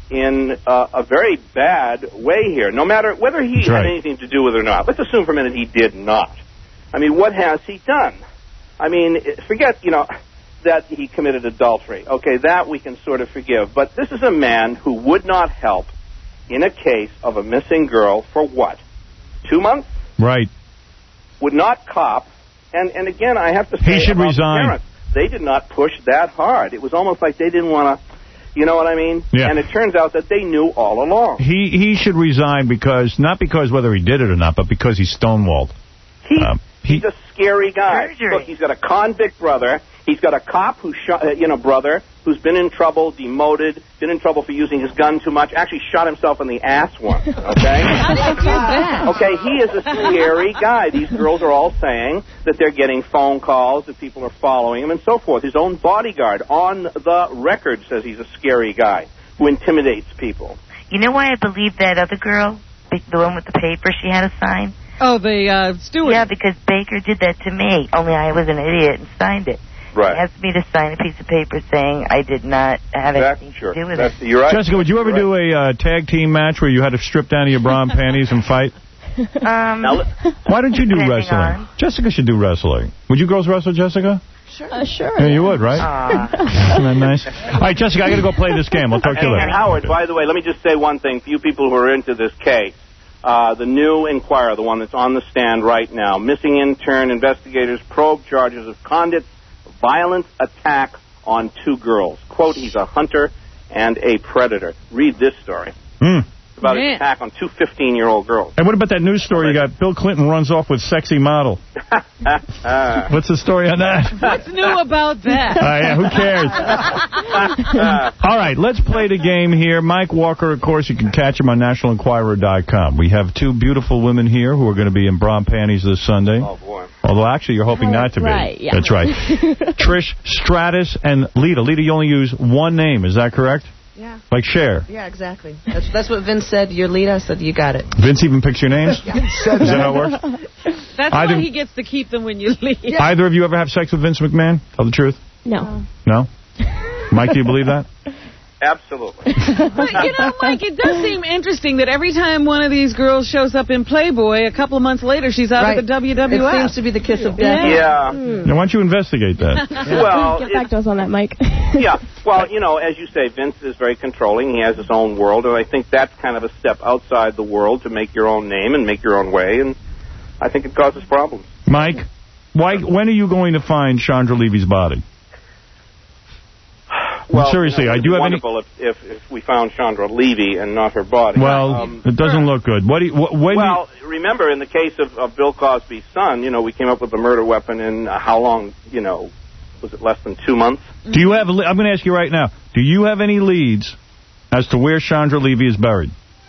in uh, a very bad way here, no matter whether he That's had right. anything to do with it or not. Let's assume for a minute he did not. I mean, what has he done? I mean, forget, you know, that he committed adultery. Okay, that we can sort of forgive. But this is a man who would not help in a case of a missing girl for what? Two months? Right. Would not cop. And, and again, I have to say, He should about the resign. parents, they did not push that hard. It was almost like they didn't want to, you know what I mean? Yeah. And it turns out that they knew all along. He he should resign because, not because whether he did it or not, but because he's stonewalled. He, Um, he, he's a scary guy. Perjury. Look, he's got a convict brother. He's got a cop who shot, uh, you know, brother who's been in trouble, demoted, been in trouble for using his gun too much. Actually, shot himself in the ass once. Okay. How did you do that? Okay, he is a scary guy. These girls are all saying that they're getting phone calls, that people are following him, and so forth. His own bodyguard on the record says he's a scary guy who intimidates people. You know why I believe that other girl, the the one with the paper she had to sign? Oh, the uh, steward. Yeah, because Baker did that to me, only I was an idiot and signed it. Right. He asked me to sign a piece of paper saying I did not have That's anything sure. to do with That's, it. you're right. Jessica, would you ever You're do a uh, tag team match where you had to strip down to your bra and panties and fight? Um, Now, li- Why don't you do Depending wrestling? on. Jessica should do wrestling. Would you girls wrestle, Jessica? Sure. Uh, sure. Yeah, you would, right? Aw. Isn't that nice? All right, Jessica, I got to go play this game. I'll talk to you And, later. and Howard, by the way, let me just say one thing for you people who are into this case. Uh, the new Inquirer, the one that's on the stand right now, missing intern investigators probe charges of Condit's violent attack on two girls. Quote, he's a hunter and a predator. Read this story. Hmm. It's about Man. an attack on two fifteen-year-old girls. And what about that news story you got? Bill Clinton runs off with sexy model. Uh, What's the story on that? What's new about that? Uh, yeah, who cares? All right, let's play the game here. Mike Walker, of course, you can catch him on national enquirer dot com. We have two beautiful women here who are going to be in bra and panties this Sunday. oh, boy. Although, actually, you're hoping Oh, not to be. right, yeah. That's right. Trish Stratus and Lita. Lita, you only use one name. Is that correct? Yeah. Like Cher. Yeah, exactly. That's that's what Vince said. You're Lita. I said, you got it. Vince even picks your names? Is that how it works? That's I why do- he gets to keep them when you leave. Either of you ever have sex with Vince McMahon? Tell the truth. No. No? Mike, do you believe that? Absolutely. But, you know, Mike, it does seem interesting that every time one of these girls shows up in Playboy, a couple of months later, she's out Right. of the W W F. It seems to be the kiss of death. Yeah. Now, why don't you investigate that? Well, Get back to us on that, Mike. yeah. Well, you know, as you say, Vince is very controlling. He has his own world, and I think that's kind of a step outside the world to make your own name and make your own way, and I think it causes problems. Mike, why? When are you going to find Chandra Levy's body? Well, seriously, you know, I it'd do be have any... wonderful if, if if we found Chandra Levy and not her body. Well, Um, it doesn't look good. What do you, wh- when well, remember in the case of, of Bill Cosby's son, you know, we came up with the murder weapon in uh, how long? You know, was it less than two months? do, do you have? a le- I'm going to ask you right now. Do you have any leads as to where Chandra Levy is buried?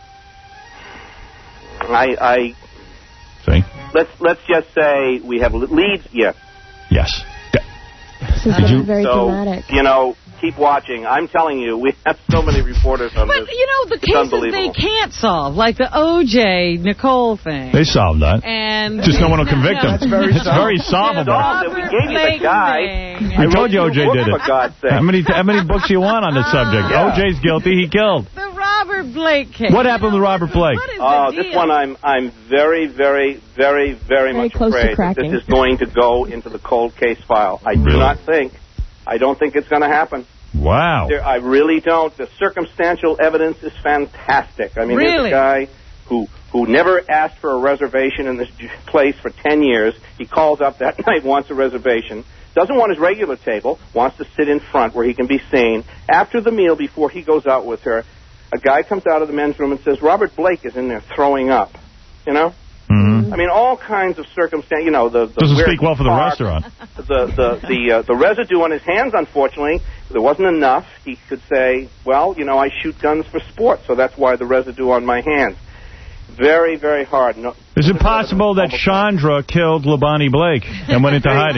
I, I See? let's let's just say we have leads. Yes. Yes. This is Did you- very so dramatic. you know, keep watching. I'm telling you, we have so many reporters on But, this. you know, the It's cases they unbelievable. can't solve, like the O J Nicole thing. They solved that. And Just no one will convict No. him. That's very it's very Solved solvable. it. We gave you the guy. I told you O J did it. For God's sake. How many how many books you want on this subject? Yeah. O J's guilty. He killed. The Robert Blake case. What happened with Robert Blake? What is Oh, the this deal? one I'm I'm very, very, very, very, Very much close to afraid that cracking. this is going to go into the cold case file. I do Really? not think. I don't think it's going to happen. Wow. There, I really don't. The circumstantial evidence is fantastic. I mean, Really? there's a guy who who never asked for a reservation in this j- place for ten years. He calls up that night, wants a reservation. Doesn't want his regular table, wants to sit in front where he can be seen. After the meal, before he goes out with her, a guy comes out of the men's room and says, Robert Blake is in there throwing up. You know? Mm-hmm. I mean, all kinds of circumstances. You know, the, the Doesn't weird speak well for the park, restaurant. The the the uh, the residue on his hands, unfortunately, there wasn't enough. He could say, well, you know, I shoot guns for sport, so that's why the residue on my hands. Very, very hard. No, Is it possible that Chandra killed Labani Blake and went into hiding?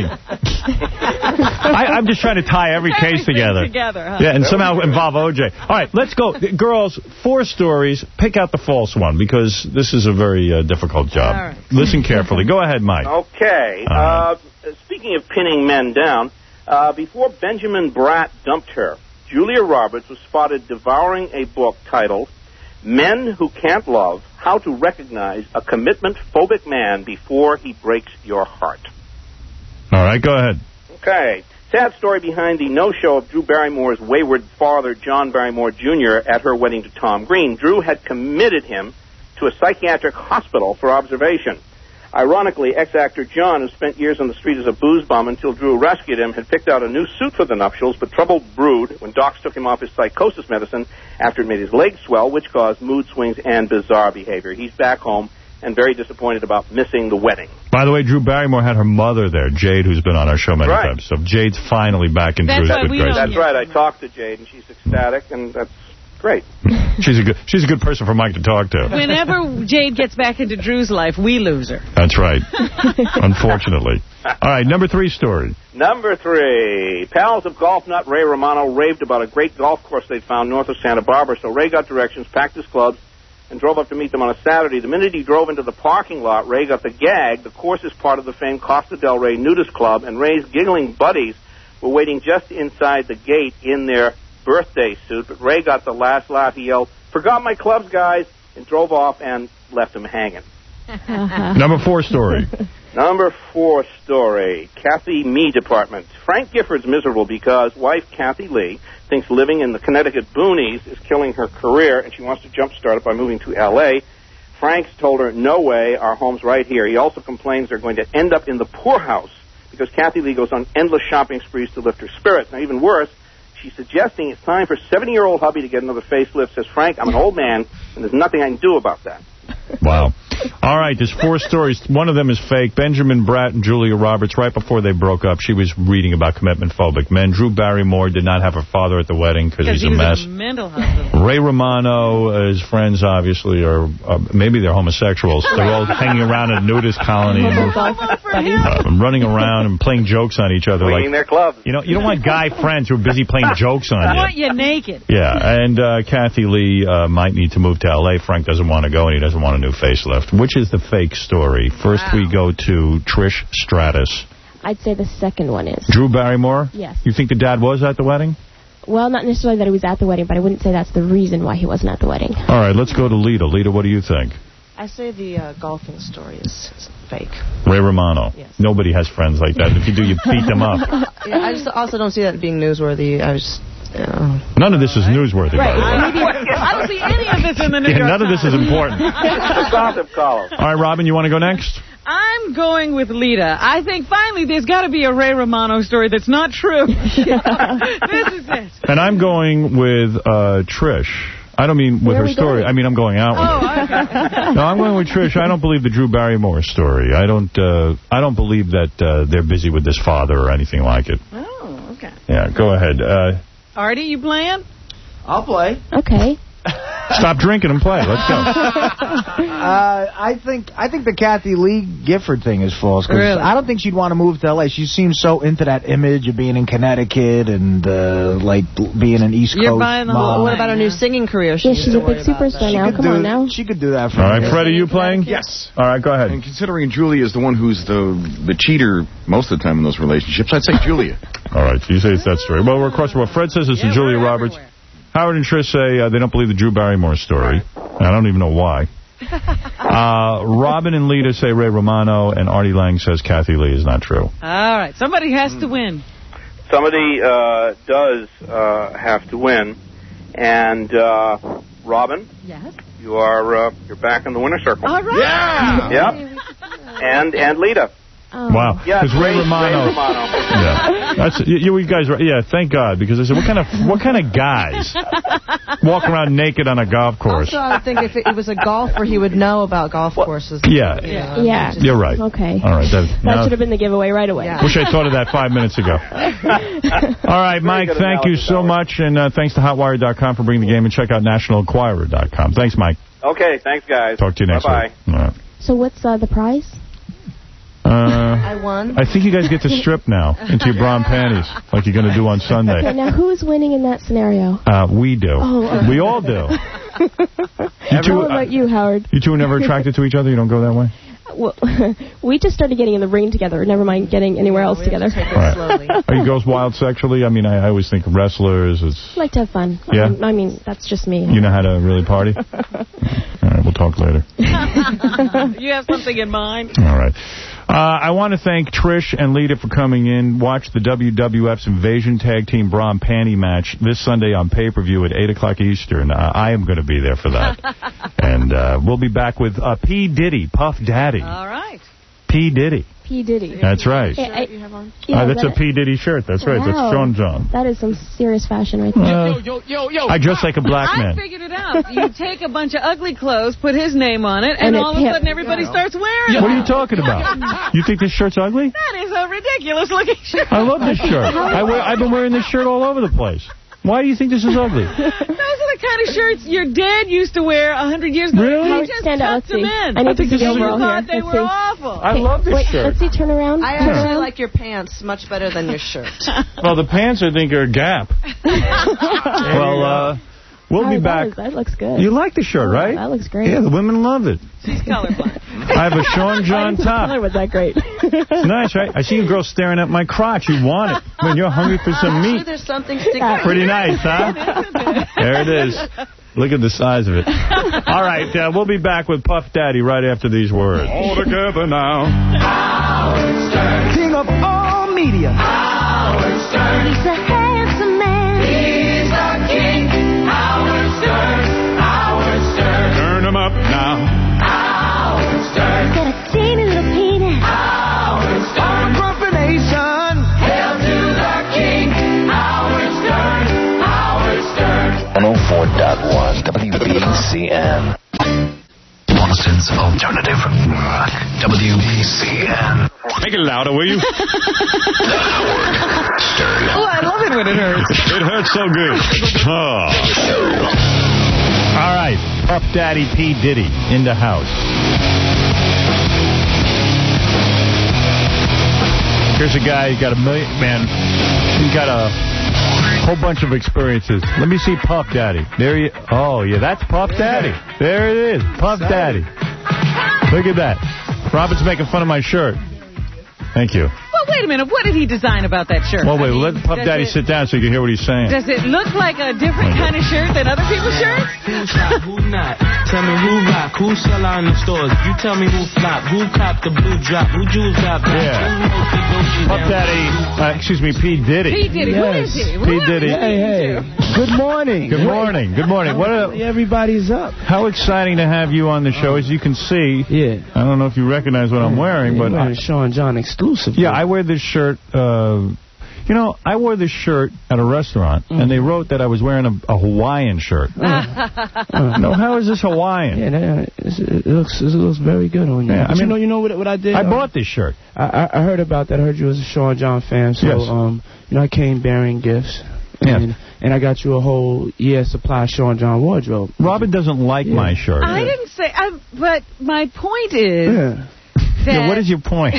I, I'm just trying to tie every case together. together huh? Yeah, and somehow involve O J. All right, let's go. Girls, four stories. Pick out the false one, because this is a very uh, difficult job. All right. Listen carefully. Go ahead, Mike. Okay. All right. Uh, speaking of pinning men down, uh, before Benjamin Bratt dumped her, Julia Roberts was spotted devouring a book titled Men Who Can't Love, How to Recognize a Commitment-Phobic Man Before He Breaks Your Heart. All right, go ahead. Okay. Sad story behind the no-show of Drew Barrymore's wayward father, John Barrymore Junior, at her wedding to Tom Green. Drew had committed him to a psychiatric hospital for observation. Ironically, ex-actor John, who spent years on the street as a booze bum until Drew rescued him, had picked out a new suit for the nuptials, but trouble brewed when docs took him off his psychosis medicine after it made his legs swell, which caused mood swings and bizarre behavior. He's back home and very disappointed about missing the wedding. By the way, Drew Barrymore had her mother there, Jade, who's been on our show many Right. times. So Jade's finally back in That's Drew's right, good we graces. That's right. I talked to Jade, and she's ecstatic, and that's great. She's a good she's a good person for Mike to talk to. Whenever Jade gets back into Drew's life, we lose her. That's right. Unfortunately. All right, number three story. Number three. Pals of golf nut Ray Romano raved about a great golf course they'd found north of Santa Barbara, so Ray got directions, packed his clubs, and drove up to meet them on a Saturday. The minute he drove into the parking lot, Ray got the gag. The course is part of the famed Costa del Rey Nudist Club, and Ray's giggling buddies were waiting just inside the gate in their birthday suit. But Ray got the last laugh. He yelled, "Forgot my clubs, guys," and drove off and left them hanging. Number four story. Number four story, Kathy Mee Department. Frank Gifford's miserable because wife Kathy Lee thinks living in the Connecticut boonies is killing her career, and she wants to jumpstart it by moving to L A. Frank's told her, no way, our home's right here. He also complains they're going to end up in the poorhouse because Kathy Lee goes on endless shopping sprees to lift her spirits. Now, even worse, she's suggesting it's time for seventy-year-old hubby to get another facelift. Says, Frank, I'm an old man, and there's nothing I can do about that. Wow. All right, there's four stories. One of them is fake. Benjamin Bratt and Julia Roberts, right before they broke up, she was reading about commitment-phobic men. Drew Barrymore did not have her father at the wedding because he's he a was mess. in a mental hospital. Ray Romano, uh, his friends, obviously, are uh, maybe they're homosexuals. They're all hanging around a nudist colony and uh, running around and playing jokes on each other. Cleaning like, their clubs. You know, you don't want guy friends who are busy playing jokes on I you. want you naked. Yeah, and uh, Kathy Lee uh, might need to move to L A. Frank doesn't want to go, and he doesn't want a new facelift. Which is the fake story? First, wow. we go to Trish Stratus. I'd say the second one is. Drew Barrymore? Yes. You think the dad was at the wedding? Well, not necessarily that he was at the wedding, but I wouldn't say that's the reason why he wasn't at the wedding. All right, let's go to Lita. Lita, what do you think? I say the uh, golfing story is fake. Ray Romano. Yes. Nobody has friends like that. If you do, you beat them up. Yeah, I just also don't see that being newsworthy. I just... Uh, none of this is newsworthy, right. by the way. I don't see any of this in the New yeah, York None Times. of this is important. Gossip column. All right, Robin, you want to go next? I'm going with Lita. I think finally there's got to be a Ray Romano story that's not true. This is it. And I'm going with uh, Trish. I don't mean with Where her story. Going? I mean, I'm going out with oh, her. Okay. No, I'm going with Trish. I don't believe the Drew Barrymore story. I don't uh, I don't believe that uh, they're busy with this father or anything like it. Oh, okay. Yeah, go ahead. Uh, Artie, you playing? I'll play. Okay. Stop drinking and play. Let's go. uh, I think I think the Kathy Lee Gifford thing is false. Cause really? I don't think she'd want to move to L A. She seems so into that image of being in Connecticut and uh, like being an East You're Coast buying the mom. whole what about her new singing career? She yeah, she's a big superstar now. Come do, on now. She could do that for All right, me. Fred, are you playing? Yes. All right, go ahead. And considering Julia is the one who's the the cheater most of the time in those relationships, I'd say Julia. All right, so you say it's that story. Well, we're across the board. Fred says it's yeah, the Julia Roberts. Everywhere. Howard and Trish say uh, they don't believe the Drew Barrymore story. I don't even know why. Uh, Robin and Lita say Ray Romano, and Artie Lang says Kathy Lee is not true. All right, somebody has to win. Somebody uh, does uh, have to win, and uh, Robin, yes, you are uh, you're back in the winner's circle. All right, yeah, yep, and and Lita. Oh. Wow. Yeah, Because Ray Ray- Romano. Ray Romano. Yeah. That's you, you guys. Yeah. Thank God. Because I said, what kind of what kind of guys walk around naked on a golf course? Also, I would think if it was a golfer, he would know about golf courses. Yeah. Yeah. yeah. You're right. Okay. All right. That, That now, should have been the giveaway right away. Yeah. wish I thought of that five minutes ago. All right, Mike, good thank you analysis, so Howard. much. And uh, thanks to hotwire dot com for bringing the game. And check out national enquirer dot com. Thanks, Mike. Okay, thanks, guys. Talk to you next Bye-bye. week. All right. So what's uh, the prize? Uh, I won. I think you guys get to strip now into your brown panties like you're going to do on Okay, Sunday. now who is winning in that scenario? Uh, we do. Oh, okay. We all do. You two, How about you, Howard? you two are never attracted to each other? You don't go that way? Well, we just started getting in the ring together. Never mind getting anywhere else together. Take it Right. slowly. Are you girls wild sexually? I mean, I, I always think wrestlers. It's, I like to have fun. Yeah? I mean, I mean, that's just me. you know how to really party? All right, we'll talk later. You have something in mind? All right. Uh, I want to thank Trish and Lita for coming in. Watch the W W F's Invasion Tag Team Bra and Panty match this Sunday on pay-per-view at eight o'clock Eastern. Uh, I am going to be there for that. And uh, we'll be back with uh, P. Diddy, Puff Daddy. All right. P. Diddy. P. Diddy. That's right. Hey, I- You have on? yeah, uh, that's that- a P. Diddy shirt. That's right. That's Wow. Sean John. That is some serious fashion right there. Uh, Yo, yo, yo. I dress like a black I man. figured it out. You take a bunch of ugly clothes, put his name on it, and, And it all of a hip. sudden everybody starts wearing it. What are you talking about? You think this shirt's ugly? That is a ridiculous looking shirt. I love this shirt. I wear, I've been wearing this shirt all over the place. Why do you think this is ugly? Those are the kind of shirts your dad used to wear a hundred years ago. Really? He just Stand up, tucked them let's see. in. I need to think see this the is- overall You here. thought they Let's were see. awful. I love this Wait, shirt. let's see, turn around. I turn actually around. like your pants much better than your shirt. Well, the pants, I think, are a Gap. Well, uh, we'll Oh, be that back. is- That looks good. You like the shirt, right? That looks great. Yeah, the women love it. She's colorblind. I have a Sean John The top. color was that great. It's nice, right? I see you girls staring at my crotch. You want it when you're hungry for some See, meat. there's something sticking out. Pretty nice, huh? There it is. Look at the size of it. All right, uh, we'll be back with Puff Daddy right after these words. All together now. Howard Stern. King of all media. Howard Stern. He's a handsome man. He's the king. Howard Stern. Howard Stern. Turn him up now. Howard Stern. Got a teeny little penis. Howard Stern. Grumpy Nation. Hail to the king. Howard Stern. Howard Stern. one oh four point one W B C M. Boston's alternative rock. W B C M. Make it louder, will you? The Howard Stern. Oh, I love it when it hurts. It hurts so good. Oh. All right, Puff Daddy P. Diddy in the house. Here's a guy, he got a million, man, he got a whole bunch of experiences. Let me see Puff Daddy. There you, oh, yeah, that's Puff Daddy. There it is, Puff Daddy. Look at that. Robin's making fun of my shirt. Thank you. Well, wait a minute. What did he design about that shirt? Well, wait, I mean, let Puff does Daddy it, sit down so you can hear what he's saying. Does it look like a different kind of shirt than other people's shirts? Who's hot, who not? Tell me who rock, who sell out in the stores. You tell me who flop, who cop the blue drop, who jewels got black, Yeah. who knows the Gucci Puff down. Daddy, uh, excuse me, P. Diddy. P. Diddy. Who is he? P. Who Diddy. is he? Hey, hey. Good morning. Good morning. Good morning. What a, Everybody's up. how exciting to have you on the show. As you can see, Yeah. I don't know if you recognize what I'm wearing, but wearing I, Sean John exclusive. yeah, I wear this shirt. Uh, you know, I wore this shirt at a restaurant, Mm. and they wrote that I was wearing a, a Hawaiian shirt. Uh, No, how is this Hawaiian? Yeah, that, it's- it looks it looks very good on you. Yeah, I But you mean- know, you know what what I did. I Um, bought this shirt. I, I I heard about that. I heard you was a Sean John fan, so Yes. um, you know, I came bearing gifts. Yeah. And, and I got you a whole year supply of Sean John wardrobe. Robin doesn't like Yeah. my shirt. I didn't say, I, but my point is Yeah. that Yeah, what is your point?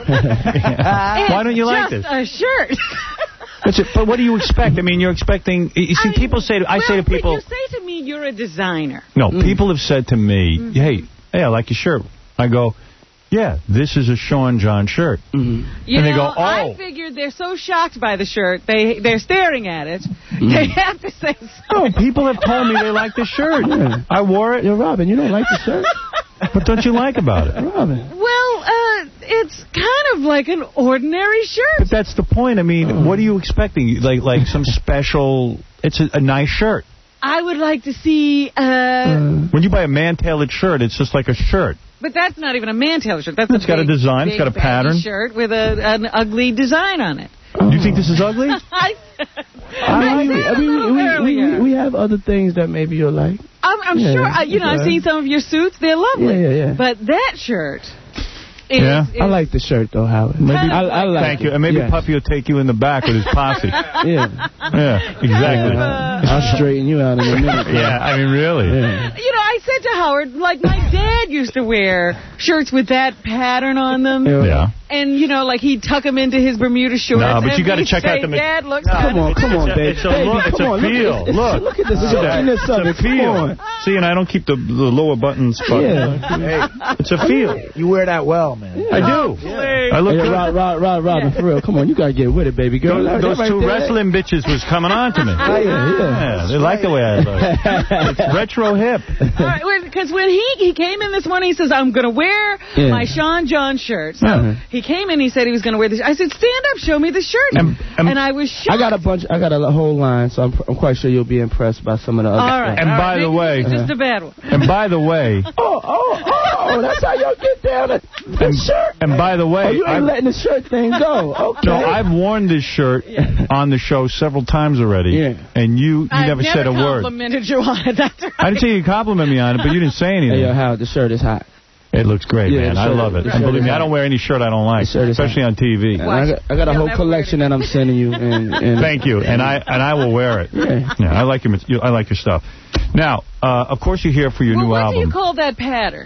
Why don't you like it's this? just a shirt. But, you- but what do you expect? I mean, you're expecting... You see, I- people say... To, I well, say to people... When you say to me you're a designer. No, people have said to me, hey, hey, I like your shirt. I go, yeah, this is a Sean John shirt. Mm-hmm. You And they know, go, oh. I figured they're so shocked by the shirt, they, they're staring at it, they have to say something. No, people have told me they like the shirt. Yeah. I wore it. Yo, Robin, you don't like the shirt? What don't you like about it? Robin. Well, uh, it's kind of like an ordinary shirt. But that's the point. I mean, what are you expecting? Like like some special... It's a, a nice shirt. I would like to see, uh... When you buy a man-tailored shirt, it's just like a shirt. But that's not even a man-tailored shirt. That's It's a got a big, design. It's big got a baggy pattern. shirt with a, an ugly design on it. Do you think this is ugly? I, I mean, I mean, we, we, we, earlier. we have other things that maybe you'll like. I'm, I'm Yeah, sure. I, you know, yeah. I've seen some of your suits. They're lovely. Yeah, yeah, yeah. But that shirt. Is, Yeah. is, I like the shirt, though, Howard. Maybe, I, I like Thank it. you. And maybe yeah. Puppy will take you in the back with his posse. Yeah. Yeah, exactly. Yeah, I'll straighten you out in a minute. Yeah, I mean, really. Yeah. You know, I said to Howard, like, my dad used to wear shirts with that pattern on them. Yeah. And, you know, like, he'd tuck them into his Bermuda shorts. No, but and you got to he'd check say, out the... Dad looks No, Come on, come on, it's a, baby. It's a, Baby, look, it's come a on, look at feel. this. Look. Look at the Look at that. silkiness of it. It's a feel. Come on. See, and I don't keep the, the lower buttons. But Yeah. It's a feel. You wear that well, man. I do. I look Hey, good. Rod, Rod, Rod, Robin, for real. Come on, you got to get with it, baby girl. Those, those That right two there. wrestling bitches was coming on to me. Oh, yeah, yeah. Yeah, they like the way I look. It's retro hip. All right, because when he, he came in this morning, he says, I'm going to wear Yeah. my Sean John shirt. So Uh-huh. he came in, he said he was going to wear this. I said, stand up, show me the shirt. And- and- and I was shocked. I got a bunch. I got a whole line, so I'm, I'm quite sure you'll be impressed by some of the other All stuff. right. And all by right, the maybe way- it's just a bad one. And by the way, Oh, oh, oh! That's how y'all get down the, the and, shirt. and by the way, Oh, you ain't I've- letting the shirt thing go. Okay. no, I've worn this shirt on the show several times already, Yeah. and you you I've never, never said a word. complimented you on it. That's right. I didn't say you compliment me on it, but you didn't say anything. Hey, yo, Howard, the shirt is hot. It looks great, Yeah, man. the I shirt- love it. the And shirt believe is me, I hot. don't wear any shirt I don't like, The shirt is especially on T V. And I got, I got a You'll whole never collection that I'm sending you. And, and Thank you, and I and I will wear it. Yeah. Yeah, I like your mat- I like your stuff. Now, uh, of course, you're here for your Well, new what album. do you call that pattern?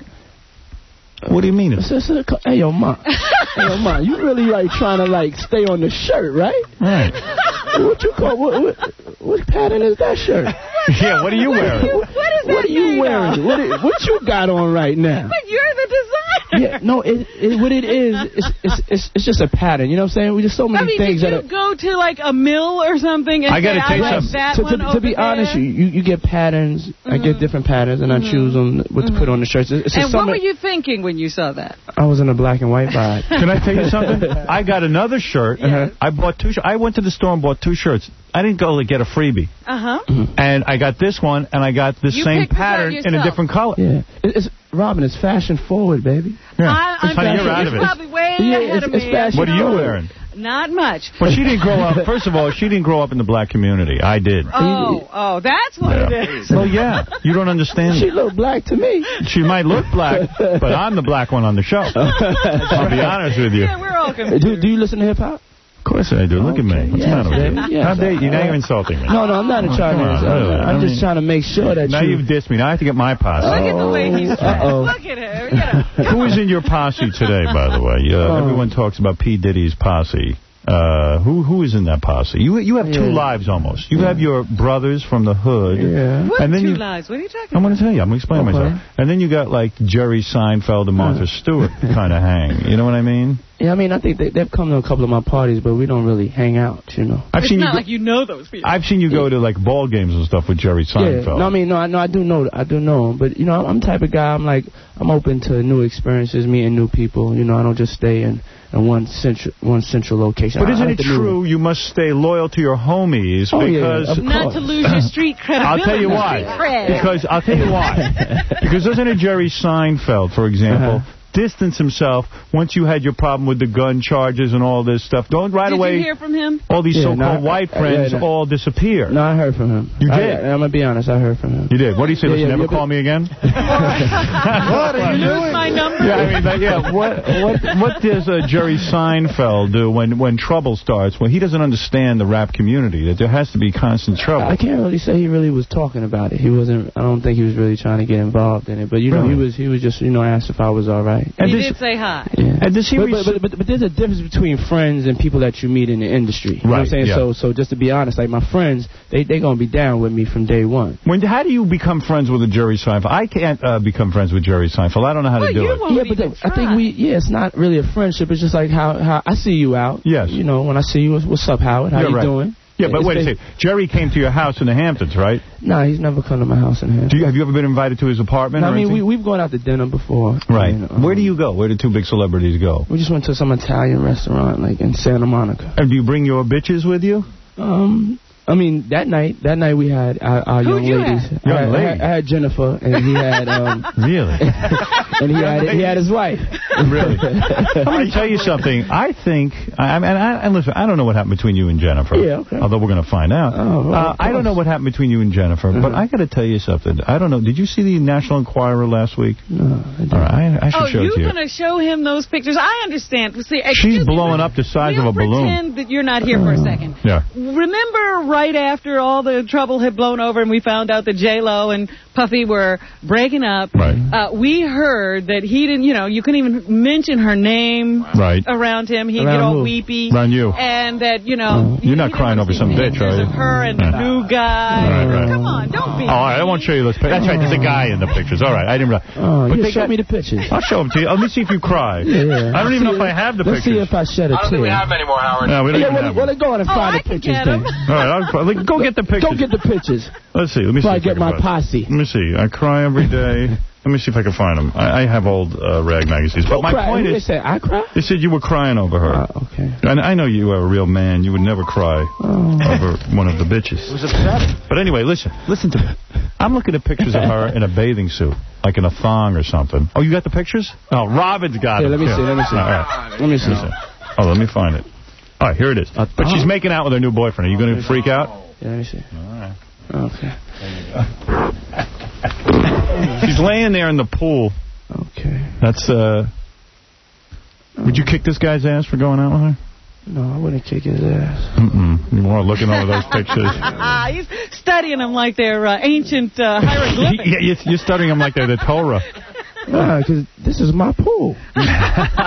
What do you mean? It's just a, hey, yo, Ma. Hey, yo, Ma, you really, like, trying to, like, stay on the shirt, right? Right. What you call, what, what, what pattern is that shirt? Yeah, what are you wearing? What is that What are you made wearing? of? What, is, what you got on right now? But you're the designer. Yeah, no, it, it, what it is, it's, it's, it's, it's just a pattern, you know what I'm saying? We just so many I mean, things did that you are... go to, like, a mill or something and I gotta say, tell you I like something. that To, one to, to over be honest, there? you, you you get patterns. I get different patterns, and I choose them what to put on the shirts. It's just And what some- were you thinking when you saw that? I was in a black and white vibe. Can I tell you something? I got another shirt. Uh-huh. I bought two. Sh- I went to the store and bought two shirts. I didn't go to get a freebie. Uh-huh. And I got this one, and I got this You same picked this out pattern in a yourself. different color. Yeah, it, it's Robin. It's fashion forward, baby. Yeah. I, I'm Honey, you're sure out of you're it. probably way Yeah, ahead it's- of it's me. fashion What are you forward. wearing? Not much. Well, she didn't grow up. First of all, she didn't grow up in the black community. I did. Oh, oh, that's what Yeah. it is. Well, yeah. You don't understand. She look black to me. She might look black, but I'm the black one on the show. I'll be honest with you. Yeah, we're all confused. Do, do you listen to hip hop? Of course I do. Look at me. What's the Yes, matter with you? baby. Yes. How dare you? Now you're insulting me. No, no, I'm not trying come on, to. really. I'm I just mean- trying to make sure that Now you. you've dissed me. Now I have to get my posse. Look at the way he's dressed. Uh-oh. Look at her. You know. Who is in your posse today, by the way? Uh, Oh. Everyone talks about P. Diddy's posse. Uh, who who is in that posse? You you have two Yeah. lives almost. You have your brothers from the hood. Yeah. What And then two you- lies? What are you talking I'm about? going to tell you. I'm going to explain Okay. myself. And then you got like Jerry Seinfeld and Martha Stewart kind of hang. You know what I mean? Yeah, I mean, I think they, they've come to a couple of my parties, but we don't really hang out, you know. I've It's seen you. not Go, like you know those people. I've seen you go to like ball games and stuff with Jerry Seinfeld. Yeah, no, I mean, no, I no, I do know, I do know him, but you know, I'm the type of guy. I'm like, I'm open to new experiences, meeting new people. You know, I don't just stay in, in one central one central location. But I- isn't I it like to move. true you must stay loyal to your homies Oh, yeah, because of Not to lose your street credibility. I'll tell you why. Street cred. Because I'll tell you why. Because doesn't it Jerry Seinfeld, for example, Uh-huh. distance himself once you had your problem with the gun charges and all this stuff? Don't right Did away you hear from him? all these Yeah, so-called no, I- white I- friends yeah, no. all disappear. No, I heard from him. You I, did? I, I'm gonna be honest. I heard from him. You did. What do you say? Yeah, Listen, yeah, never yeah, call me again? What are you Lose doing? my number. Yeah, I mean, but yeah. What what what does uh, Jerry Seinfeld do when when trouble starts? When he doesn't understand the rap community, that there has to be constant trouble. I can't really say he really was talking about it. He wasn't. I don't think he was really trying to get involved in it. But you know, Really? he was. He was just you know asked if I was all right. And He this- did say hi. Yeah. And does he But, res- but, but, but, but there's a difference between friends and people that you meet in the industry. You know what I'm Right, saying? yeah. So so just to be honest, like my friends, they they gonna be down with me from day one. When how do you become friends with a Jerry Seinfeld? I can't uh, become friends with Jerry Seinfeld. I don't know how Well, to do you it. won't Yeah, but even the, I think we yeah, it's not really a friendship. It's just like how how I see you out. Yes. You know, when I see you, what's, what's up, Howard? How Yeah, you right. doing? Yeah, but It's wait a ba- second. Jerry came to your house in the Hamptons, right? Nah, he's never come to my house in here. Do you, have you ever been invited to his apartment? No, or I mean, we anything? we've gone out to dinner before. Right. And, um, Where do you go? Where do two big celebrities go? We just went to some Italian restaurant, like in Santa Monica. And do you bring your bitches with you? Um, I mean, that night, that night we had our, our young you ladies. had? I, Young had, I, lady. had, I had Jennifer, and he had um, Really? and he had he had his wife. Really? I'm going to tell you something. I think, I, and, I, and listen, I don't know what happened between you and Jennifer. Yeah, okay. Although we're going to find out. Oh, well, uh, I don't know what happened between you and Jennifer, Uh-huh. but I got to tell you something. I don't know. Did you see the National Enquirer last week? No, I didn't. All right, I, I should Oh, show it you're to you. going to show him those pictures? I understand. See, She's excuse me, blowing up the size we'll of a balloon. pretend that you're not here for a second. Yeah. Remember right after all the trouble had blown over and we found out that J-Lo and Puffy were breaking up, Right. uh, we heard that he didn't, you know, you couldn't even mention her name Right. around him. He'd Around get all who? weepy. Around you. And that, you know... You're not crying over some bitch, are Pictures you? of her and the Yeah. new guy. Right, right. Come on, don't be... Oh, all right, I won't show you those pictures. That's right, there's a guy in the pictures. All right, I didn't realize. Oh, But you they show got- me the pictures. I'll show them to you. Let me see if you cry. Yeah, yeah. I don't even know See if I have the Let's see pictures. if I shed a tear. any more, Howard. No, we don't Yeah, even well, have well, them. then go on and Oh, find I the can pictures get then. 'em. All right, I'll, like, go get the pictures. Go get the pictures. Let's see. Let me see. Before I if get can my find- posse. Let me see. I cry every day. Let me see if I can find them. I, I have old uh, rag magazines. But Don't my cry. point They is, said I cry? they said you were crying over her. Uh, okay. And I know you are a real man. You would never cry Oh. over one of the bitches. It was upsetting. But anyway, listen. Listen to me. I'm looking at pictures of her in a bathing suit, like in a thong or something. Oh, you got the pictures? Oh, Robin's got Yeah, them. let me see, let me see. All right. Let me see. Oh, let me find it. All right, here it is. A But she's thong? making out with her new boyfriend. Are you going to freak out? Yeah, let me see. All right. Okay. She's laying there in the pool. Okay. That's, uh... Would you kick this guy's ass for going out with her? No, I wouldn't kick his ass. Mm-mm. You more looking over those pictures. Ah, he's studying them like they're uh, ancient uh, hieroglyphics. Yeah, you're, you're studying them like they're the Torah. Nah, because this is my pool. This is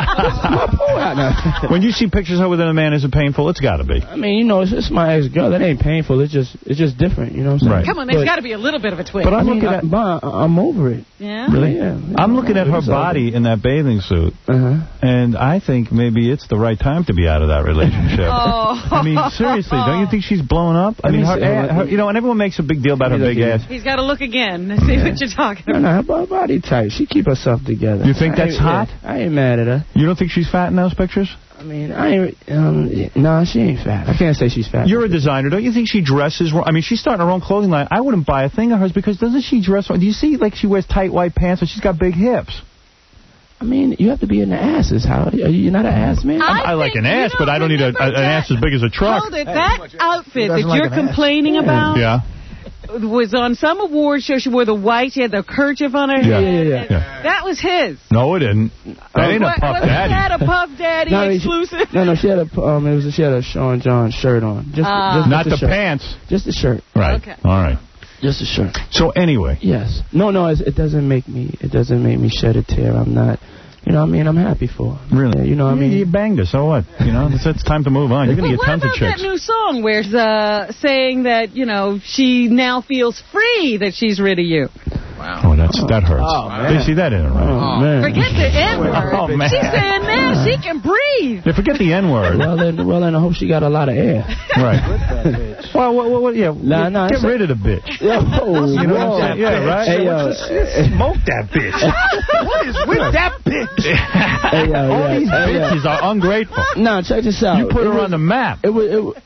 my pool out now. When you see pictures of her with a man, is it painful? It's got to be. I mean, you know, it's, it's my ex-girl. That ain't painful. It's just it's just different, you know what I'm saying? Right. Come on, there's But- got to be a little bit of a twist. But I'm I mean, looking I, at... but I, I'm over it. Yeah? Really? Yeah. I'm looking at her It's body in that bathing suit, Uh-huh. and I think maybe it's the right time to be out of that relationship. Oh. I mean, seriously, don't you think she's blowing up? I Let mean, me her, see. ass, her, you know, and everyone makes a big deal about her Let me big look ass. at He's got to look again to see what you're talking No, about. no, her body type. She keep herself together. You think I that's ain't- hot? Yeah, I ain't mad at her. You don't think she's fat in those pictures? I mean, I ain't... Um, nah, she ain't fat. I can't say she's fat. You're a designer. Don't you think she dresses wrong? I mean, she's starting her own clothing line. I wouldn't buy a thing of hers because doesn't she dress wrong? Do you see, like, she wears tight white pants and she's got big hips? I mean, you have to be in the asses, Howard. Are you, you're not an ass man? I I like think- an ass, you know, but I don't need a, a, an remember ass as big as a truck. Hold it. That outfit that doesn't like you're an ass. complaining Yeah. about Yeah. was on some award show. She wore the white. She had the kerchief on her Yeah. head. Yeah, yeah, yeah. That was his. No, it didn't. That ain't a What- Puff was Daddy. that a Puff Daddy No, she- exclusive? No, no, she had a um, it was she had a Sean John shirt on. Just, Ah. just, Not just the a shirt. pants. Just a shirt. Right. Okay. All right. Just a shirt. So anyway, Yes. No, no, it's, it doesn't make me. It doesn't make me shed a tear. I'm not. You know what I mean? I'm happy for her. really, Yeah, you know what I mean? You banged her, so what? You know, it's, it's time to move on. You're going to Well, get what tons of about that chicks. new song where it's uh, saying that, you know, she now feels free that she's rid of you? Oh, that's that hurts. Oh, man. They see that in it, right? Oh, man. Forget the N-word. Oh, man. She's saying now she can breathe. Yeah, forget the N-word. Well, then, well, then I hope she got a lot of air. Right. That bitch. Well, what, what, what, yeah, Nah, nah, get it's a- rid of the bitch. Yo, You know what I'm saying? Yeah, right? Hey, yo. Smoke that bitch. What is with that bitch? Hey, yo, All yeah, these hey, yo. bitches are ungrateful. Nah, check this out. You put It her was- on the map. It was. It was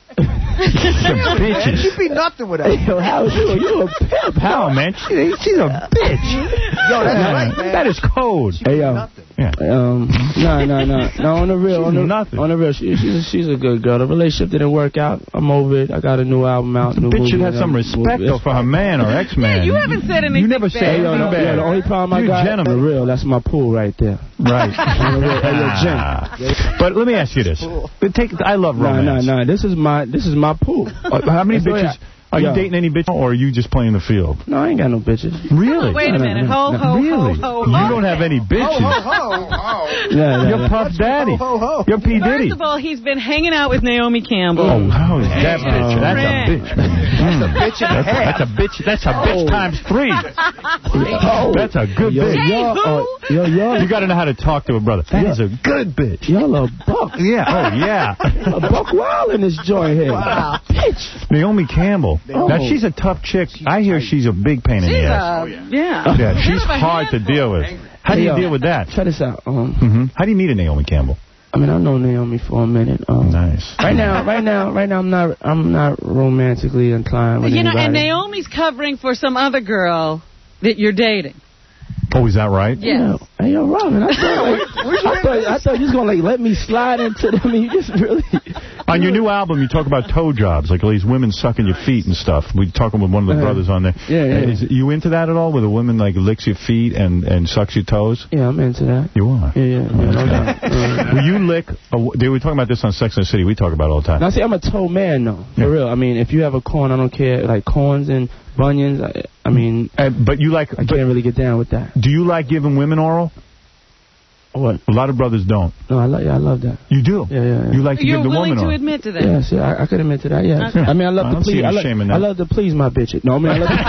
Some Man, bitches. she'd be nothing with Hey, that. yo, how you? You a pimp? How, man? She, she's a bitch. Yo, that's Yeah, right, man. that is code. Hey, yo. Nothing. Yeah. Um, no, no, no, no. On the real, on the, nothing. on the real, she, she's a, she's a good girl. The relationship didn't work out. I'm over it. I got a new album out. New Bitch movie, should have some um, respect, movie. though, for her man or ex-man. Yeah, you haven't said anything You never bad. said Hey, yo, anything no, bad. yo, the only problem I You got, gentleman. the real, that's my pool right there. Right. On the real, hey, yo, Jen. Ah. But let me ask you this. But take, I love Nah, nah, romance. nah. This is my, this is my pool. Uh, How many That's the way bitches? I- Are you Yo. dating any bitches, or are you just playing the field? No, I ain't got no bitches. Really? Wait a No, no, minute. no, Ho, no. ho, Really? ho, ho, You ho. don't have any bitches. Ho, ho, ho. Yeah, yeah, You're yeah. Puff Daddy. Ho, ho, ho. You're P. Diddy. First of all, he's been hanging out with Naomi Campbell. Oh, how is that bitch? That's a friend. bitch. That's a bitch and a that's, half. that's a bitch. That's a bitch Oh. times three. Oh. That's a good Yo, bitch. y'all, uh, yo, y'all, You got to know how to talk to a brother. That is a good bitch. y'all a buck. Yeah. Oh, yeah. A buck wild in this joint here. Wow. Bitch. Naomi Campbell. Oh. Now, she's a tough chick. I hear she's a big pain in She's the ass. a, yeah. Yeah, Bit she's of a hard to handful. deal with. How do Hey, you yo, deal with that? Try this out. Um, hmm How do you meet a Naomi Campbell? I mean, I've known Naomi for a minute. Um, nice. Right now, right now, right now, I'm not, I'm not romantically inclined with You know, anybody. and Naomi's covering for some other girl that you're dating. Oh, is that right? Yes. Yeah. Hey, yo, Robin, I thought, like, I, thought, I thought you was going to, like, let me slide into them. I mean, you just really... On your new album, you talk about toe jobs, like all these women sucking your feet and stuff. We were talking with one of the Uh-huh. brothers on there. Yeah, yeah. Is you into that at all, where a woman, like, licks your feet and, and sucks your toes? Yeah, I'm into that. You are? Yeah, yeah. yeah no doubt. Uh, Will you lick... A, they were talking about this on Sex and the City. We talk about it all the time. Now, see, I'm a toe man, though. For Yeah. real. I mean, if you have a corn, I don't care. Like, corns and bunions, I, I mean... Uh, but you like... I can't really get down with that. Do you like giving women oral? What? A lot of brothers don't. No, I, li- yeah, I love that. You do? Yeah, yeah, yeah. You like to You're give the willing woman to oral? admit to that? Yes, yeah, I, I could admit to that, yeah. Okay. I mean, I love I to don't see please. any I, shame in lo- that. I love to please my bitches. No, I mean, I love to...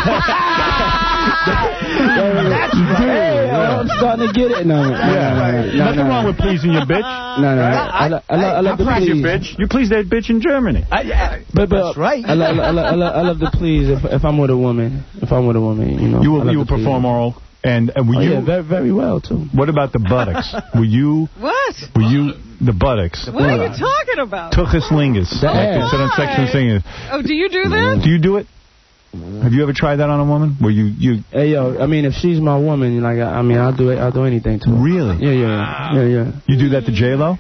That's Hey, I'm starting to get it. No, no, no, no, no, Nothing no, wrong no. with pleasing your bitch. No, no, I, I, lo- I, lo- I love to Please please. your bitch. You please that bitch in Germany. I, yeah, But, but that's right. I, lo- I, lo- I, lo- I, lo- I love to please if, if I'm with a woman. If I'm with a woman, you know. You I will, love you will to please. perform oral. And, and were Oh, you... yeah, very, very well, too. What about the buttocks? Were you... What? Were you... The buttocks. What are you talking about? Tuchus lingus. The Like they ass. said on Sex and the City. Oh, do you do that? Do you do it? Have you ever tried that on a woman? Where you... you Hey, yo, I mean, if she's my woman, like, I, I mean, I'll do it. I'll do anything to her. Really? Yeah, yeah, yeah, yeah. You do that to J-Lo?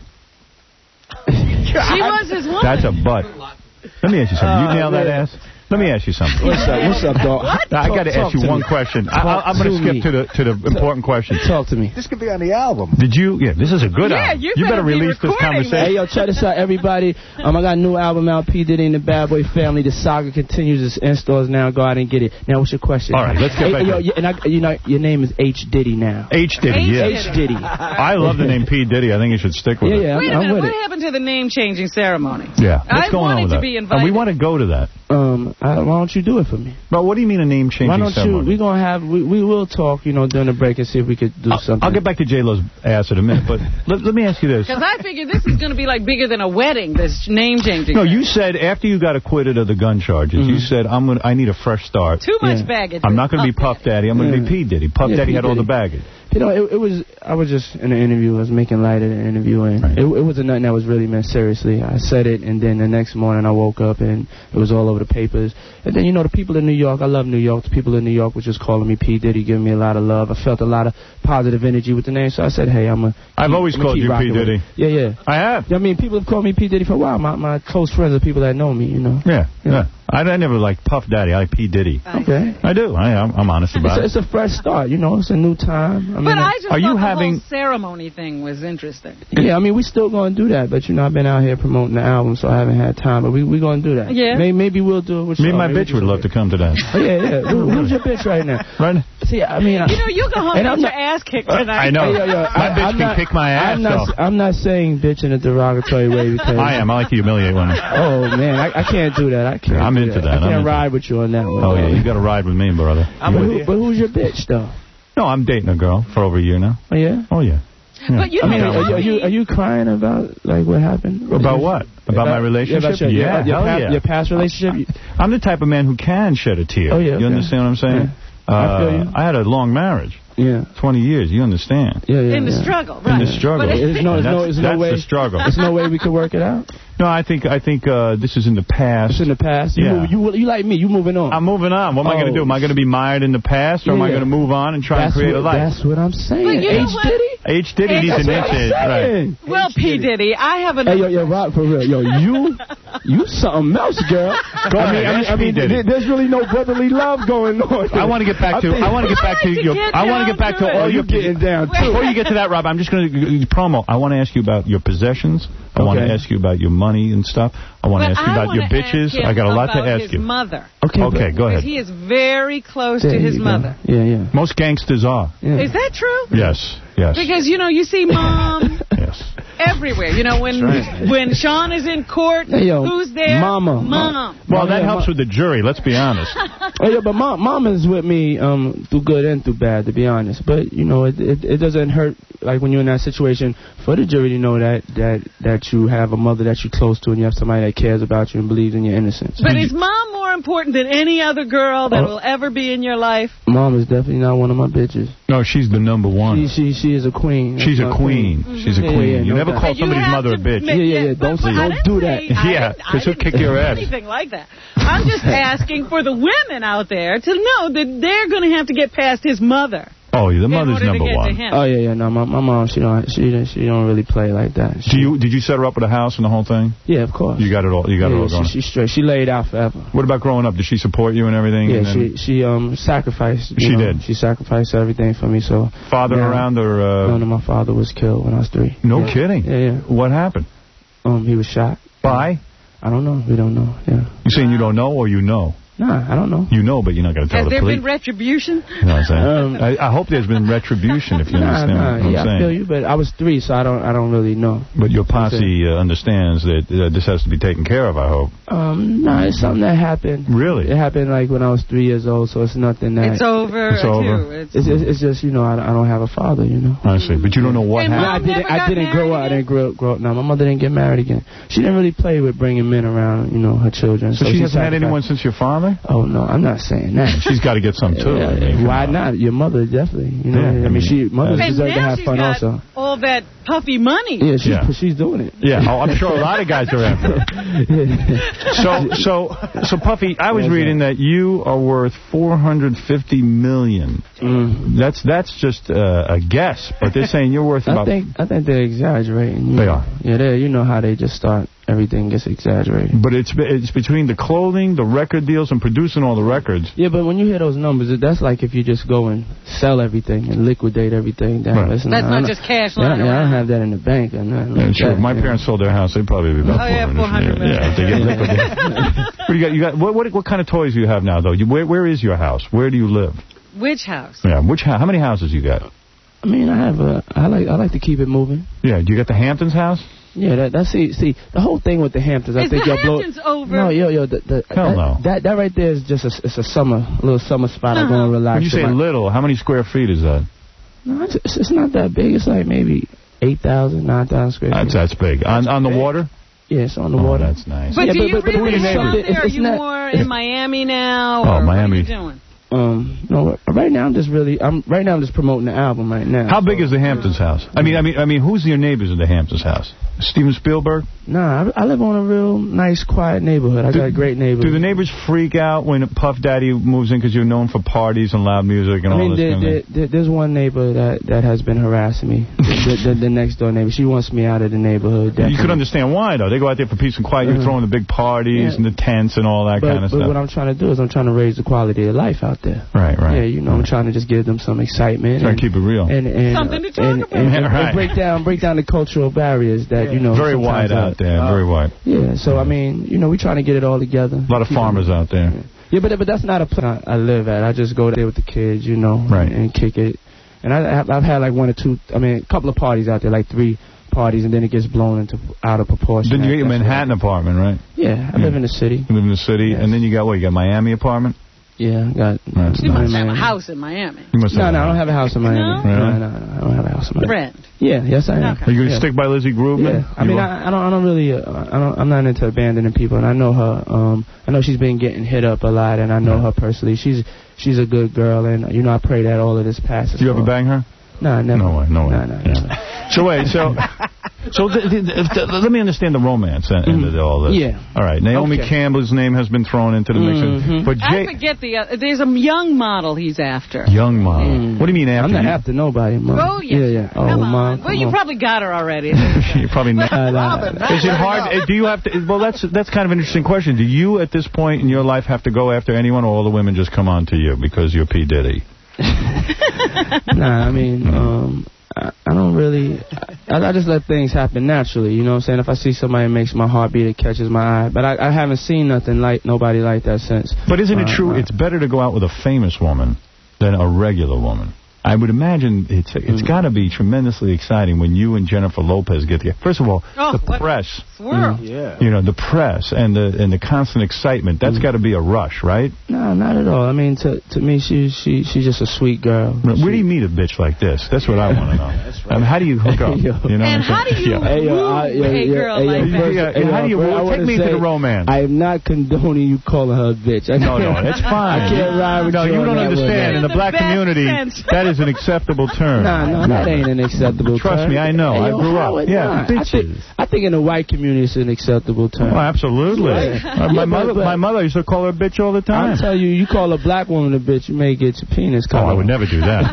She was his woman. That's a butt. Let me ask you something. You Uh, nail that yeah. ass? Let me ask you something. What's up? What's up, dog? What? I got to Talk- ask you talk to one me. question. I, Talk I, I'm going to to skip me. to the to the important question. Talk to me. This could be on the album. Did you... Yeah, this is a good Yeah, album. you better better be release this recording conversation. Hey, yo, check this out, everybody. Um, I got a new album out, P. Diddy and the Bad Boy Family. The saga continues. It's in stores now. Go out and get it. Now, what's your question? All right, let's get hey, back yo, to it. y- and I, you know, your name is H. Diddy now. H. Diddy, H. yeah. H. Diddy. I love the name P. Diddy. I think you should stick with Yeah, it. yeah, Wait I'm, a I'm minute. with What it. happened to the name changing ceremony? Yeah. What's I going on wanted with to that? be And invited. we want to go to that. Um, I, why don't you do it for me? But what do you mean a name changing Why don't ceremony? you? We're gonna have. We, we will talk, you know, during the break and see if we could do I'll, something. I'll get back to J-Lo's ass in a minute, but let, let me ask you this. Because I figured this is going to be like bigger than a wedding, this name changing. No, you said after you got acquitted of the gun charges, Mm-hmm. you said, I'm gonna, I need a fresh start. Too much Yeah. baggage. I'm not going to be Puff Daddy. I'm going to Yeah. be P. Diddy. Puff Yeah, Daddy P. had all the Diddy. baggage. You know, it, it was. I was just in an interview. I was making light of the interview, and Right. it, it wasn't nothing that was really meant seriously. I said it, and then the next morning I woke up, and it was all over the papers. And then, you know, the people in New York, I love New York. The people in New York were just calling me P. Diddy, giving me a lot of love. I felt a lot of positive energy with the name, so I said, hey, I'm a. I've keep, always I'ma called keep you P. rocking with Diddy. it. Yeah, yeah. I have. I mean, people have called me P. Diddy for a while. My my close friends are people that know me, you know. Yeah, yeah. Yeah. I, I never liked Puff Daddy. I like P. Diddy. Okay. I do. I, I'm, I'm honest It's about a, it. it's a fresh start, you know. It's a new time. I mean, But I just Are thought you the having- whole ceremony thing was interesting. yeah, I mean, we still going to do that, but, you know, I've been out here promoting the album, so I haven't had time. But we we going to do that. Yeah. Maybe, maybe we'll do it with Me and Shaw. my Maybe bitch we'll would do love it. to come to that. Oh, yeah, yeah. Who, who's your bitch right now? Right? See, I mean, I, You know, you go home And and I'm get not- your ass kicked tonight. I know. Hey, yo, yo, My I- bitch I'm can not- kick my ass, I'm not, though. I'm not saying bitch in a derogatory way because... I am. I like to humiliate women. Oh, man, I, I can't do that. I can't I'm do into that. I I'm can't into ride with you on that one. Oh, yeah. You got to ride with me, brother. But, who, but who's your bitch, though? No, I'm dating a girl for over a year now. Oh, yeah? Oh, yeah. Yeah. But you I mean, know, are you, are you are you crying about like what happened? About what? About my relationship? Yeah, about your, Yeah, your, your, hell past, yeah. your past relationship. I'm the type of man who can shed a tear. Oh, yeah, You okay. understand what I'm saying? Yeah. I feel you. Uh, I had a long marriage. Yeah. twenty years. You understand? Yeah, yeah. in the yeah. struggle, right? In the struggle. But There's no, there's no, That's- there's no that's way. the struggle. There's no way we could work it out. No, I think I think uh, this is in the past. It's in the past. You, Yeah. move, you you like me. You moving on. I'm moving on. What am I going to Oh. do? Am I going to be mired in the past, or am I Yeah. going to move on and try that's and create what, a life? That's what I'm saying. But you know H what? Diddy. H. Diddy Hey, needs That's an what I'm inch. Right. saying. Well, P. Diddy, I have a... Hey, yo, yo, Rock, for real. Yo, you, you something else, girl. Go I mean, ahead, I mean, ask I P. mean Diddy. there- there's really no brotherly love going on. I want to get back to. I want to get back to like to your. get I want to down get back to to it. all Oh, your. you getting down, too. Before you get to that, Rob, I'm just going to promo. I want to ask you about your possessions. I want to Okay. ask you about your money and stuff. I want to But ask you I about your wanna bitches. ask him I got a lot to about ask his you. mother. Okay, Okay, go Because ahead. he is very close There to his you go. mother. Yeah, yeah. Most gangsters are. yeah. Is that true? Yes. Yes. Because, you know, you see mom Yes. everywhere. You know, when when Sean is in court, Hey, yo, who's there? mama. Mom. Well, that Yeah, helps ma- with the jury. Let's be honest. Oh, yeah, but mom, mama's with me um, through good and through bad, to be honest. But, you know, it, it it doesn't hurt, like, when you're in that situation, for the jury to know that, that, that you have a mother that you're close to and you have somebody that cares about you and believes in your innocence. But is mom more important than any other girl that Oh. will ever be in your life? Mom is definitely not one of my bitches. No, she's the number one. She she, she is a queen. She's That's a my queen. queen. She's a Yeah, queen. yeah, you no never doubt. call But you somebody's have mother a to bitch. make- Yeah, yeah, yeah. Don't- But I don't didn't do say- that. I Yeah, didn't- I because he'll didn't kick your say ass. Anything like that. I'm just asking for the women out there to know that they're going to have to get past his mother. Oh, the mother's order to number get to one. him. Oh yeah, yeah. No, my my mom, she don't she she don't really play like that. She, Do you did you set her up with a house and the whole thing? Yeah, of course. You got it all. You got yeah, it all going. She, she's straight. She laid out forever. What about growing up? Did she support you and everything? Yeah, and then she she um sacrificed. you She know, did. She sacrificed everything for me. So father now- around or? Uh, No, no, my father was killed when I was three. No yeah. kidding. Yeah, yeah. What happened? Um, he was shot. By? I don't know. We don't know. Yeah. You saying you don't know or you know? Nah, I don't know. You know, but you're not going to tell Has the there police. been retribution? You know what I'm saying? Um, I, I hope there's been retribution, if you Nah, understand nah, what I'm yeah, saying. I feel you, but I was three, so I don't, I don't really know. But your posse uh, understands that uh, this has to be taken care of, I hope. Um, no, it's something that happened. Really? It happened like when I was three years old, so it's nothing that. It's over. It's over. It's, It's, it's, it's just, you know, I, I don't have a father, you know. I see. But you don't know what And No, I happened. Mom didn't. never I got didn't grow up. I didn't grow up. Grow up. No, my mother didn't get married again. She didn't really play with bringing men around, you know, her children. So, she hasn't had sacrificed- anyone since your father? Oh no, I'm not saying that. She's got to get some too. Yeah, I mean, come why on. not? Your mother definitely. You know, Yeah, I I mean, mean, she mothers and deserve to now have she's fun got also. all that puffy money. Yeah, she's Yeah. she's doing it. Yeah, oh, I'm sure a lot of guys are after her. So, so, so, Puffy, I was Yes, reading that you are worth four hundred fifty million dollars. Mm. That's that's just uh, a guess, but they're saying you're worth I about. think I think they're exaggerating. you They know. are. Yeah, they. You know how they just start. Everything gets exaggerated. But it's it's between the clothing, the record deals, and producing all the records. Yeah, but when you hear those numbers, that's like if you just go and sell everything and liquidate everything. Down. Right. Listen, That's I not don't- just cash Yeah, lying yeah, I don't around. have that in the bank or nothing. Yeah, like sure. that, If my yeah. parents sold their house, they'd probably be about Oh, yeah, four hundred four hundred Yeah, if they get liquidated. What do you got? You got what, what? What kind of toys do you have now, though? You, where Where is your house? Where do you live? Which house? Yeah, which house? How many houses you got? I mean, I have a. I like. I like to keep it moving. Yeah, do you got the Hamptons house? Yeah, that, that's see, see the whole thing with the Hamptons. I Is think the y'all blow. Hamptons over? No, yo, yo, the, the, Hell that, no. that that right there is just a, it's a summer, a little summer spot. I go and relax. When you say with my- little, how many square feet is that? no, it's, it's it's not that big. It's like maybe eight thousand, nine thousand square feet. That's that's big. On on the water? Yeah, it's on the Oh, water. that's nice. But Yeah, do but- you but- but really who live is out something- there? Are it's you not- more in Miami now? Oh, or Miami. What are you doing? Um, no, right now I'm just really, I'm right now I'm just promoting the album right now. How big is the Hamptons house? I mean, I mean, I mean, who's your neighbors in the Hamptons house? Steven Spielberg? Nah, I, I live on a real nice, quiet neighborhood. I Do- got a great neighborhood. Do the neighbors freak out when Puff Daddy moves in because you're known for parties and loud music and I all mean, this there, kind of there, thing? there, there's one neighbor that, that has been harassing me. the, the, the next door neighbor. She wants me out of the neighborhood. You definitely. could understand why, though. They go out there for peace and quiet. You're Uh-huh. throwing the big parties Yeah. and the tents and all that but, kind of but stuff. what I'm trying to do is I'm trying to raise the quality of life out there. Right, right. Yeah, you know, I'm trying to just give them some excitement. Try and, to keep it real. And, and, Something to talk and, about. And, and, Right. and break down break down the cultural barriers that, you know. Very sometimes wide are- out there. Very wide. Yeah, so, I mean, you know, we're trying to get it all together. A lot of farmers out there. Yeah, but but that's not a place I, I live at. I just go there with the kids, you know, Right. and, and kick it. And I, I've, I've had like one or two, I mean, a couple of parties out there, like three parties, and then it gets blown into out of proportion. Then you get your That's Manhattan apartment, right? what- Yeah, I live in the city. You live in the city, Yes. and then you got, what, you got Miami apartment? Yeah, I got. That's You must nice. have a house in Miami. You must No, have no, a I don't have a house in Miami. No? No, Really? no, no, I don't have a house in Miami. Rent. Yeah, yes, I am. Okay. Are you going to Yeah. stick by Lizzie Grubman? Yeah, I You mean, will? I, I don't, I don't really, uh, I don't, I'm not into abandoning people, and I know her. Um, I know she's been getting hit up a lot, and I know her personally. She's, she's a good girl, and you know, I pray that all of this passes. Do you ever for her. bang her? No, never. No way, no way. No, no, Yeah. never. So wait, so so th th th th let me understand the romance end Mhm. of all this. Yeah. All right, Naomi Okay. Campbell's name has been thrown into the mix, Mhm. but I Jay, forget the. Uh, there's a young model he's after. young model. Mm. What do you mean after? I'm not you? after nobody, Mom. Oh, yes. Yeah, yeah. Oh, Come on. Mom. Well, you come on. probably got her already. You probably not. Uh, nah, nah. Is it hard? uh, Do you have to? Well, that's that's kind of an interesting question. Do you, at this point in your life, have to go after anyone, or all the women just come on to you because you're P Diddy? Nah, I mean, um, I, I don't really. I, I just let things happen naturally. You know what I'm saying? If I see somebody that makes my heart beat, it catches my eye. But I, I haven't seen nothing like nobody like that since. But isn't it Uh, true? uh, It's better to go out with a famous woman than a regular woman. I would imagine it's it's got to be tremendously exciting when you and Jennifer Lopez get together. First of all, Oh, the what press. swirl. Yeah. You know, the press and the and the constant excitement. That's got to be a rush, right? No, not at all. I mean, to to me, she she she's just a sweet girl. Where do you meet a bitch like this? That's what I want to know. That's right. I mean, how do you hook up? Yo. You know And what I'm how do saying? you Yeah. Hey, yo, woo I- yo, a yo, girl hey, yo, like that? first- Yeah, hey, yo, how do you- first, I take wanna me to say, the romance. I am not condoning you calling her a bitch. I No, no, that's fine. I can't ride with No, you you on don't that one, understand. man. In the The black best community, sense. that is an acceptable term. No, no, that ain't an acceptable Trust term. me, I know. Hey, I yo, grew up. Howard, Yeah, nah. I bitches. think, I think in the white community it's an acceptable term. Oh, absolutely. Right. Uh, my Yeah, mother, but- but- my mother used to call her a bitch all the time. I'll tell you, you call a black woman a bitch, you may get your penis cut Oh, I off. would never do that.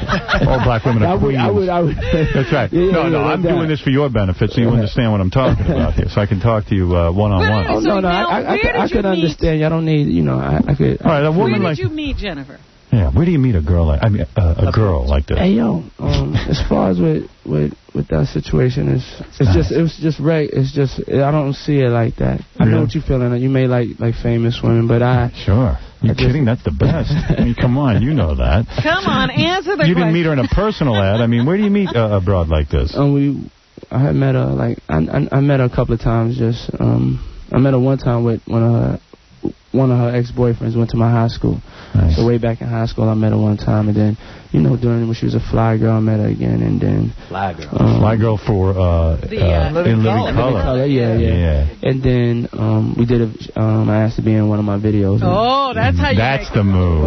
All black women I are would, queens. I would, I would. That's right. Yeah, no, yeah, no, yeah, I'm that. doing this for your benefit, so you understand what I'm talking about here, so I can talk to you uh, one-on-one. Oh, So no, no, now, I, I, I, where could, I did you could meet- understand. I don't need, you know, I, I could. All right, a Where woman did like... you meet Jennifer? Yeah, where do you meet a girl like... I mean, uh, a girl like this? Hey, yo, um, as far as with, with, with that situation, it's, it's nice. just, it was just right. It's just, I don't see it like that. I Yeah. know what you're feeling. You may like, like famous women, but I... Sure. You I just- kidding? That's the best. I mean, come on, you know that. Come on, answer the You question. didn't meet her in a personal ad. I mean, where do you meet a, a broad like this? Um, we, I had met her, like, I, I, I met her a couple of times, just, um, I met her one time with one of her, one of her ex-boyfriends went to my high school. Nice. So way back in high school, I met her one time, and then, you know, during when she was a fly girl, I met her again, and then... Fly girl. Um, Fly girl for uh, The, uh, uh, in Living Living Color. Color, yeah, yeah, Yeah. And then um, we did a, um, I asked to be in one of my videos. Oh, that's how you That's make the move.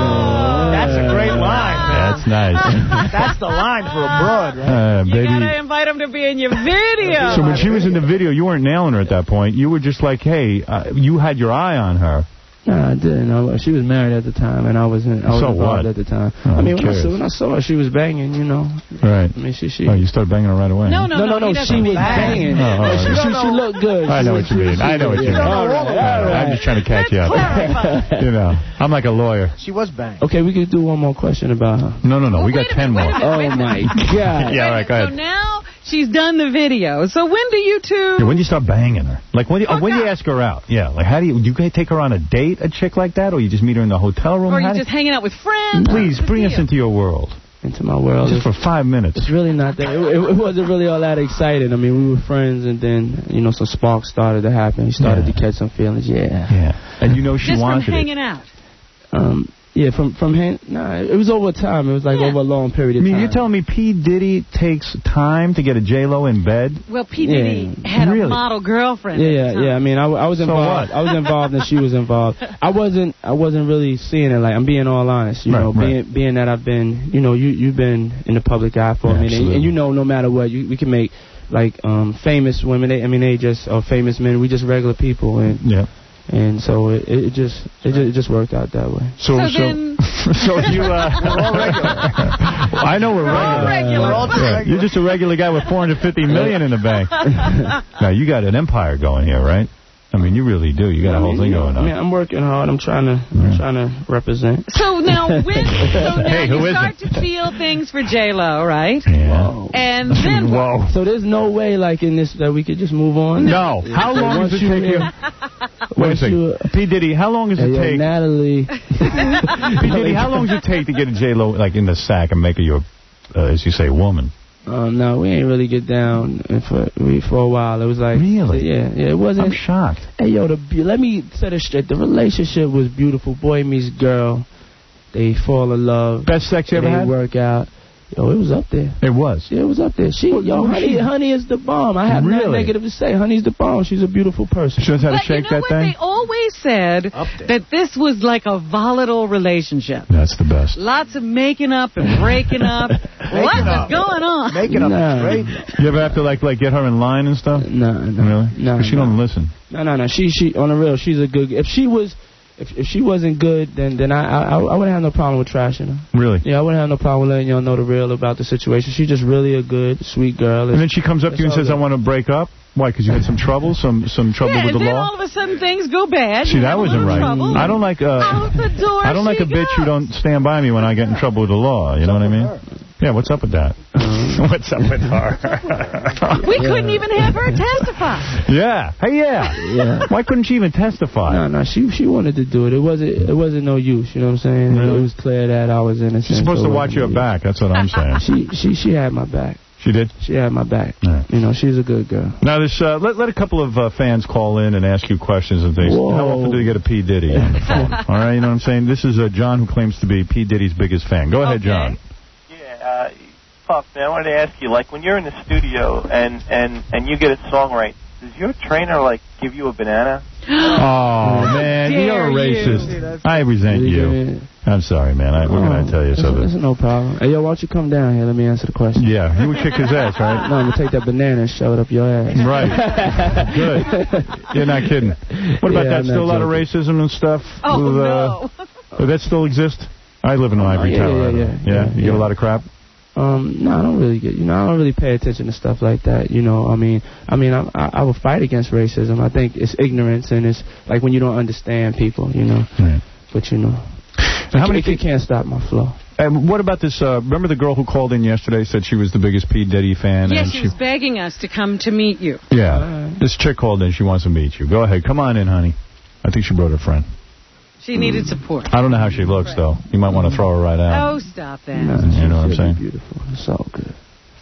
That's a great line, man. That's nice. That's the line for a broad, right? Uh, You baby. gotta invite him to be in your video. So when she was in the video, you weren't nailing her at that point. You were just like, hey, uh, you had your eye on her. No, I didn't. I, she was married at the time, and I wasn't. I was So involved what? at the time. Oh, I mean, who when I, cares? saw, when I saw her, she was banging, you know. Right. I mean, she she. Oh, you started banging her right away. No, huh? no, no, no, no, he no. doesn't She was bang. banging. Oh, oh, she, okay. she, she looked good. I know what She- you mean. she- I know what you mean. All right, all right. I'm just trying to catch you up. clarify. You know, I'm like a lawyer. She was banged. Okay, we could do one more question about her. No, no, no. we Well, got wait a ten minute, more. wait a minute, Oh my God. Yeah, all right, go So ahead. now she's done the video. So when do you two... Yeah, when do you start banging her? Like, when do you, uh, Hook when do you up. ask her out? Yeah, like, how do you, do you take her on a date, a chick like that, or you just meet her in the hotel room? Or How you do- just hanging out with friends? Please, What's the bring us deal? into your world. Into my world. Just for five minutes. It's really not that. It, it, it wasn't really all that exciting. I mean, we were friends, and then you know some sparks started to happen. He started Yeah. to catch some feelings. Yeah. Yeah. And you know she Just from wanted hanging it. out. Um. Yeah. From from hang, Nah. It was over time. It was like Yeah. over a long period I of mean, time. you're telling me P. Diddy takes time to get a J-Lo in bed? Well, P. Diddy Yeah. had Really? a model girlfriend. Yeah, at yeah, the time. yeah. I mean, I, w- I was So involved. what? I was involved, and she was involved. I wasn't. I wasn't really seeing it like. I'm being all honest. You Right, know, right. being being that I've been. You know, you you've been in the public eye for Yeah, a minute, and, absolutely. and you know, no matter what, you we can make like um famous women. They, I mean, they just or famous men. We just regular people, and Yeah. and so it, it just it just it just worked out that way. So, So so, then- so you, uh... We're all regular. Well, I know we're We're all regular. regular. We're all just Yeah, regular. you're just a regular guy with four hundred fifty million in the bank. Now, you got an empire going here, right? I mean, you really do. You got a I whole mean, thing you know, going I mean, on. I'm working hard. I'm trying to I'm trying to represent. So now when so now Hey, who you start isn't? to feel things for J-Lo, right? Yeah. And then what? Whoa. So there's no way like in this that we could just move on. No. How long Once does it you- take you? Wait a once you- second. P. Diddy, how long does Hey, it yo, take? Natalie. P. Diddy, how long does it take to get a J-Lo, like, in the sack and make her your, uh, as you say, woman? Um, no, we ain't really get down for we, for a while. It was like Really? yeah, yeah. It wasn't. I'm shocked. Hey yo, the be- let me set it straight. The relationship was beautiful. Boy meets girl. They fall in love. Best sex you ever they had? work out. Yo, it was up there. It was. Yeah, it was up there. She, Well, yo, well, honey, she- honey is the bomb. I have nothing Really? negative to say. Honey's the bomb. She's a beautiful person. She knows how to But you shake know that what? thing? They always said Up there. that this was like a volatile relationship. That's the best. Lots of making up and breaking up. what up. was going on? Making up Nah. is great. You ever have to, like, like get her in line and stuff? No, no, Really? no. 'Cause she no. don't listen. No, no, no. She, she, on the real, she's a good. If she was, if if she wasn't good, then then I I, I wouldn't have no problem with trashing her. Really? Yeah, I wouldn't have no problem with letting y'all know the real about the situation. She's just really a good, sweet girl. And then she comes up to you and It's all says, I good. want to break up? Why, because you had some trouble? Some some trouble Yeah, with and the then law? all of a sudden things go bad. See, You that have a wasn't little right. trouble. I don't like uh, Out the door I don't like she a bitch who goes. don't stand by me when I get in trouble with the law. You know what I mean? Yeah, what's up with that? What's up with her? We couldn't even have her testify. Yeah. Hey, yeah. Yeah. Why couldn't she even testify? No, no, she she wanted to do it. It wasn't it wasn't no use. You know what I'm saying? Really? It was clear that I was innocent. She's supposed so to it watch wasn't your no back. That's what I'm saying. She she she had my back. She did? She had my back. Yeah. You know, she's a good girl. Now, this uh, let, let a couple of uh, fans call in and ask you questions and things. Whoa. How often do you get a P. Diddy on the phone? All right, you know what I'm saying? This is uh, John, who claims to be P. Diddy's biggest fan. Go ahead, Okay. John. Yeah, uh, Puff, man, I wanted to ask you, like, when you're in the studio and, and, and you get a song right, does your trainer, like, give you a banana? Oh, man, you're a racist. I resent you. I'm sorry, man. I, what can I tell you? That's, So that's no problem. Hey, yo, why don't you come down here? Let me answer the question. Yeah, you would kick his ass, right? No, I'm going to take that banana and shove it up your ass. Right. Good. You're not kidding. What about Yeah, that? I'm Still a not lot of joking. racism and stuff? Oh, with, uh, no. Does that still exist? I live in an ivory yeah, tower. yeah, yeah, yeah. yeah, You yeah. get a lot of crap? Um, no, I don't really get, you know, I don't really pay attention to stuff like that, you know, I mean, I mean, I, I, I would fight against racism. I think it's ignorance and it's like when you don't understand people, you know, Right. but you know, how many you can't stop my flow. And what about this, uh, remember the girl who called in yesterday, said she was the biggest P. Diddy fan? Yes, and she was begging us to come to meet you. Yeah, this chick called in, she wants to meet you. Go ahead, come on in, honey. I think she brought her friend. She needed support. I don't know how she looks, though. You might want to throw her right out. Oh, stop that. No, You know what I'm saying? Beautiful. It's all good.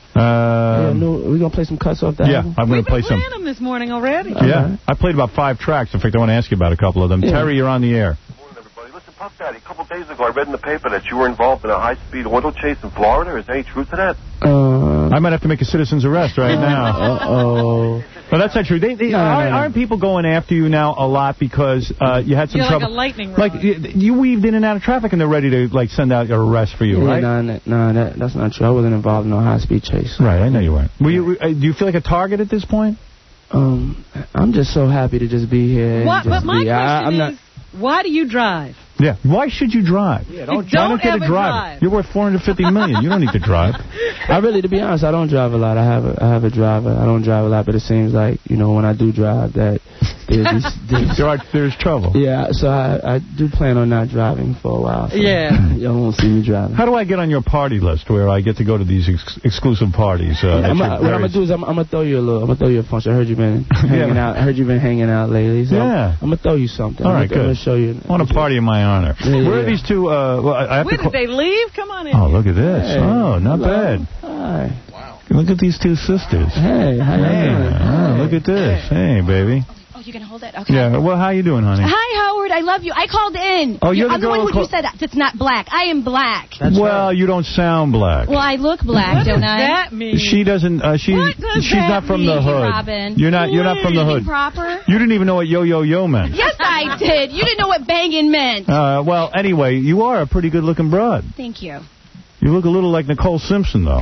Uh, yeah, no, we going to play some cuts off that yeah, album? I'm going to play some. Playing them this morning already. Yeah, I played about five tracks. In fact, I want to ask you about a couple of them. Yeah. Terry, you're on the air. Listen, Puff Daddy, a couple of days ago I read in the paper that you were involved in a high-speed auto chase in Florida. Is there any truth to that? Uh, I might have to make a citizen's arrest right now. Uh-oh. No, that's not true. They, they, No, no, aren't, no, no. aren't people going after you now a lot because uh, you had some You're trouble? like a lightning rod. Like, you, you weaved in and out of traffic and they're ready to, like, send out your arrest for you, Yeah, right? No, no, no that, that's not true. I wasn't involved in no high-speed chase. Right, I know you weren't. Were you, uh, do you feel like a target at this point? Um, I'm just so happy to just be here. and What, just but my be, question I, I'm is, not, why do you drive? Yeah. Why should you drive? Yeah, don't Why drive. don't get ever a driver? drive. You're worth four hundred fifty million dollars. You don't need to drive. I really, to be honest, I don't drive a lot. I have a, I have a driver. I don't drive a lot, but it seems like, you know, when I do drive, that there's, these, there's, there are, there's trouble. Yeah, so I, I do plan on not driving for a while. So Yeah. Y'all won't see me driving. How do I get on your party list where I get to go to these ex exclusive parties? Uh, I'm at a, your what I'm gonna various- do is I'm, I'm gonna throw you a little. I'm gonna throw you a function. I heard you've been hanging Yeah. out. I heard you've been hanging out lately. So Yeah. I'm, I'm gonna throw you something. All I'm right, gonna, I'm good. gonna show you. I want to party in my honor. Yeah, yeah, Where are yeah. these two? Uh, well, I have Where to did they leave? Come on in. Oh, look at this. Hey. Oh, not Hello. bad. Hi. Look at these two sisters. Hey, how you Hey, doing? oh, look at this. Hey, baby. Oh, you're going to hold it? Okay. Yeah, well, how you doing, honey? Hi, Howard. I love you. I called in. Oh, you're the I'm the girl one who who call- you said that's not black. I am black. well, you don't sound black. Well, I look black, What don't does I? that mean? She doesn't. Uh, she. What does She's that not from mean, the hood. Robin? You're not. You're not from the hood. Proper? You didn't even know what yo yo yo meant. Yes, I did. You didn't know what banging meant. Uh, well, anyway, you are a pretty good-looking broad. Thank you. You look a little like Nicole Simpson, though.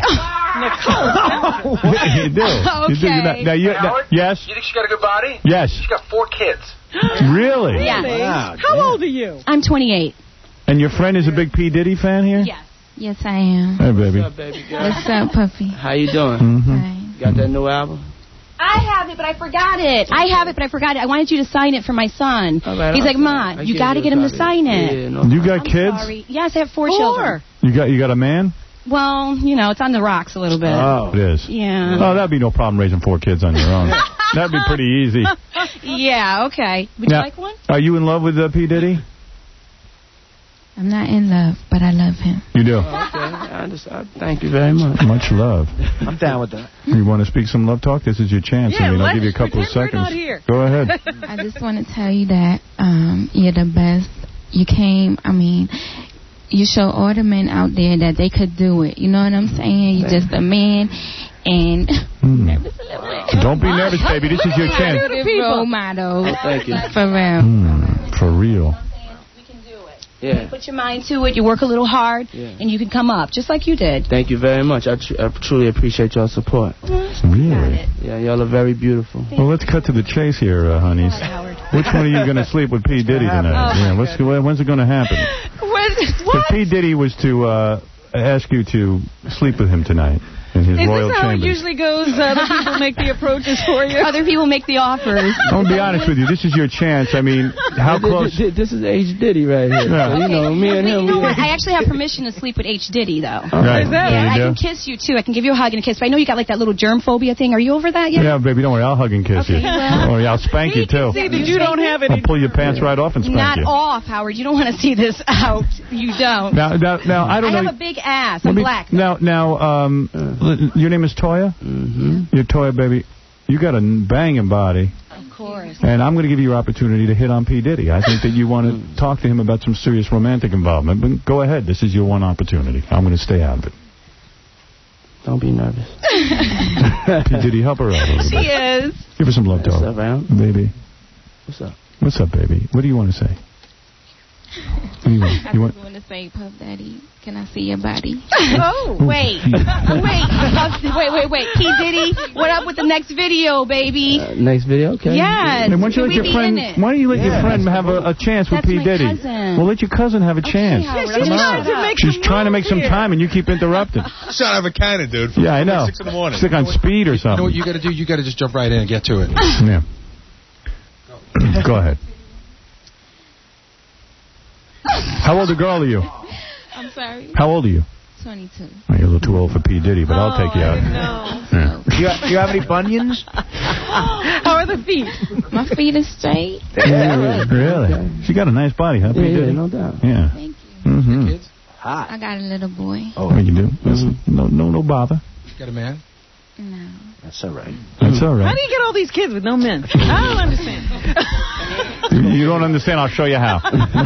Nicole. you do. You do. You're not- now, you, Hey, now, Howard? yes. You think she got a good body? Yes. She's got four kids. Really? Yeah. Really? How old are you? I'm twenty-eight. And your friend is a big P. Diddy fan here? Yes. Yes, I am. Hey, baby. What's up, baby girl? What's up, puppy? How you doing? Mm-hmm. Got that new album? I have it, but I forgot it. I have it, but I forgot it. I wanted you to sign it for my son. All right, He's I'll like, sign Ma, it. I you give got to you a get him to copy. sign it. Yeah, no You got I'm kids? sorry. Yes, I have four, Four. children. You got you got a man? Well, you know, it's on the rocks a little bit. Oh, it is. Yeah. Oh, that'd be no problem raising four kids on your own. That'd be pretty easy. Yeah, okay. Would Now, you like one? Are you in love with uh, P. Diddy? I'm not in love, but I love him. You do. Okay. I understand. Thank you very much. Much love. I'm down with that. You want to speak some love talk? This is your chance. Yeah, I mean, I'll let's give you a couple of pretend we're seconds. not here. Go ahead. I just want to tell you that um, you're the best. You came, I mean, you show all the men out there that they could do it. You know what I'm saying? You're just a man. And Mm. Don't be nervous, baby. This is your chance. role model. Oh, thank you. For real. Mm, for real. Yeah. You put your mind to it, you work a little hard, Yeah. and you can come up, just like you did. Thank you very much. I, tr I truly appreciate your support. Really? Yeah, y'all are very beautiful. Well, let's cut to the chase here, uh, honeys. Which one are you going to sleep with P. Diddy tonight? Oh, yeah, my what's, when's it going to happen? What? If P. Diddy was to uh, ask you to sleep with him tonight, in his Is royal this how chambers. it usually goes? Other people make the approaches for you? Other people make the offers. I'm going to be honest with you. This is your chance. I mean, how close... This is H. Diddy right here. Yeah. So, you know, me and Wait, him. you know we- what? I actually have permission to sleep with H. Diddy, though. Right. Is that- Yeah, You I can do? kiss you, too. I can give you a hug and a kiss. But I know you got, like, that little germ phobia thing. Are you over that yet? Yeah, baby, don't worry. I'll hug and kiss you. Oh, yeah, I'll spank you, too. See that you don't have any. I'll pull your pants right off and spank Not you. off, Howard. You don't want to see this out. You don't. Now, now, now, I don't I know... have a big ass. Let I'm me- black. Now, now, um, l- your name is Toya? Mm-hmm. You're Toya, baby. You got a banging body. Of course. And I'm going to give you your opportunity to hit on P. Diddy. I think that you want to talk to him about some serious romantic involvement. But go ahead. This is your one opportunity. I'm going to stay out of it. Don't be nervous. P. Diddy, help her out a little She bit. is. Give her some love, What's dog. up, Ram? Baby. What's up? What's up, baby? What do you want to say? What do you want? I You want? just want to say, Puff Daddy, can I see your body? Oh, wait. wait. Puff- Wait, wait, wait. P. Diddy, what up with the next video, baby? Uh, next video, okay. Yes. Hey, why don't you Can let we your be friend? in it? Why don't you let Yeah. your friend have a, a chance with That's P. my Diddy? cousin. Well, let your cousin have a chance. Howard, She's I'm trying to shut make She's some trying to make moves some here. time, and you keep interrupting. Shut up a cannon, dude. Yeah, I know. Six in the morning. Stick on speed or You know what something. you got to do? You got to just jump right in and get to it. Yeah. Go ahead. How old a girl are you? I'm sorry. How old are you? twenty-two. Oh, you're a little too old for P. Diddy, but I'll take you out. Yeah. Do you, do you have any bunions? How are the feet? My feet are straight. Really? She got a nice body, huh, P. Yeah, yeah, Diddy? no doubt. Yeah. Thank you. Mm-hmm. Kids? I got a little boy. Oh, you do? That's- No, no, no bother. You got a man? No. That's all right. That's all How right. do you get all these kids with no men? I don't understand. You- You don't understand? I'll show you how.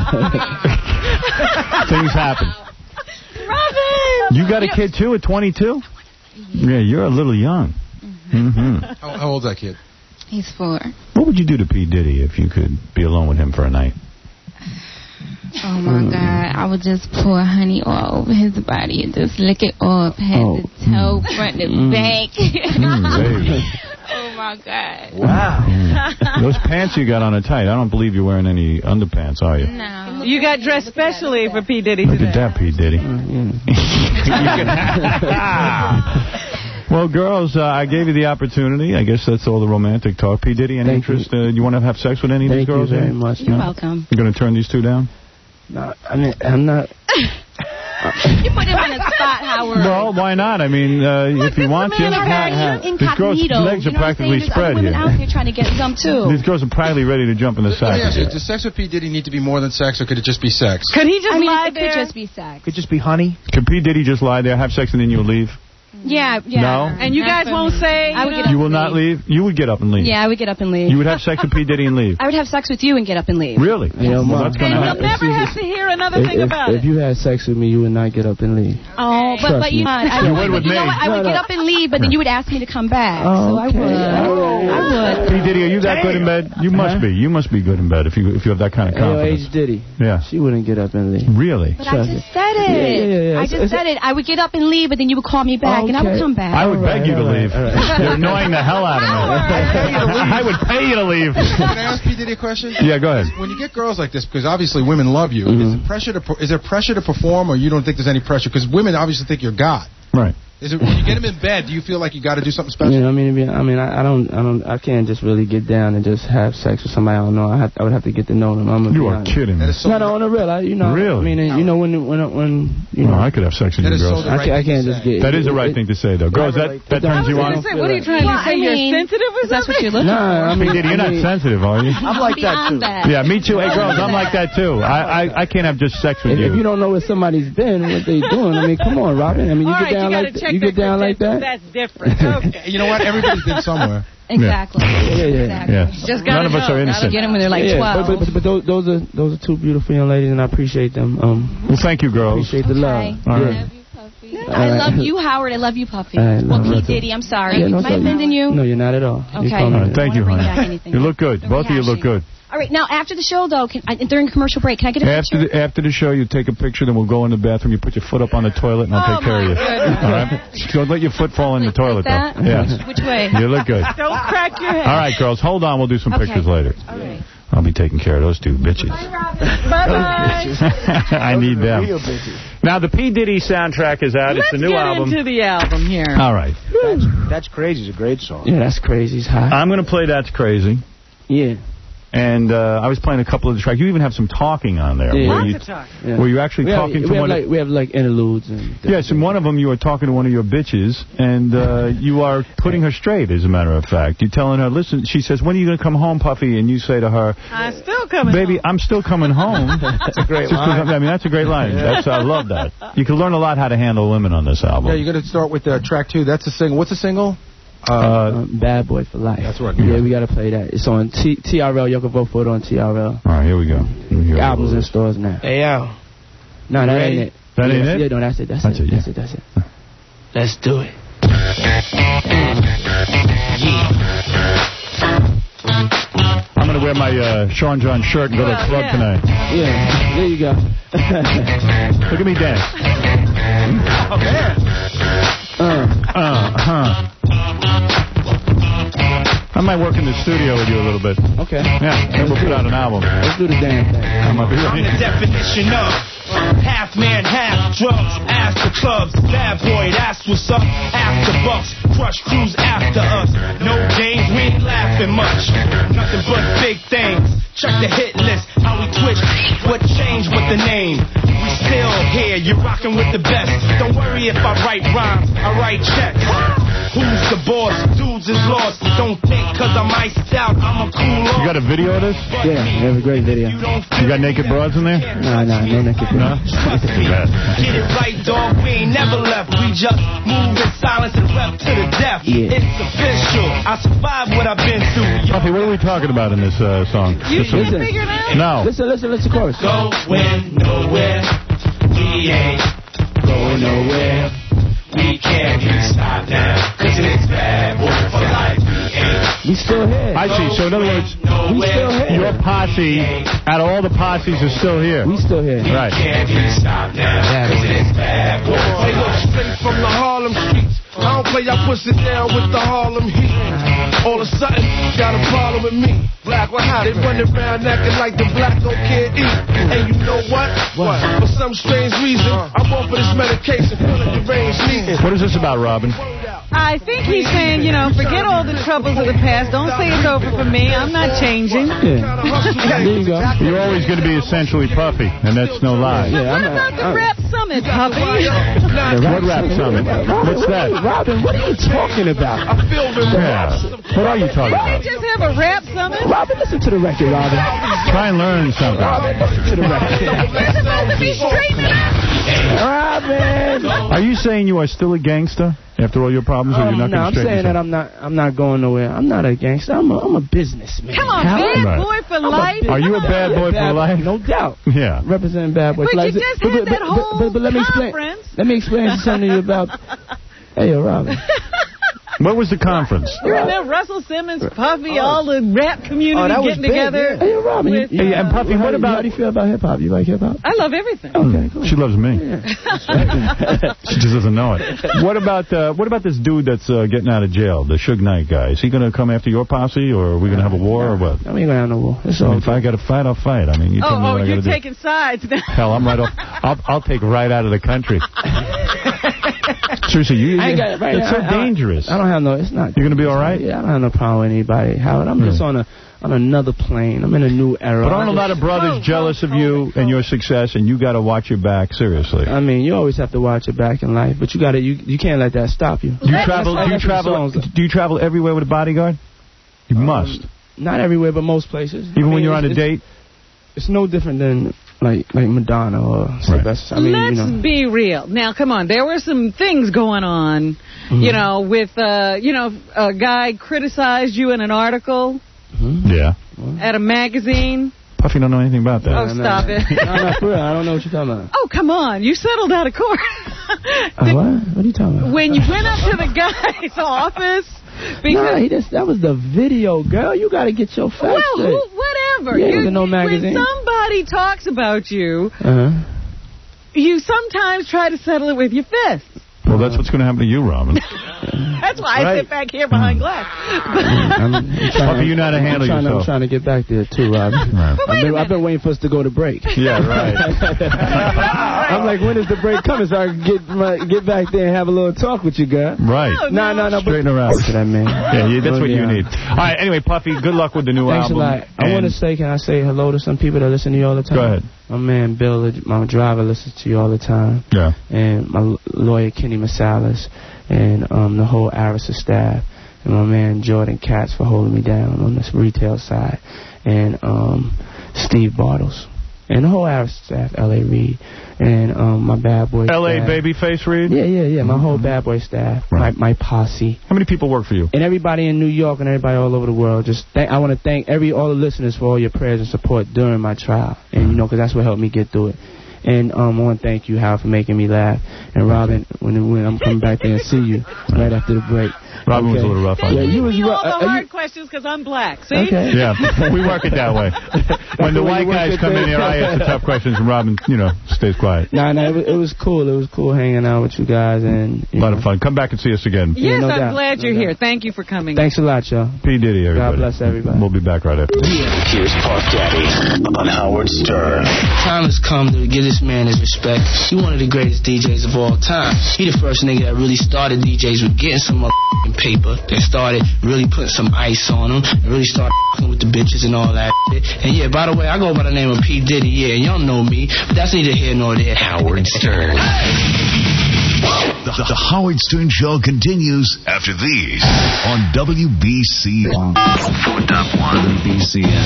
Things happen. Robin! You got a kid too at twenty-two? Yeah, you're a little young. Mm-hmm. How, how old's that kid? He's four. What would you do to P. Diddy if you could be alone with him for a night? Oh, my God. I would just pour honey all over his body and just lick it off, head Oh. to toe, front to Mm. back. Mm, baby. Oh, my God. Wow. Mm. Those pants you got on are tight. I don't believe you're wearing any underpants, are you? No. You got dressed specially for P. Diddy Look today. at that, P. Diddy. Well, girls, uh, I gave you the opportunity. I guess that's all the romantic talk. P. Diddy, any Thank you. interest? Uh, you want to have sex with any of these Thank you girls? very here? much. You're No. welcome. You're going to turn these two down? No, I mean, I'm not. You put him on a spot, Howard. Well, why not? I mean, uh, if he wants you. Howard, you're These girls' incognito. legs are You know what I'm practically saying? There's spread other women here. out there trying to get some, too. These girls are practically ready to jump in the Let me sack. ask you, with you. does sex with P. Diddy need to be more than sex, or could it just be sex? Could he just I mean, lie it there? could just be sex. Could just be honey. Can P. Diddy just lie there, have sex, and then you'll leave? Yeah, yeah. No? And you guys won't say? I would you get know? You will not leave? You would get up and leave? Yeah, I would get up and leave. You would have sex with P. Diddy and leave? I would have sex with you and get up and leave. Really? Yeah, Well, Mom. that's going And to you'll happen. never have to hear another If, thing if, about if it. you had sex with me, you would not get up and leave. Oh, but, Trust but you, me. I You would, would with you know me. what? I would No, get no. up and leave, but then you would ask me to come back. Oh, so I would. okay. I would. P. Diddy, are you that good in bed? You must Huh? be. You must be good in bed if you if you have that kind of Hey, yo, confidence. H. Diddy. Yeah. She wouldn't get up and leave. Really? But I just said it. Yeah, yeah, yeah, yeah. I It's- just it's- said it. I would get up and leave, but then you would call me back, and I would Okay. come back. I would All beg right, you to all right, leave. all right. You're annoying the hell out of me. I would pay you to leave. Can I ask P. Diddy a question? Yeah, go ahead. When you get girls like this, because obviously women love you, Mm-hmm. is, there pressure to, per- is there pressure to perform, or you don't think there's any pressure? Because women obviously think you're God. Right. Is it when you get them in bed? Do you feel like you got to do something special? You know, I mean, if you- I mean, I, I don't, I don't, I can't just really get down and just have sex with somebody I don't know. I have, I would have to get to know them. I'm gonna You be are honest. kidding me. That is so. No, no, on the real. I, you know, Really? I mean, you know, when, when, when, you No, know, I could have sex with That you is so girls. the I, right can't, I thing can't to just say. get. That is the it- right it- thing to say, though. Girls, that, that I turns was you going on? to say, what are you trying Well, to say? I You're mean, sensitive or Is that what something? you're looking Nah, I P. mean, Diddy, you're I not mean, sensitive, are you? I'm like that, beyond too. that. Yeah, me too. Hey, girls, I'm like that, too. I, I, I can't have just sex with If, if you. you don't know where somebody's been and what they doing, I mean, come on, Robin. I mean, you All get right, down you got like to that. check You get that down like that. That's different. Okay. You know what? Everybody's been somewhere. Exactly. Yeah, yeah. Exactly. Yeah. Just None gotta of us know. are Gotta innocent. Get them when they're like yeah, twelve. but, but, but those, those are those are two beautiful young ladies, and I appreciate them. Um, Well, thank you, girls. appreciate the love. Okay. All Yeah. right. I love you, Howard. I love you, Puffy. All right, well, no, P. no, Diddy, I'm sorry. Yeah, no, Am I sorry. offending you? No, you're not at all. You Okay. call me All right, that. thank you, I don't wanna honey. bring back anything. You look good. No Both of you look rehashing. good. All right, now after the show, though, can I, during a commercial break, can I get a After picture? the, after the show, you take a picture, then we'll go in the bathroom. You put your foot up on the toilet, and I'll Oh, take care of you. my goodness. All right? Don't let your foot fall in the toilet, that? though. Yes. Which way? You look good. Don't crack your head. All right, girls, hold on. We'll do some Okay. pictures later. All right. I'll be taking care of those two bitches. Bye-bye. I need them. Now, the P. Diddy soundtrack is out. Let's it's a new get album. into the album here. All right. That's, that's Crazy is a great song. Yeah, That's Crazy is hot. I'm going to play That's Crazy. Yeah. And uh, I was playing a couple of the tracks. You even have some talking on there. Yeah. Where Lots you, of talking. Yeah. Were you actually we talking have, to we one have of... like, We have like interludes. And Yes, in one of them you were talking to one of your bitches, and uh, you are putting her straight, as a matter of fact. You're telling her, listen, she says, when are you going to come home, Puffy? And you say to her... I'm still coming Baby, home. I'm still coming home. That's a great Just line. I mean, that's a great line. That's I love that. You can learn a lot how to handle women on this album. Yeah, you're going to start with uh, track two. That's a single. What's a single? Uh, uh, Bad Boy for Life. That's right. Yeah, we got to play that. It's on T TRL. You can vote for it on T R L. All right, here we go. Here the album's in stores now. Hey, yo. No, that ready? ain't it. That yeah, ain't it? Yeah, no, that's it. That's, that's it. it. That's it. That's it. Let's do it. I'm going to wear my uh, Sean John shirt and go to the club yeah. tonight. Yeah, there you go. Look at me dance. Oh, man. Uh, uh, huh. I might work in the studio with you a little bit. Okay. Yeah, then we'll put out an album. Let's do the damn thing. I'm, I'm the definition of half man, half drugs. Ask the clubs, bad boy, that's what's up. After bucks, crush crews after us. No games, we ain't laughing much. Nothing but big things. Check the hit list, how we twitch. What changed with the name? We still here, you're rocking with the best. Don't worry if I write rhymes, I write checks. Who's the boss? Dudes is lost. Don't think cause I'm iced out, I'm a cool off. You got a video of this? Yeah, we have a great video. You got naked broads in there? No, no, no naked broads. No? Get it right, dog. We ain't never left. We just move in silence and rep to the death. Yeah. It's official. I survived what I've been through. Puffy, what are we talking about in this uh, song? You This can't one? figure it out? No. Listen, listen, listen, chorus. Going nowhere. We ain't going nowhere. We can't be stopped now. Cause it's bad boy for life. We ain't. We still here. I see. So in other words, we still here. Your posse, out of all the posses, is still here. We still here. Right. Can't be stopped now. Cause it's bad boy for life. Look straight from the Harlem streets. I don't play, I push it down with the Harlem heat. All of a sudden, got a problem with me. Black, what happened? They running around acting like the black don't can't eat. And you know what? What? For some strange reason, I'm off of this medication, feeling deranged sneezing. What is this about, Robin? I think he's saying, you know, forget all the troubles of the past. Don't say it's over for me. I'm not changing. Yeah. There you go. You're always going to be essentially Puffy, and that's no lie. Yeah, What I'm about not, the I'm, rap summit, Puffy? What rap summit? What's that? Robin, what are you talking about? I feel Yeah. What are you talking Did we about? just have a rap summit? Robin, listen to the record, Robin. Try and learn something. Robin, listen to the record. We're supposed to be straightening up. Robin. Are you saying you are still a gangster after all your problems, or Um, you're not no, going I'm to saying that I'm not. I'm not going nowhere. I'm not a gangster. I'm a, I'm a businessman. Come on, How? bad Right. boy for I'm a life. big- Are you a bad boy Bad- for life? No doubt. Yeah. Representing bad boy But for life. you just But- had but- that but- whole but- but let me explain. conference. Let me explain something to you about. Hey, yo, Robin. What was the conference? You're in there, Russell Simmons, Puffy, all the rap community Oh, that was getting big, together. yeah. Hey, yo, Robin. You, With, you, Hey, and Puffy, how what do- about- How do you feel about hip hop? You like hip hop? I love everything. Okay, cool. She loves me. Yeah. She just doesn't know it. What about uh, what about this dude that's uh, getting out of jail, the Suge Knight guy? Is he going to come after your posse, or are we going to have a war, or what? I mean, gonna have no war. It's I all mean, if I got to fight, I'll fight. I mean, you tell Oh, me oh, what I got you're to do. taking sides now. Hell, I'm right off. I'll, I'll take right out of the country. Seriously, you, I ain't got it right it's now. so I- I- dangerous. I don't have no. It's not. You're going to be all right? Yeah, I don't have no problem with anybody. Howard, I'm just on a on another plane. I'm in a new era. But aren't a I lot just- of brothers jealous of you and your success, and you got to watch your back, seriously? I mean, you always have to watch your back in life, but you got to. You you can't let that stop you. Do you travel? Do you travel? Do you travel everywhere with a bodyguard? You Um, must. Not everywhere, but most places. I Even mean, when you're on a it's- date. It's no different than like like Madonna or Sylvester. I mean, Let's you know. be real. Now, come on. There were some things going on, Mm-hmm. you know, with, uh, you know, a guy criticized you in an article Yeah. at a magazine. Puffy don't know anything about that. Oh, stop it. No, no, for real. I don't know what you're talking about. Oh, come on. You settled out of court. Uh, what? What are you talking about? When you went up to the guy's office. Because, no, he just, that was the video, girl. You got to get your facts well, straight. who, whatever. Yeah, it you, was in no magazine. When somebody talks about you, Uh-huh. you sometimes try to settle it with your fists. Well, that's what's going to happen to you, Robin. That's why I Right. sit back here behind glass. I'm, I'm Puppy, you know how to handle I'm trying, yourself. I'm trying to get back there, too, Rob. Right. I've, been, I've been waiting for us to go to break. Yeah, right. I'm like, when is the break coming so I can get my, get back there and have a little talk with you guys? Right. No, no, no. Straighten around. To that, man. Yeah, yeah, that's Oh, what you yeah. need. All right, anyway, Puffy, good luck with the new Thanks album. a lot. I want to say, can I say hello to some people that listen to you all the time? Go ahead. My man Bill, my driver, listens to you all the time. Yeah. And my l- lawyer Kenny Masalas, and um, the whole Arista staff, and my man Jordan Katz for holding me down on this retail side, and um, Steve Bartles, and the whole Arista staff, L A Reid, and um, my bad boy L A staff. Babyface Reid? Yeah, yeah, yeah, my whole bad boy staff, Right. my, my posse. How many people work for you? And everybody in New York and everybody all over the world. Just thank, I want to thank every all the listeners for all your prayers and support during my trial, and you know, because that's what helped me get through it. And um, I want to thank you, Hal, for making me laugh. And Robin, when, when I'm coming back there and see you right after the break. Robin was Okay. a little rough on Yeah, you. you was Me all ru- the uh, hard you- questions because I'm black. See? Okay. Yeah, we work it that way. When the the way white you work guys it come in there. here, I ask the tough questions, and Robin, you know, stays quiet. Nah, nah, it was, it was cool. It was cool hanging out with you guys. And A lot of fun. Come back and see us again. Yes, no I'm doubt, glad no you're doubt. here. Thank you for coming. Thanks a lot, y'all. P. Diddy, everybody. God bless everybody. We'll be back right after. Here's Puff Daddy on Howard Stern. Time has come to give this man his respect. He one of the greatest D Js of all time. He the first nigga that really started D Js with getting some motherfucking paper. That started really putting some ice on them. And really started f***ing with the bitches and all that shit. And yeah, by the way, I go by the name of P. Diddy. Yeah, y'all know me. But that's neither here nor there. Howard Stern. The, the Howard Stern Show continues after these on W B C N. W B C N.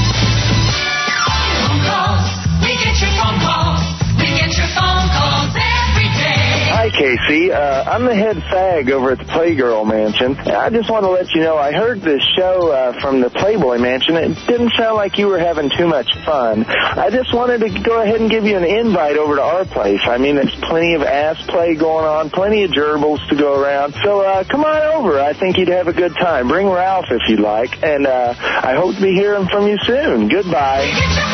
Phone calls. We get your phone calls. We get your phone calls every day. Hi, Casey. Uh, I'm the head fag over at the Playgirl Mansion. I just want to let you know I heard this show uh, from the Playboy Mansion. It didn't sound like you were having too much fun. I just wanted to go ahead and give you an invite over to our place. I mean, there's plenty of ass play going on, plenty of gerbils to go around. So uh, come on over. I think you'd have a good time. Bring Ralph if you'd like. And uh, I hope to be hearing from you soon. Goodbye.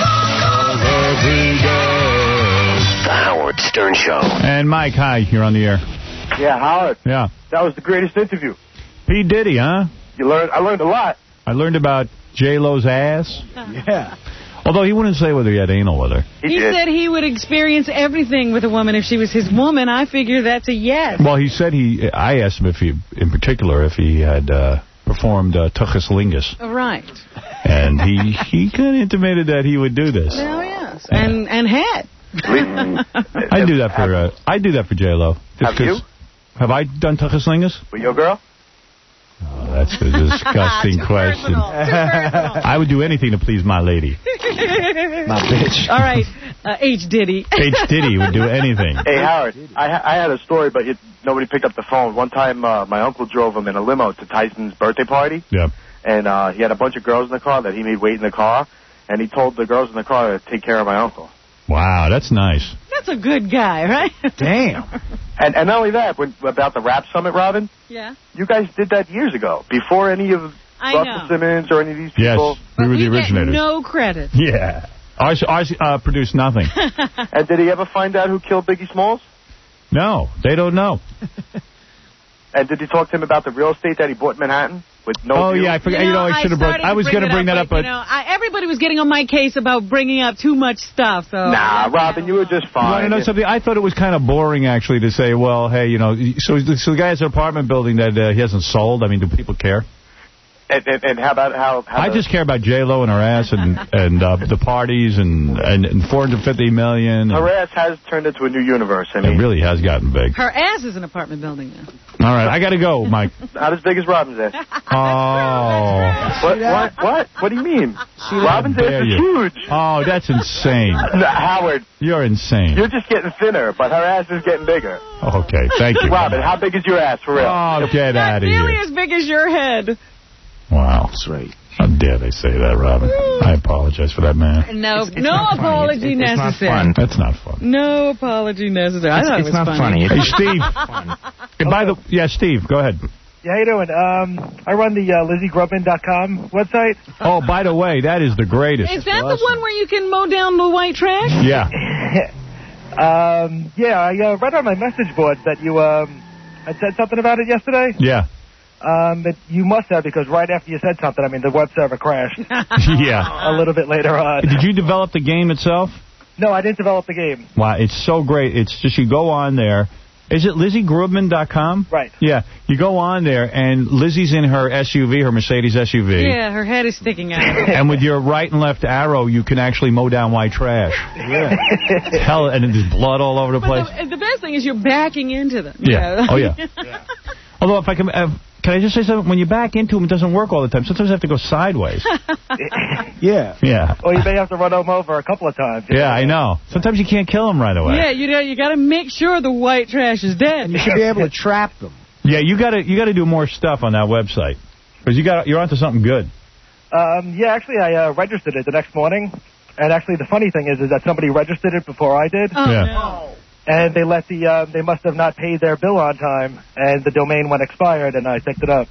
The Howard Stern Show. And Mike, hi. You're on the air. Yeah, Howard. Yeah. That was the greatest interview. P. Diddy, huh? You learned. I learned a lot. I learned about J-Lo's ass. Yeah. Although he wouldn't say whether he had anal with her. He, said he would experience everything with a woman if she was his woman. I figure that's a yes. Well, he said he... I asked him if he, in particular, if he had uh, performed uh, Tuchus Lingus. Right. And he he kind of intimated that he would do this. Oh, yes. And, and had. I do that for uh, I do that for J-Lo. Just Have you? 'cause- Have I done Tuchus Lingus? With your girl? Oh, that's a disgusting question. I would do anything to please my lady. My bitch. All right, uh, H. Diddy. H. Diddy would do anything. Hey, Howard, I, ha- I had a story, but it, nobody picked up the phone. One time, uh, my uncle drove him in a limo to Tyson's birthday party. Yeah. And uh, he had a bunch of girls in the car that he made wait in the car. And he told the girls in the car to take care of my uncle. Wow, that's nice. That's a good guy, right? Damn. And, and not only that, when, about the rap summit, Robin, Yeah. you guys did that years ago, before any of I Russell know. Simmons or any of these Yes, people. we were the Get originators. no credit. Yeah. Ours, ours uh, produced nothing. And did he ever find out who killed Biggie Smalls? No, they don't know. And did you talk to him about the real estate that he bought in Manhattan with no Oh, view? yeah, I forgot. You know, I should have brought... started I was to going to bring it that up, up, but... you know, I, everybody was getting on my case about bringing up too much stuff. So Nah, Robin, you were just You want fine. to know something? I thought it was kind of boring, actually, to say, well, hey, you know, so, so the guy has an apartment building that uh, he hasn't sold. I mean, do people care? And, and, and how about how... how I the, just care about J-Lo and her ass and and uh, the parties and, and, and four hundred fifty million dollars. Her ass has turned into a new universe. I It mean, really has gotten big. her ass is an apartment building now. All right, I got to go, Mike. not as big as Robin's ass. Oh. What, what? What? What do you mean? Robin's How ass dare is you. huge. Oh, that's insane. No, Howard, You're insane. you're just getting thinner, but her ass is getting bigger. Okay, thank you. Robin, how big is your ass, for real? Oh, get Not out of nearly here. as big as your head. Wow. That's right. How dare they say that, Robin? I apologize for that, man. No, no apology necessary. That's not fun. No apology necessary. I thought it was funny. Hey, Steve. Hey, by the yeah, Steve, go ahead. Yeah, how you doing? Um, I run the uh, Lizzie Grubman dot com website. Oh, by the way, that is the greatest. Is that the one where you can mow down the white trash? Yeah. um, yeah, I uh, read on my message board that you um, I said something about it yesterday? Yeah. Um, but you must have, because right after you said something, I mean, the web server crashed. Yeah. A little bit later on. Did you develop the game itself? No, I didn't develop the game. Wow, it's so great. It's just you go on there. Is it Lizzie Grubman dot com? Right. Yeah. You go on there, and Lizzie's in her S U V, her Mercedes S U V. Yeah, her head is sticking out. And with your right and left arrow, you can actually mow down white trash. Yeah. Hell, and there's blood all over the But place. the, the best thing is you're backing into them. Yeah. You know? Oh, yeah. yeah. Although, if I can... Uh, Can I just say something? When you back into them, it doesn't work all the time. Sometimes you have to go sideways. Yeah. Yeah. Or you may have to run them over a couple of times. Yeah, I know. Sometimes you can't kill them right away. Yeah, you know, you got to make sure the white trash is dead. You should be able to trap them. Yeah, you got to you got to do more stuff on that website because you got you're onto something good. Um, yeah, actually, I uh, registered it the next morning. And actually, the funny thing is, is that somebody registered it before I did. Oh, yeah. no. And they let the uh, they must have not paid their bill on time, and the domain went expired, and I picked it up.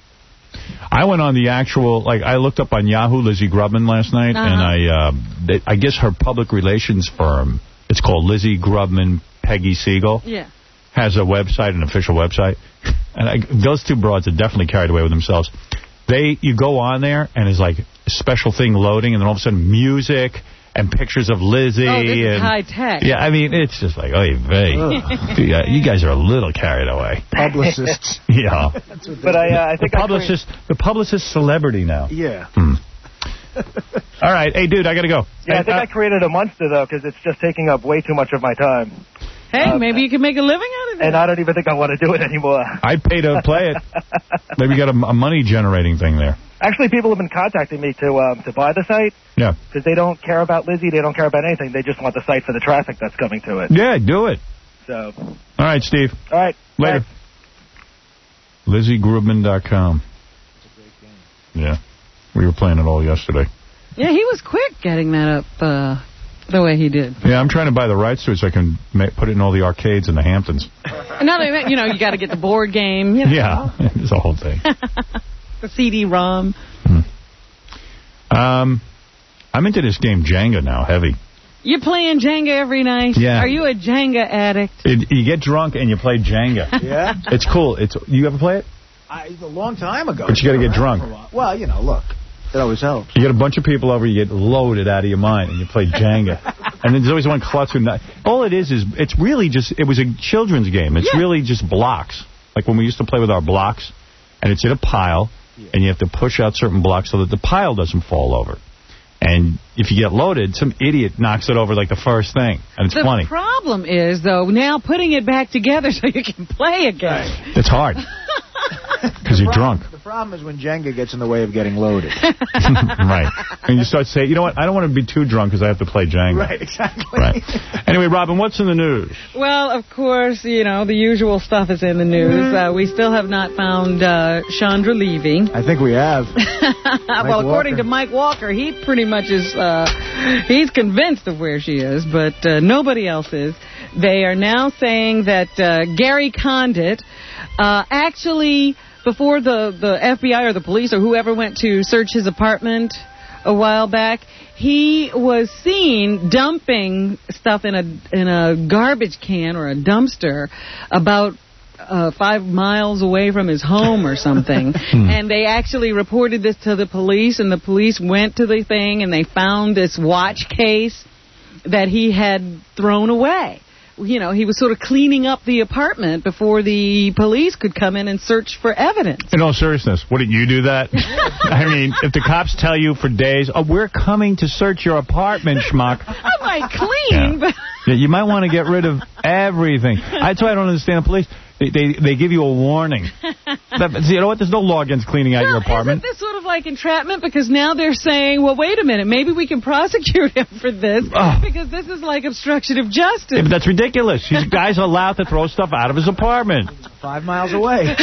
I went on the actual, like, I looked up on Yahoo Lizzie Grubman last night, Uh-huh. and I, uh, they, I guess her public relations firm, it's called Lizzie Grubman Peggy Siegel, Yeah. has a website, an official website. And I, those two broads are definitely carried away with themselves. They, you go on there, and it's like a special thing loading, and then all of a sudden music and pictures of Lizzie. Oh, this and, is high tech. Yeah, I mean, it's just like, oy vey. Yeah, you guys are a little carried away. Publicists. Yeah. But I, uh, I think the I publicist, the publicist celebrity now. Yeah. Hmm. All right. Hey, dude, I got to go. Yeah, I think uh, I created a monster, though, because it's just taking up way too much of my time. Hey, Um, maybe you can make a living out of it. And I don't even think I want to do it anymore. I'd pay to play it. Maybe you got a, a money-generating thing there. Actually, people have been contacting me to um, to buy the site. Yeah. Because they don't care about Lizzie, they don't care about anything. They just want the site for the traffic that's coming to it. Yeah, do it. So. All right, Steve. All right. Later. Bye. Lizzie Grubman dot com. Yeah. We were playing it all yesterday. Yeah, he was quick getting that up uh, the way he did. Yeah, I'm trying to buy the rights to it so I can ma put it in all the arcades in the Hamptons. Not only that, you know, you got to get the board game. You know. Yeah, it's a whole thing. The C D ROM. Um, I'm into this game Jenga now, heavy. You're playing Jenga every night? Yeah. Are you a Jenga addict? It, you get drunk and you play Jenga. Yeah? It's cool. It's You ever play it? I, a long time ago. But you got to get drunk. Well, you know, look, it always helps. You get a bunch of people over, you get loaded out of your mind, and you play Jenga. And then there's always one klutz who not. All it is is, it's really just, it was a children's game. It's Yeah. really just blocks. Like when we used to play with our blocks, and it's in a pile, and you have to push out certain blocks so that the pile doesn't fall over. And if you get loaded, some idiot knocks it over like the first thing. And it's the funny. problem is, though, now putting it back together so you can play again. It's hard. Because you're drunk. The problem is when Jenga gets in the way of getting loaded. Right. And you start saying, you know what, I don't want to be too drunk because I have to play Jenga. Right, exactly. Right. Anyway, Robin, what's in the news? Well, of course, you know, the usual stuff is in the news. Uh, we still have not found uh, Chandra Levy. I think we have. Well, according Walker. to Mike Walker, he pretty much is, uh, he's convinced of where she is, but uh, nobody else is. They are now saying that uh, Gary Condit uh, actually, before the, the F B I or the police or whoever went to search his apartment a while back, he was seen dumping stuff in a in a garbage can or a dumpster about uh, five miles away from his home or something. And they actually reported this to the police, and the police went to the thing, and they found this watch case that he had thrown away. You know, he was sort of cleaning up the apartment before the police could come in and search for evidence. In all seriousness, wouldn't you do that? I mean, if the cops tell you for days, oh, we're coming to search your apartment, schmuck. I might clean, Yeah. but... Yeah, you might want to get rid of everything. That's why I don't understand the police. They they, they give you a warning. But, you know what? There's no law against cleaning out Well, your apartment. Isn't this sort of like entrapment? Because now they're saying, well, wait a minute, maybe we can prosecute him for this Oh. because this is like obstruction of justice. Yeah, but that's ridiculous. These guys are allowed to throw stuff out of his apartment. Five miles away.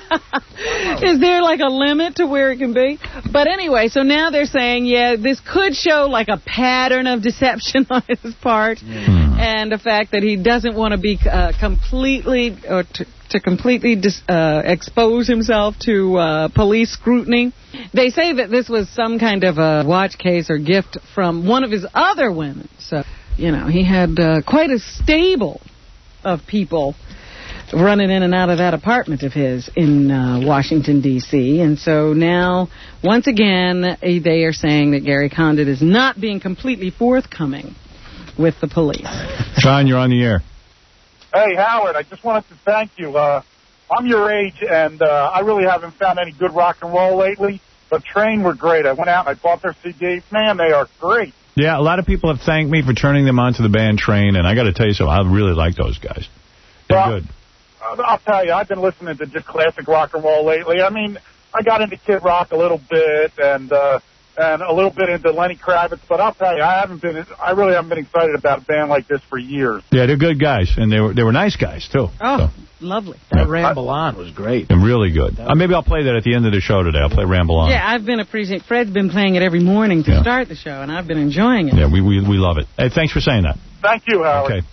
Is there like a limit to where it can be? But anyway, so now they're saying, yeah, this could show like a pattern of deception on his part, and the fact that he doesn't want to be uh, completely or to, to completely dis, uh, expose himself to uh, police scrutiny. They say that this was some kind of a watch case or gift from one of his other women. So, you know, he had uh, quite a stable of people running in and out of that apartment of his in uh, Washington, D C And so now, once again, they are saying that Gary Condit is not being completely forthcoming with the police. John, you're on the air. Hey, Howard, I just wanted to thank you. Uh, I'm your age, and uh, I really haven't found any good rock and roll lately, but Train were great. I went out and I bought their C Ds. Man, they are great. Yeah, a lot of people have thanked me for turning them onto the band Train, and I got to tell you something, I really like those guys. They're well, good. I'll tell you, I've been listening to just classic rock and roll lately. I mean, I got into Kid Rock a little bit and uh, and a little bit into Lenny Kravitz, but I'll tell you, I haven't been, I really haven't been excited about a band like this for years. Yeah, they're good guys, and they were they were nice guys too. Oh, so. Lovely. That Ramble On was great. And really good. Uh, maybe I'll play that at the end of the show today. I'll play Ramble On. Yeah, I've been appreciating. Fred's been playing it every morning to Yeah. start the show, and I've been enjoying it. Yeah, we, we we love it. Hey, thanks for saying that. Thank you, Howard. Okay.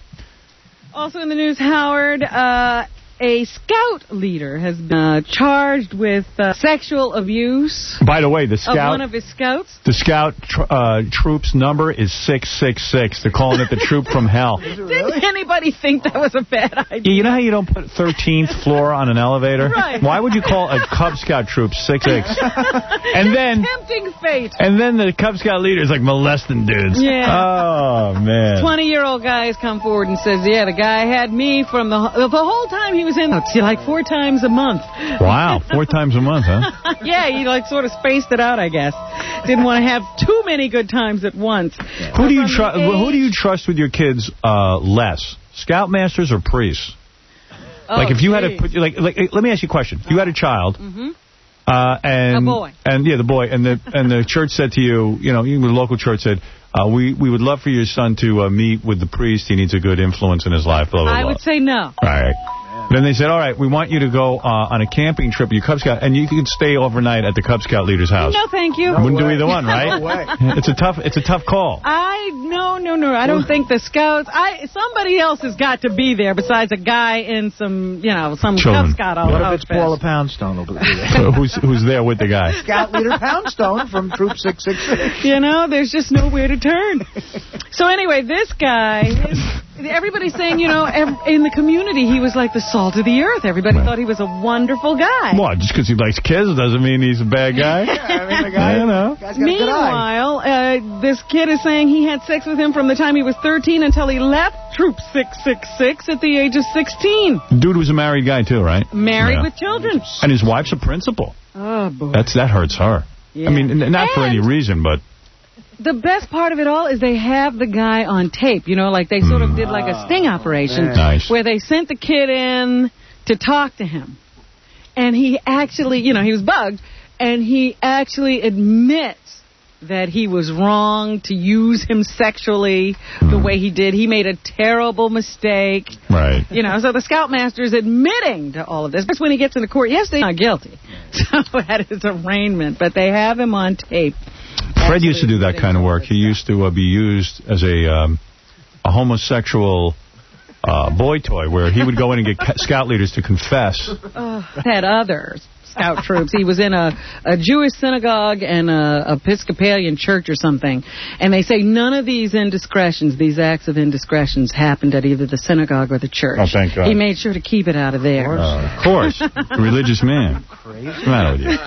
Also in the news, Howard, uh, a scout leader has been uh, charged with uh, sexual abuse By the way, the of scout one of his scouts. the scout tr uh, troop's number is six six six. They're calling it the troop from hell. Didn't anybody think that was a bad idea? Yeah, you know how you don't put thirteenth floor on an elevator? Right. Why would you call a Cub Scout troop six six? And then Tempting fate. and then the Cub Scout leader is like molesting dudes. Yeah. Oh, man. twenty-year-old guy has come forward and says, yeah, the guy had me from the, the whole time he was in, see, like four times a month. Wow, four times a month, huh? Yeah, he like sort of spaced it out, I guess. Didn't want to have too many good times at once. Who do you trust? Who do you trust with your kids uh, less, Scoutmasters or priests? Oh, like if you had geez. a put like like let me ask you a question. If you had a child, Mm-hmm. uh, and A boy. and yeah, the boy, and the and the church said to you, you know, the local church said, uh, we we would love for your son to uh, meet with the priest. He needs a good influence in his life. Blah blah I blah. would say no. All right. Then they said, all right, we want you to go uh, on a camping trip with your Cub Scout, and you can stay overnight at the Cub Scout leader's house. No, thank you. Wouldn't do either one, right? No way. It's a tough, it's a tough call. I no no no. I don't think the scouts. I somebody else has got to be there besides a guy in some you know some Children. Cub Scout What if outfit. it's Paula Poundstone? Will be there? who's who's there with the guy? Scout leader Poundstone from Troop six six six. You know, there's just nowhere to turn. So anyway, this guy, his, everybody's saying, you know, ev- in the community, he was like the salt of the earth. Everybody thought he was a wonderful guy. What? Just because he likes kids doesn't mean he's a bad guy. Yeah, I mean, the guy, you know. guy's got a good eye. Meanwhile, uh, this kid is saying he had sex with him from the time he was thirteen until he left Troop six six six at the age of sixteen. Dude was a married guy, too, right? Married Yeah. with children. And his wife's a principal. Oh, boy. That's That hurts her. Yeah. I mean, n- not for any And reason, but... the best part of it all is they have the guy on tape. You know, like they sort of did like a sting operation Nice. where they sent the kid in to talk to him. And he actually, you know, he was bugged, and he actually admits that he was wrong to use him sexually the way he did. He made a terrible mistake. Right. You know, so the Scoutmaster's admitting to all of this. But when he gets into court, yes, they're not guilty. So at his arraignment, but they have him on tape. Fred used to do that kind of work. He used to uh, be used as a um, a homosexual uh, boy toy, where he would go in and get ca- scout leaders to confess. Uh, had others, scout troops. He was in a, a Jewish synagogue and a Episcopalian church or something. And they say none of these indiscretions, these acts of indiscretions, happened at either the synagogue or the church. Oh, thank God. He made sure to keep it out of there. Uh, of course. A religious man. What's the matter with you?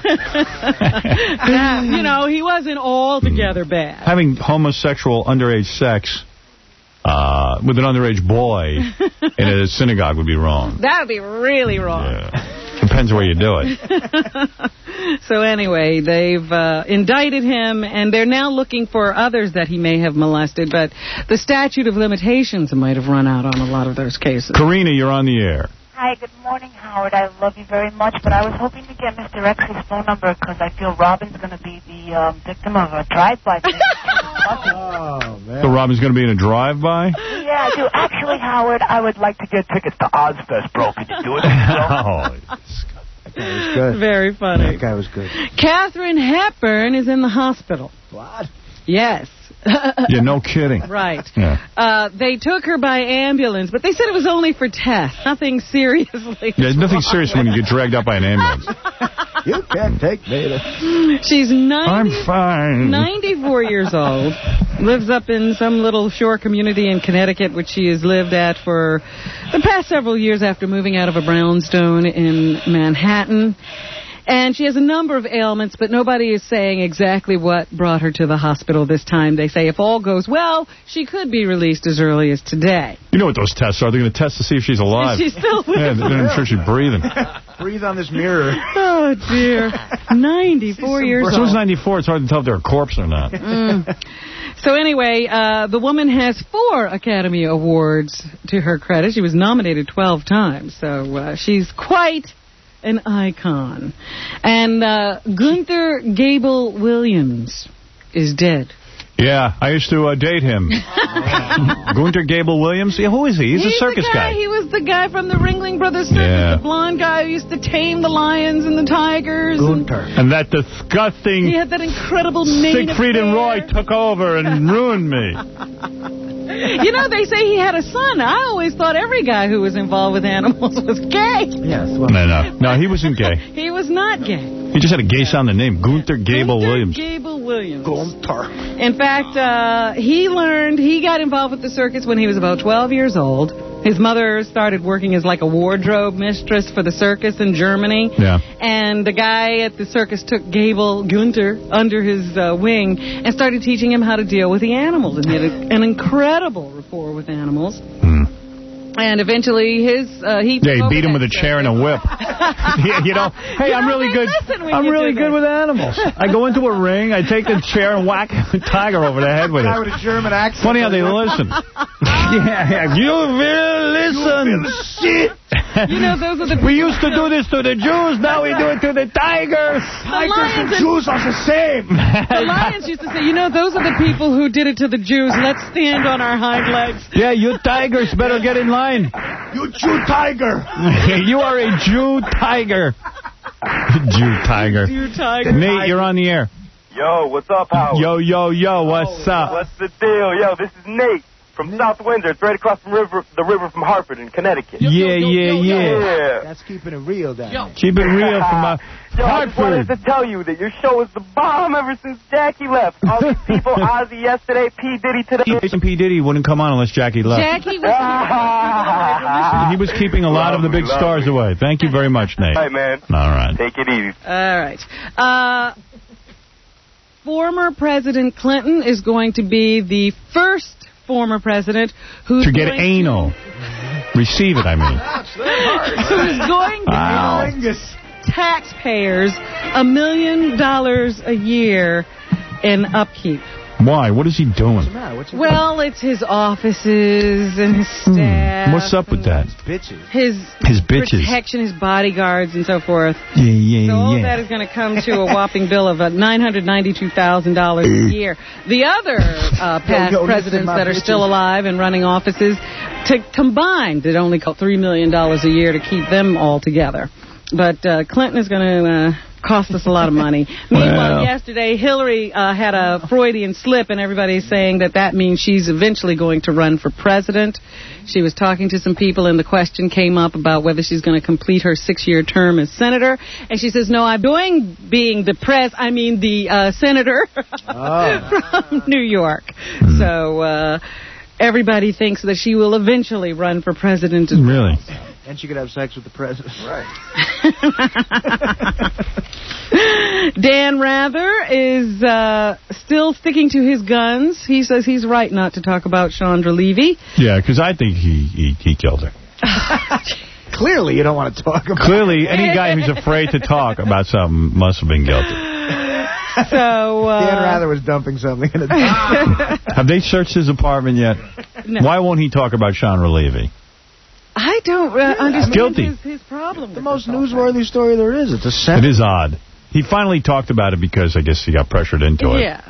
Now, you know, he wasn't altogether bad. Having homosexual underage sex uh, with an underage boy in a synagogue would be wrong. That would be really wrong. Yeah. Depends where you do it. So anyway, they've uh, indicted him, and they're now looking for others that he may have molested, but the statute of limitations might have run out on a lot of those cases. Karina, you're on the air. Hi, good morning, Howard. I love you very much, but I was hoping to get Mister X's phone number because I feel Robin's going to be the um, victim of a drive-by. Oh, man. So Robin's going to be in a drive-by? Yeah, I do. Actually, Howard, I would like to get tickets to Ozfest, bro. Could you do it? Oh, that was good. Very funny. That guy was good. Katharine Hepburn is in the hospital. What? Yes. Yeah, no kidding. Right. Yeah. Uh, they took her by ambulance, but they said it was only for tests. Nothing seriously. Yeah, nothing serious when you get dragged up by an ambulance. You can't take me. She's ninety, I'm fine. ninety-four years old. Lives up in some little shore community in Connecticut, which she has lived at for the past several years after moving out of a brownstone in Manhattan. And she has a number of ailments, but nobody is saying exactly what brought her to the hospital this time. They say if all goes well, she could be released as early as today. You know what those tests are. They're going to test to see if she's alive. She's still Yeah, then I'm sure she's breathing. Breathe on this mirror. Oh, dear. ninety-four years old. As soon as ninety-four, it's hard to tell if they're a corpse or not. Mm. So anyway, uh, the woman has four Academy Awards to her credit. She was nominated twelve times, so uh, she's quite an icon. And uh, Gunther Gable Williams is dead. Yeah, I used to uh, date him. Gunther Gable Williams? Yeah, who is he? He's, He's a circus the guy. guy. He was the guy from the Ringling Brothers Circus, Yeah. the blonde guy who used to tame the lions and the tigers. Gunther. And that disgusting He had that incredible mane of Siegfried and hair. Roy took over and ruined me. You know, they say he had a son. I always thought every guy who was involved with animals was gay. Yes. No, no. No, he wasn't gay. He was not gay. He just had a gay sounding name. Gunther Gable Williams. Gable Williams. Gunther. In fact, uh, he learned, he got involved with the circus when he was about twelve years old. His mother started working as like a wardrobe mistress for the circus in Germany. Yeah. And the guy at the circus took Gable Gunther under his uh, wing and started teaching him how to deal with the animals. And he had a, an incredible rapport with animals. And eventually his, uh, he... Yeah, he took beat him over with a that chair and a whip. Yeah, you know, hey, You I'm know, really they good. listen when I'm you really do good that. with animals. I go into a ring, I take the chair and whack a tiger over the head with Guy it. with a German accent. Funny how they listen. Yeah, yeah. You will listen. Shit. You know, those are the... We used to do this to the Jews, now we do it to the tigers. Tigers and lions Jews are the same. The Lions used to say, you know, those are the people who did it to the Jews. Let's stand on our hind legs. Yeah, you tigers better get in line. You Jew tiger. You are a Jew tiger. Jew tiger. Jew tiger. Nate, you're on the air. Yo, what's up, Howard? Yo, yo, yo, what's up? What's the deal? Yo, this is Nate from South Windsor. It's right across from river, the river from Hartford in Connecticut. Yeah, yeah, yeah. Yeah. That's keeping it real, down Keep it real from uh, Yo, I just wanted Hartford. to tell you that your show is the bomb ever since Jackie left. All these people, Ozzy yesterday, P. Diddy today. Jason P. Diddy wouldn't come on unless Jackie left. Jackie was... He was keeping a lot of the big Love me, stars love me. away. Thank you very much, Nate. All right, man. All right. Take it easy. All right. Uh, former President Clinton is going to be the first former president who's To get going anal. Receive it, I mean. who's going to Wow. give taxpayers a million dollars a year in upkeep. Why? What is he doing? Well, it's his offices and his staff. Hmm. What's up with that? Bitches. His, His bitches. protection, his bodyguards, and so forth. Yeah, yeah, So all yeah. that is going to come to a whopping bill of uh, nine hundred ninety-two thousand dollars a year. The other uh, past Yo, yo, listen, presidents my that are bitches. still alive and running offices, to combined, it only cost three million dollars a year to keep them all together. But uh, Clinton is going to uh, cost us a lot of money. Meanwhile, Well. yesterday, Hillary uh, had a Freudian slip, and everybody's saying that that means she's eventually going to run for president. She was talking to some people, and the question came up about whether she's going to complete her six-year term as senator. And she says, no, I'm doing being the press, I mean the uh, senator from New York. So uh, everybody thinks that she will eventually run for president as well. Really? And she could have sex with the president. Right. Dan Rather is uh, still sticking to his guns. He says he's right not to talk about Chandra Levy. Yeah, because I think he, he, he killed her. Clearly, you don't want to talk about Clearly, any guy who's afraid to talk about something must have been guilty. So, uh, Dan Rather was dumping something in a Have they searched his apartment yet? No. Why won't he talk about Chandra Levy? I don't uh, understand guilty. His, his problem. the most newsworthy story there is. It's a It is odd. He finally talked about it because I guess he got pressured into it. Yeah.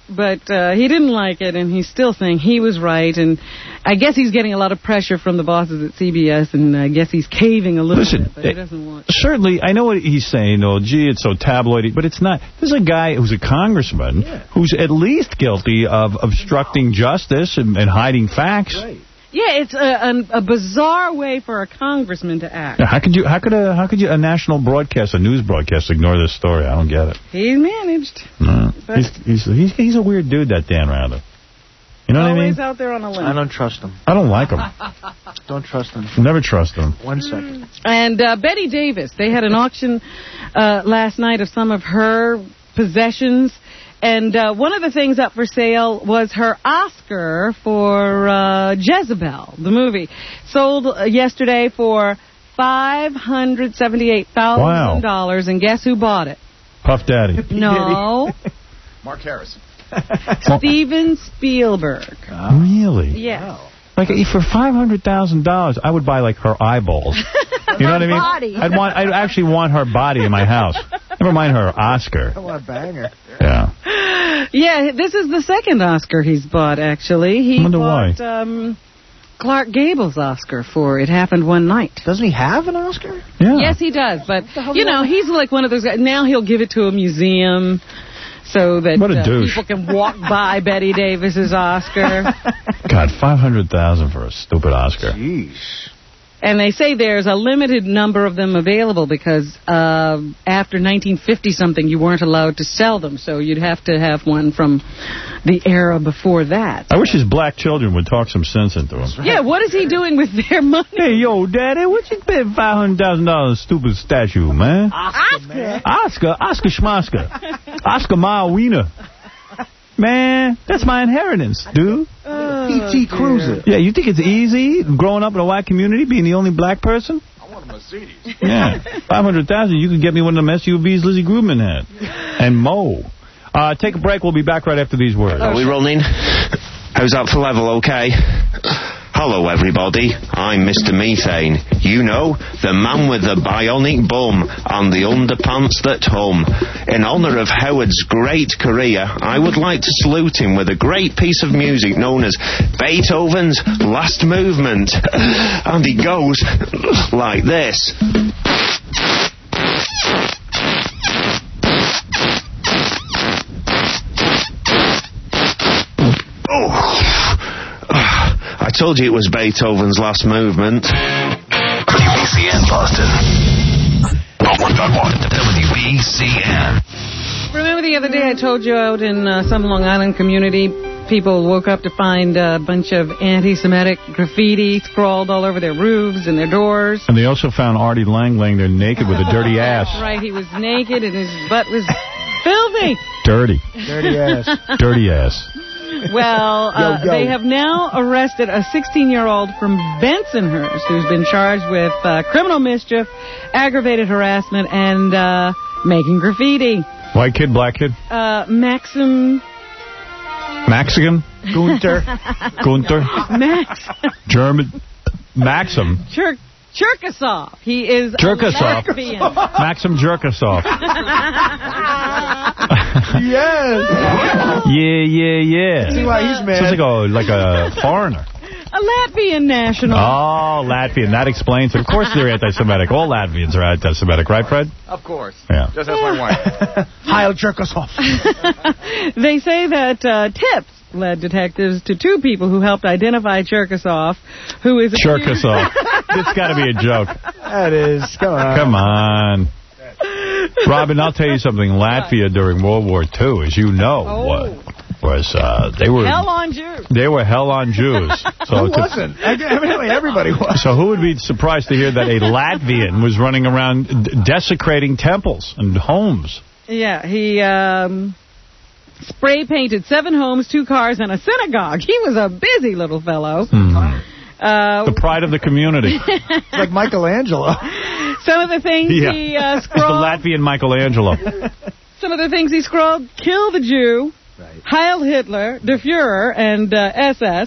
but uh, he didn't like it, and he's still saying he was right. And I guess he's getting a lot of pressure from the bosses at C B S, and I guess he's caving a little Listen, bit, but he doesn't want to. Certainly, I know what he's saying, oh, gee, it's so tabloidy, but it's not. There's a guy who's a congressman yeah. who's at least guilty of obstructing justice and, and hiding facts. Right. Yeah, it's a, a, a bizarre way for a congressman to act. Yeah, how could you? How could a? How could you? A national broadcast, a news broadcast, ignore this story? I don't get it. He's managed. No. He's, he's he's he's a weird dude, that Dan Rather. You know what I mean? Always out there on a limb. I don't trust him. I don't like him. Don't trust him. Never trust him. One second. And uh, Betty Davis, they had an auction uh, last night of some of her possessions. And uh, one of the things up for sale was her Oscar for uh, Jezebel, the movie. Sold uh, yesterday for five hundred seventy-eight thousand dollars. Wow. And guess who bought it? Puff Daddy. No. Mark Harris. Steven Spielberg. Oh. Really? Yes. Wow. Like, for five hundred thousand dollars, I would buy, like, her eyeballs. You know what I mean? Body. I'd want, I'd actually want her body in my house. Never mind her Oscar. I want to bang her. Yeah. Yeah, this is the second Oscar he's bought, actually. He I wonder bought why. Um, Clark Gable's Oscar for It Happened One Night. Doesn't he have an Oscar? Yeah. Yes, he does. But, you know, he's like one of those guys. Now he'll give it to a museum so that what a uh, douche. people can walk by Betty Davis's Oscar. God, five hundred thousand dollars for a stupid Oscar. Jeez. And they say there's a limited number of them available because uh, after nineteen fifty-something, you weren't allowed to sell them. So you'd have to have one from the era before that. I wish his black children would talk some sense into him. Yeah, what is he doing with their money? Hey, yo, Daddy, what you spend five hundred thousand dollars on a stupid statue, man? Oscar. Oscar, Oscar Schmosker. Oscar Mayer Wiener. Man, that's my inheritance, dude. Oh, P T Cruiser. Yeah, you think it's easy growing up in a white community, being the only black person? I want a Mercedes. Yeah, five hundred thousand dollars, you could get me one of them S U Vs Lizzie Grubman had. And Mo. Uh, take a break. We'll be back right after these words. Are we rolling? How's that for level, okay? Hello, everybody. I'm Mister Methane. You know, the man with the bionic bum and the underpants that hum. In honour of Howard's great career, I would like to salute him with a great piece of music known as Beethoven's Last Movement. And it goes like this. I told you it was Beethoven's Last Movement. W B C N Boston. W B C N. Remember the other day I told you out in uh, some Long Island community, people woke up to find a bunch of anti-Semitic graffiti scrawled all over their roofs and their doors. And they also found Artie Lang laying there naked with a dirty ass. Right, he was naked and his butt was filthy. Dirty. Dirty ass. Dirty ass. Well, uh, yo, yo. they have now arrested a sixteen-year-old from Bensonhurst who's been charged with uh, criminal mischief, aggravated harassment, and uh, making graffiti. White kid, black kid? Uh, Maxim... Mexican? Gunther. Gunther? Max... German? Maxim? Chir Cherkasov. He is Cherkasov. a lesbian. Maxim Cherkasov. Yes. Yeah, yeah, yeah. See why he's mad. Sounds like a, like a foreigner. A Latvian national. Oh, Latvian. That explains it. Of course they're anti-Semitic. All Latvians are anti-Semitic, right, Fred? Of course. Yeah. Just ask my wife. Heil Cherkasov. They say that uh, tips led detectives to two people who helped identify Cherkasov, who is... Cherkasov. It's got to be a joke. That is. Come on. Come on. Robin, I'll tell you something. Latvia during World War Two, as you know, Oh. was, was uh, they were Hell on Jews. they were hell on Jews. So Who to- wasn't? Evidently everybody was. So who would be surprised to hear that a Latvian was running around d- desecrating temples and homes? Yeah, he um, spray painted seven homes, two cars, and a synagogue. He was a busy little fellow. Mm. Uh, The pride of the community. It's like Michelangelo. Some of the things Yeah. he uh, It's the scrawled. Latvian Michelangelo. Some of the things he scrawled: "Kill the Jew," Right. "Heil Hitler," "Der Fuhrer," and uh, S S.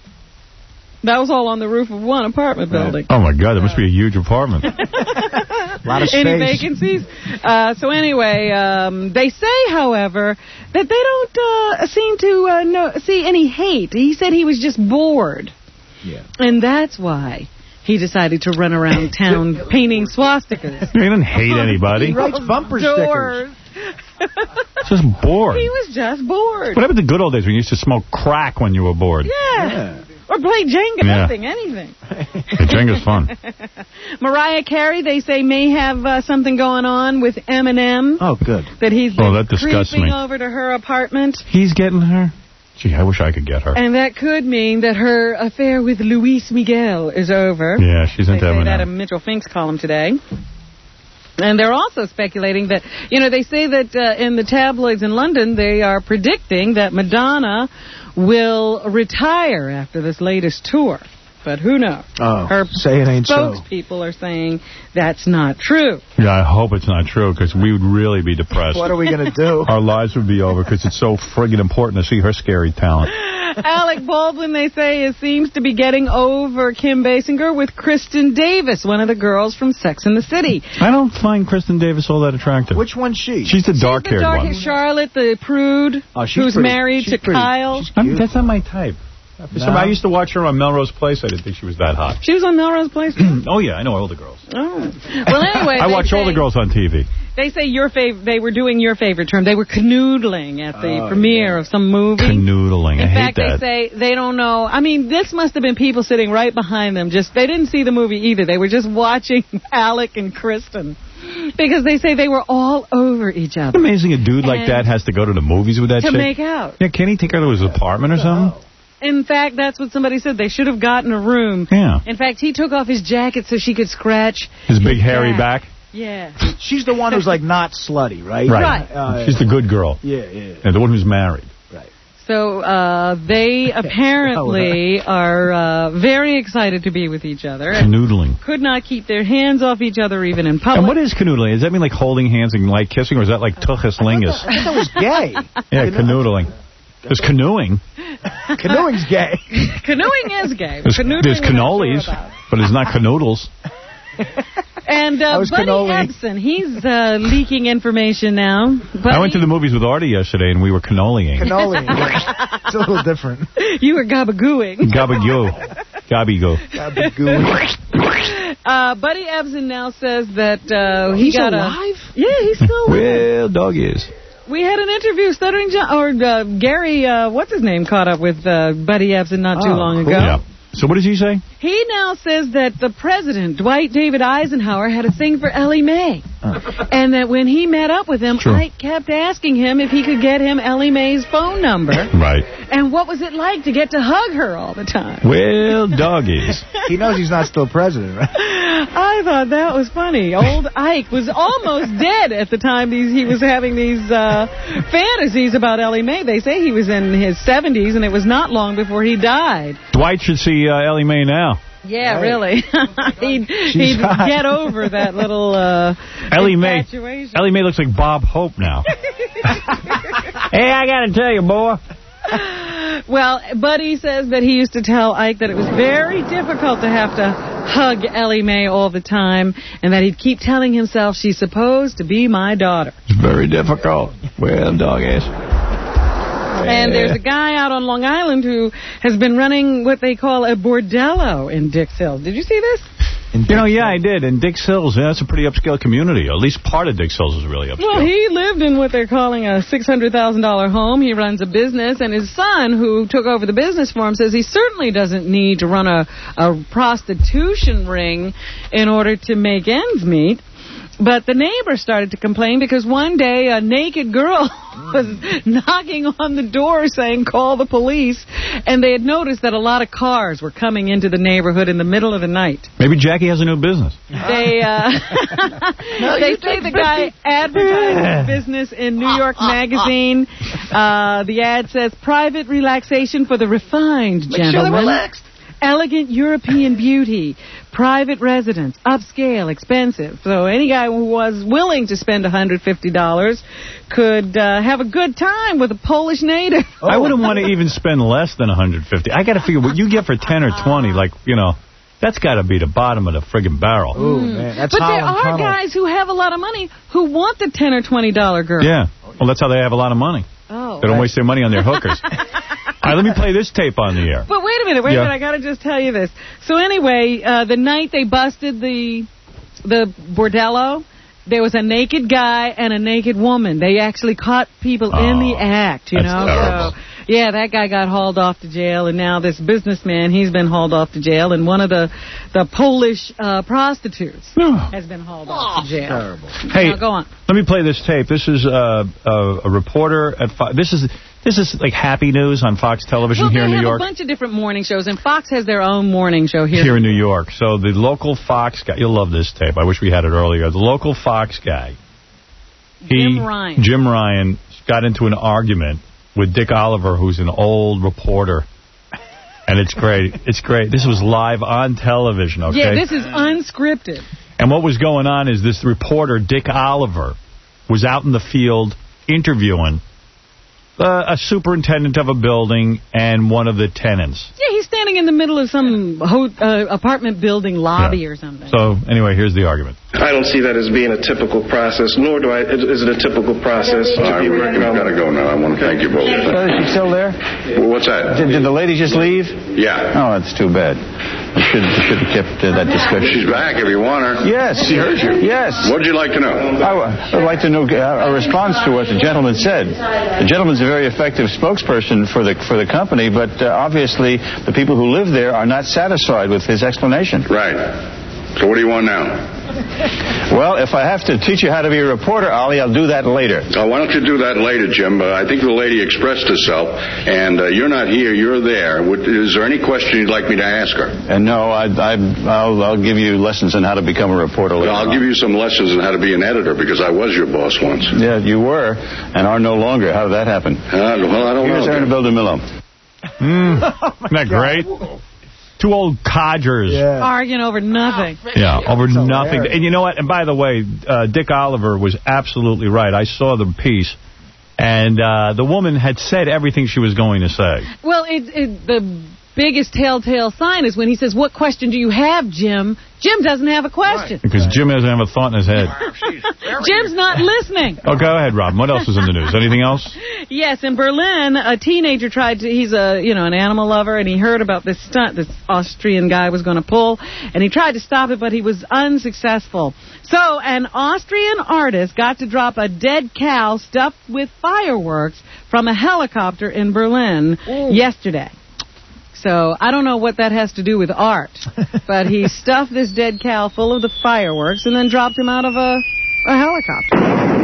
That was all on the roof of one apartment building. Oh, my God, that must be a huge apartment. A lot of Any space. vacancies? Uh, so anyway, um, they say, however, that they don't uh, seem to uh, know, see any hate. He said he was just bored. Yeah. And that's why he decided to run around town painting swastikas. He didn't hate anybody. He writes bumper Doors. stickers. Just bored. He was just bored. What happened to the good old days when you used to smoke crack when you were bored? Yeah. Yeah. Or play Jenga, Yeah. nothing, anything. Hey, Jenga's fun. Mariah Carey, they say, may have uh, something going on with Eminem. Oh, good. That he's been Oh, that disgusts creeping me. over to her apartment. He's getting her? Gee, I wish I could get her. And that could mean that her affair with Luis Miguel is over. Yeah, she's They into say that Eminem. in Mitchell Fink's column today. And they're also speculating that, you know, they say that uh, in the tabloids in London, they are predicting that Madonna will retire after this latest tour. But who knows? Oh, Her say it ain't so. spokespeople are saying that's not true. Yeah, I hope it's not true, because we would really be depressed. What are we going to do? Our lives would be over, because it's so friggin' important to see her scary talent. Alec Baldwin, they say, is, seems to be getting over Kim Basinger with Kristen Davis, one of the girls from Sex and the City. I don't find Kristen Davis all that attractive. Which one's she? She's the The dark-haired dark one. Charlotte, the prude, Oh, she's who's pretty. married She's to pretty. Kyle. She's I'm, cute. that's not my type. For some- No? I used to watch her on Melrose Place. I didn't think she was that hot. She was on Melrose Place. Oh, yeah, I know all the girls. Oh. Well, anyway, I they watch say, all the girls on T V. They say your fav- They were doing your favorite term. They were canoodling at the Oh, premiere yeah. of some movie. Canoodling. I In hate fact, that. they say they don't know. I mean, this must have been people sitting right behind them. Just they didn't see the movie either. They were just watching Alec and Kristen because they say they were all over each other Amazing a dude like And- that has to go to the movies with that to chick. make out. Yeah, can't he take her to his apartment or something? In fact, that's what somebody said. They should have gotten a room. Yeah. In fact, he took off his jacket so she could scratch His big hairy back. Yeah. She's the one who's like not slutty, right? Right. Right. Uh, She's the good girl. Yeah, yeah. Yeah, the one who's married. So uh, they apparently are uh, very excited to be with each other. And Canoodling. could not keep their hands off each other even in public. And what is canoodling? Does that mean like holding hands and light kissing, or is that like tuchus lingus? I thought that was gay. Yeah, canoodling. There's canoeing. Canoeing's gay. Canoeing is gay. but There's, canoodling there's we're not sure cannolis, about. but it's not canoodles. And I uh, was Buddy cannoli. Ebsen, he's uh, leaking information now. Buddy, I went to the movies with Artie yesterday, and we were cannoling. Cannoli. It's a little different. You were gabagooing. Gabagoo. Gabigo. Uh, Buddy Ebsen now says that uh, he He's got alive? a... Yeah, he's still alive. Well, dog is. We had an interview, Stuttering John, or uh, Gary, uh, what's his name, caught up with uh, Buddy Ebsen not too Oh, long cool. ago. Yeah. So what does he say? He now says that the president, Dwight David Eisenhower, had a thing for Ellie Mae. And that when he met up with him, True. Ike kept asking him if he could get him Ellie Mae's phone number. Right. And what was it like to get to hug her all the time? Well, doggies. He knows he's not still president, right? I thought that was funny. Old Ike was almost dead at the time these, he was having these uh, fantasies about Ellie Mae. They say he was in his seventies, and it was not long before he died. Dwight should see uh, Ellie Mae now. Yeah, Right. really. he'd he'd hot. get over that little uh, Ellie Mae. infatuation. Ellie Mae looks like Bob Hope now. Hey, I got to tell you, boy. Well, Buddy says that he used to tell Ike that it was very difficult to have to hug Ellie Mae all the time, and that he'd keep telling himself, she's supposed to be my daughter. It's very difficult. Well, dog ass. And there's a guy out on Long Island who has been running what they call a bordello in Dix Hills. Did you see this? You know, yeah, I did. And Dix Hills, yeah, that's a pretty upscale community. At least part of Dix Hills is really upscale. Well, he lived in what they're calling a six hundred thousand dollars home. He runs a business, and his son, who took over the business for him, says he certainly doesn't need to run a, a prostitution ring in order to make ends meet. But the neighbor started to complain because one day a naked girl was knocking on the door saying, call the police, and they had noticed that a lot of cars were coming into the neighborhood in the middle of the night. Maybe Jackie has a new business. They uh, they say the guy advertised his business in New York Magazine. Uh, the ad says, private relaxation for the refined Make sure gentleman. they're relaxed. Elegant European beauty, private residence, upscale, expensive. So any guy who was willing to spend one hundred fifty dollars could uh, have a good time with a Polish native. I wouldn't want to even spend less than one hundred fifty dollars. I got to figure what you get for ten or twenty, like, you know, That's got to be the bottom of the friggin' barrel. Ooh, man. That's but there Holland are Tunnel. guys who have a lot of money who want the ten or twenty dollar girl. Yeah. Well, that's how they have a lot of money. Oh. They don't waste their money on their hookers. All right, let me play this tape on the air. But wait a minute, wait Yeah. a minute. I got to just tell you this. So anyway, uh, the night they busted the the bordello, there was a naked guy and a naked woman. They actually caught people Oh, in the act, you that's know. terrible. So yeah, that guy got hauled off to jail, and now this businessman, he's been hauled off to jail, and one of the the Polish uh, prostitutes has been hauled off to jail. Terrible. Hey, Now, go on. let me play this tape. This is uh, a, a reporter at Fox. This is this is like Happy News on Fox Television Well, here in they New have York. a bunch of different morning shows, and Fox has their own morning show here. Here in New York. So the local Fox guy, you'll love this tape. I wish we had it earlier. The local Fox guy, he, Jim Ryan. Jim Ryan got into an argument with Dick Oliver, who's an old reporter. And it's great. It's great. This was live on television, okay? Yeah, this is unscripted. And what was going on is this reporter, Dick Oliver, was out in the field interviewing uh, a superintendent of a building and one of the tenants. Yeah, he's standing in the middle of some ho uh, apartment building lobby Yeah. or something. So, anyway, here's the argument. I don't see that as being a typical process, nor do I. Is it a typical process to I be reckon working I've got to go now. I want to thank you both. Uh, is she still there? Well, what's that? Did, did the lady just leave? Yeah. Oh, that's too bad. We should, should have kept uh, that discussion. She's back if you want her. Yes. She heard you. Yes. What'd you like to know? I would like to know uh, a response to what the gentleman said. The gentleman's a very effective spokesperson for the for the company, but uh, obviously the people who live there are not satisfied with his explanation. Right. So what do you want now? Well, if I have to teach you how to be a reporter, Ollie, I'll do that later. Oh, why don't you do that later, Jim? Uh, I think the lady expressed herself, and uh, you're not here, you're there. Would, is there any question you'd like me to ask her? And no, I, I, I'll, I'll give you lessons on how to become a reporter later. Well, I'll on. give you some lessons on how to be an editor, because I was your boss once. Yeah, you were, and are no longer. How did that happen? Uh, well, I don't Here's know. Aaron Bildemillo. Mm. Isn't that great? Two old codgers. Yeah. Arguing over nothing. Yeah, over That's nothing. hilarious. And you know what? And by the way, uh, Dick Oliver was absolutely right. I saw the piece, and uh, the woman had said everything she was going to say. Well, it, it, the biggest telltale sign is when he says, "What question do you have, Jim?" Jim doesn't have a question. Because Jim doesn't have a thought in his head. Jim's not listening. Oh, go ahead, Robin. What else was in the news? Anything else? Yes, in Berlin, a teenager tried to, he's a, you know, an animal lover, and he heard about this stunt this Austrian guy was going to pull, and he tried to stop it, but he was unsuccessful. So an Austrian artist got to drop a dead cow stuffed with fireworks from a helicopter in Berlin yesterday. So I don't know what that has to do with art, but he stuffed this dead cow full of the fireworks and then dropped him out of a, a helicopter.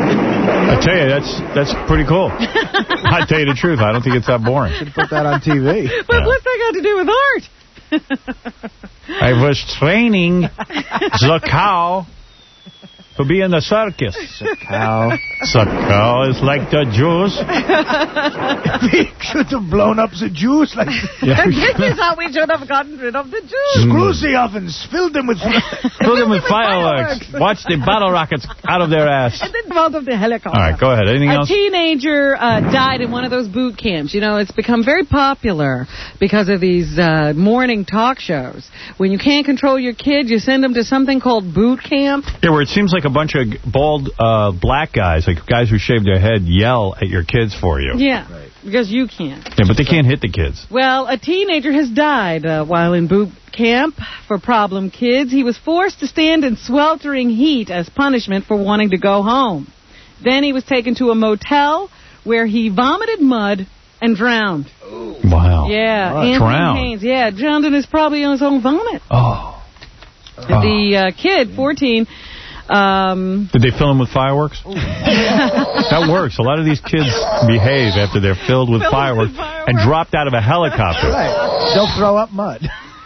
I tell you, that's that's pretty cool. I tell you the truth, I don't think it's that boring. Should put that on T V. But Yeah. what's that got to do with art? I was training the cow to be in the circus. The cow. The cow is like the Jews. We should have blown up the Jews. Like Yeah. This is how we should have gotten rid of the Jews. Screw the ovens. Filled them with... Fill them with fireworks. Watch the bottle rockets out of their ass. And then out of the helicopter. All right, go ahead. Anything A else? teenager uh, died in one of those boot camps. You know, it's become very popular because of these uh, morning talk shows. When you can't control your kid, you send them to something called boot camp. Yeah, where it seems like a bunch of bald uh, black guys, like guys who shave their head, yell at your kids for you. Yeah, because you can't. Yeah, but they can't hit the kids. Well, a teenager has died uh, while in boot camp for problem kids. He was forced to stand in sweltering heat as punishment for wanting to go home. Then he was taken to a motel where he vomited mud and drowned. Wow. Yeah, Wow. Anthony Drowned. Haynes. Yeah, drowned in his probably on his own vomit. Oh. The uh, kid, fourteen. Um, Did they fill them with fireworks? That works. A lot of these kids behave after they're filled with Filled with fireworks, fireworks. and dropped out of a helicopter. Right. Don't throw up mud.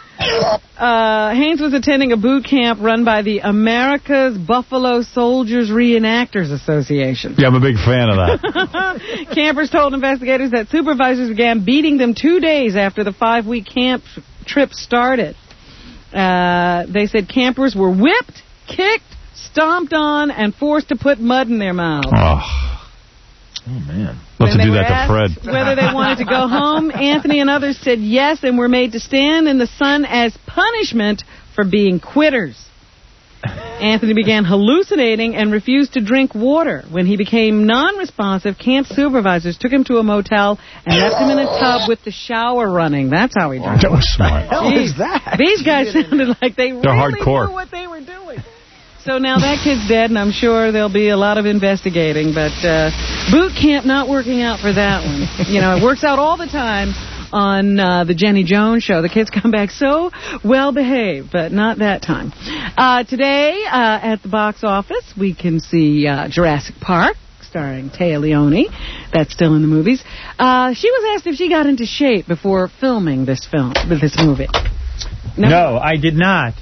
Uh, Haynes was attending a boot camp run by the America's Buffalo Soldiers Reenactors Association. Yeah, I'm a big fan of that. Campers told investigators that supervisors began beating them two days after the five-week camp trip started. Uh, they said campers were whipped, kicked, stomped on, and forced to put mud in their mouths. Oh, oh man. Love to When they do were that to asked Fred. whether they wanted to go home, Anthony and others said yes and were made to stand in the sun as punishment for being quitters. Anthony began hallucinating and refused to drink water. When he became non-responsive, camp supervisors took him to a motel and left him in a tub with the shower running. That's how he died. That was smart. What the hell is that? These guys sounded like they They're really hardcore. knew what they were doing. So now that kid's dead, and I'm sure there'll be a lot of investigating. But uh, boot camp not working out for that one. You know, it works out all the time on uh, the Jenny Jones show. The kids come back so well-behaved, but not that time. Uh, today, uh, at the box office, we can see uh, Jurassic Park, starring Téa Leoni. That's still in the movies. Uh, she was asked if she got into shape before filming this film, this movie. No, no I did not.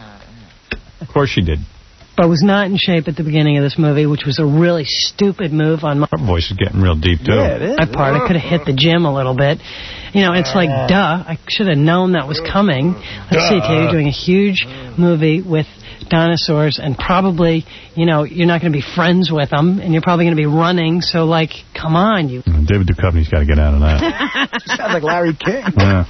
Of course she did. But was not in shape at the beginning of this movie, which was a really stupid move on my... Her voice is getting real deep, too. Yeah, it is. My part, I could have hit the gym a little bit. You know, it's like, duh, I should have known that was coming. Let's see, Tay, you're doing a huge movie with dinosaurs, and probably, you know, you're not going to be friends with them, and you're probably going to be running, so, like, come on, you... David Duchovny's got to get out of that. Sounds like Larry King. Yeah.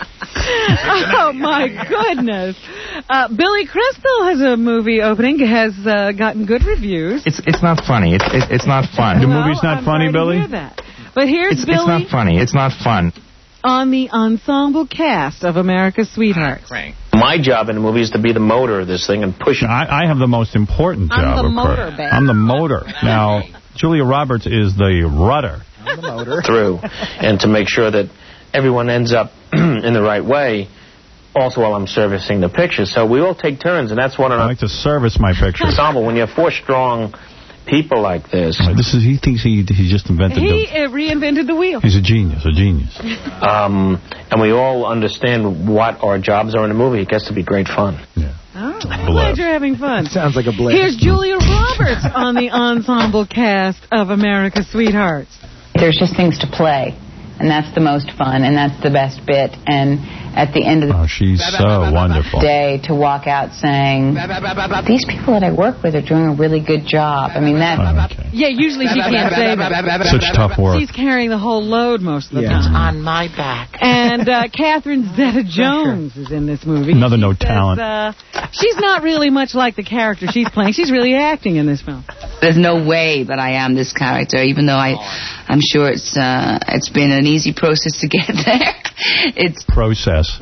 Oh, my goodness. Uh, Billy Crystal has a movie opening, has uh, gotten good reviews. It's it's not funny. It's it's, it's not fun. The well, movie's not I'm funny, glad to Billy? hear that. But here's It's, Billy it's not funny. It's not fun. on the ensemble cast of America's Sweethearts. My job in the movie is to be the motor of this thing and push it. I, I have the most important I'm job. the of motor, course. babe. I'm the motor. Now, Julia Roberts is the rudder. I'm the motor. through and to make sure that everyone ends up in the right way, also while I'm servicing the picture. So we all take turns, and that's one of I like to service my pictures. ensemble. When you have four strong people like this, This is he thinks he he just invented He the... uh, reinvented the wheel. He's a genius, a genius. um, and we all understand what our jobs are in the movie, it gets to be great fun. Yeah. Oh, I'm glad you're having fun. Sounds like a blast. Here's Julia Roberts on the ensemble cast of America's Sweethearts. There's just things to play, and that's the most fun, and that's the best bit. And at the end of the Oh, she's so wonderful. day, to walk out saying, these people that I work with are doing a really good job. I mean, that... Oh, okay. Yeah, usually she can't say that. Such tough work. She's carrying the whole load most of the Yeah. time. on my back. And uh, Catherine Zeta-Jones is in this movie. Another no She says, talent. Uh, she's not really much like the character she's playing. She's really acting in this film. There's no way that I am this character, even though I, I'm sure it's uh, it's been an easy process to get there. It's Process.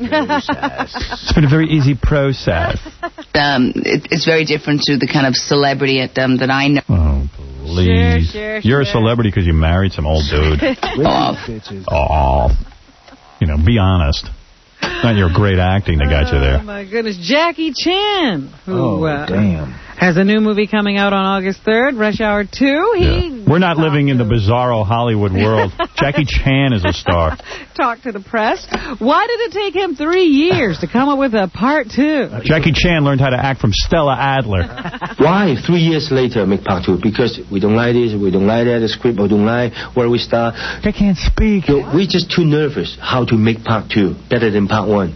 It's been a very easy process. um, it, it's very different to the kind of celebrity at, um, that I know. Oh, please. Sure, sure, You're a sure. celebrity because you married some old dude. Oh, Oh. You know, be honest. Not your great acting that got you Oh, there. my goodness. Jackie Chan, who Oh, uh, damn. has a new movie coming out on August third, Rush Hour two. He Yeah. We're not living in the bizarro Hollywood world. Jackie Chan is a star. talked to the press. Why did it take him three years to come up with a part two? Jackie Chan learned how to act from Stella Adler. Why three years later make part two? Because we don't like this, we don't like that, the script we don't like, where we start. They can't speak. So we're just too nervous how to make part two better than part one.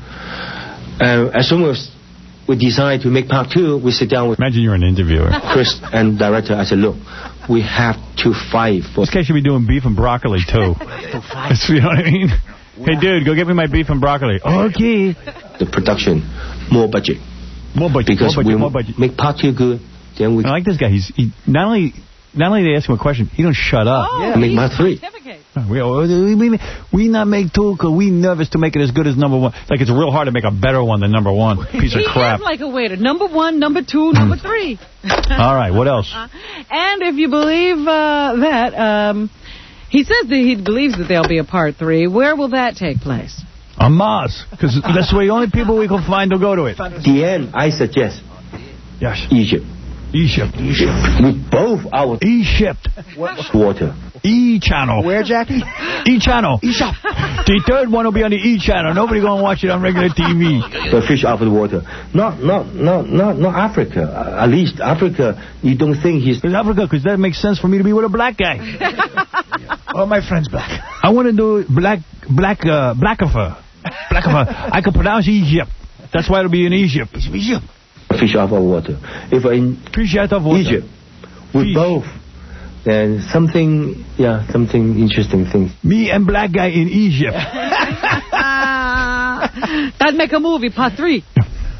Uh, as soon as we decide to make part two, we sit down with Imagine you're an interviewer. Chris and director. I said, look, we have to fight for... This guy should be doing beef and broccoli, too. That's, you know what I mean? Hey, dude, go get me my beef and broccoli. Okay. the production, more budget. More budget, Because more budget, we more budget. make part two good, then we I like this guy. He's he, not only not only they ask him a question, he don't shut up. Oh, make part three. We, we, we not make two because we nervous to make it as good as number one. Like it's real hard to make a better one than number one. Piece He of crap. is like a waiter. Number one, number two, number three. All right, what else? And if you believe uh, that, um, he says that he believes that there'll be a part three. Where will that take place? On Mars, because that's the only people we can find to go to it. The end, I suggest Yes. Egypt. Egypt. Egypt. With both our Egypt. water. E-channel. Where, Jackie? E-channel. E-shop. The third one will be on the E-channel. Nobody going to watch it on regular T V. The fish out of the water. Not, not, not, not, not Africa. Uh, at least Africa, you don't think he's... It's Africa, because that makes sense for me to be with a black guy. Oh, my friend's black. I want to do black, black, uh, blackifer. Blackifer. I can pronounce Egypt. That's why it'll be in Egypt. Egypt. Fish out of water. If in Fish out of water. Egypt, with Fish. both, then something, yeah, something interesting things. Me and black guy in Egypt. That'd make a movie, part three.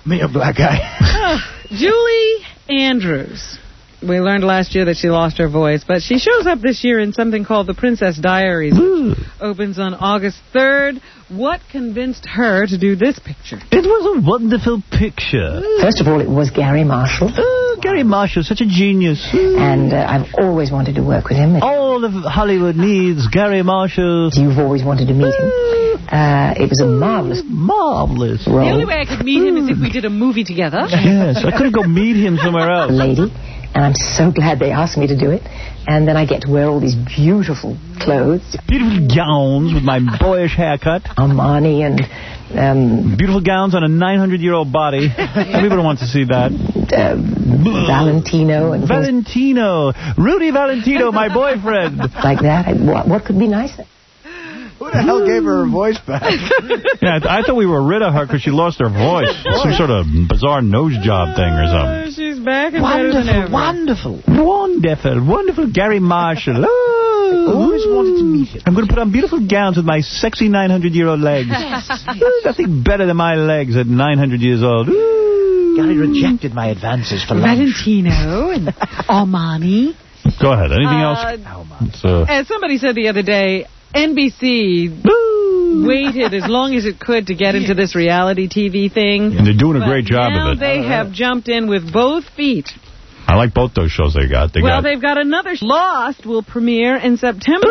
Me, a black guy. Julie Andrews. We learned last year that she lost her voice, but she shows up this year in something called The Princess Diaries, which opens on August third. What convinced her to do this picture? It was a wonderful picture. First of all, it was Gary Marshall. Oh, Gary Marshall, such a genius. And uh, I've always wanted to work with him. All of Hollywood needs Gary Marshall. You've always wanted to meet him. Uh, it was a marvelous, marvelous role. The only way I could meet him is if we did a movie together. Yes, I couldn't go meet him somewhere else. Lady. And I'm so glad they asked me to do it. And then I get to wear all these beautiful clothes. Beautiful gowns with my boyish haircut. Armani and... Um, beautiful gowns on a nine hundred year old body. Everybody wants to see that. Uh, Valentino. And Valentino. Rudy Valentino, my boyfriend. Like that. I, what, what could be nicer? Who the hell gave her her voice back? Yeah, I, I thought we were rid of her because she lost her voice. Some sort of bizarre nose job thing or something. Uh, she's back and wonderful, better than ever. Wonderful, wonderful, wonderful Gary Marshall. Oh, I always wanted to meet him. I'm going to put on beautiful gowns with my sexy nine hundred year old legs. Ooh, nothing better than my legs at nine hundred years old. Ooh. Gary rejected my advances for lunch. Valentino and Armani. Go ahead. Anything Uh, else? Uh, As somebody said the other day, N B C waited as long as it could to get into this reality T V thing. And they're doing a but great job now of it. they have jumped in with both feet. I like both those shows they got. They well, got they've got another. Lost will premiere in September.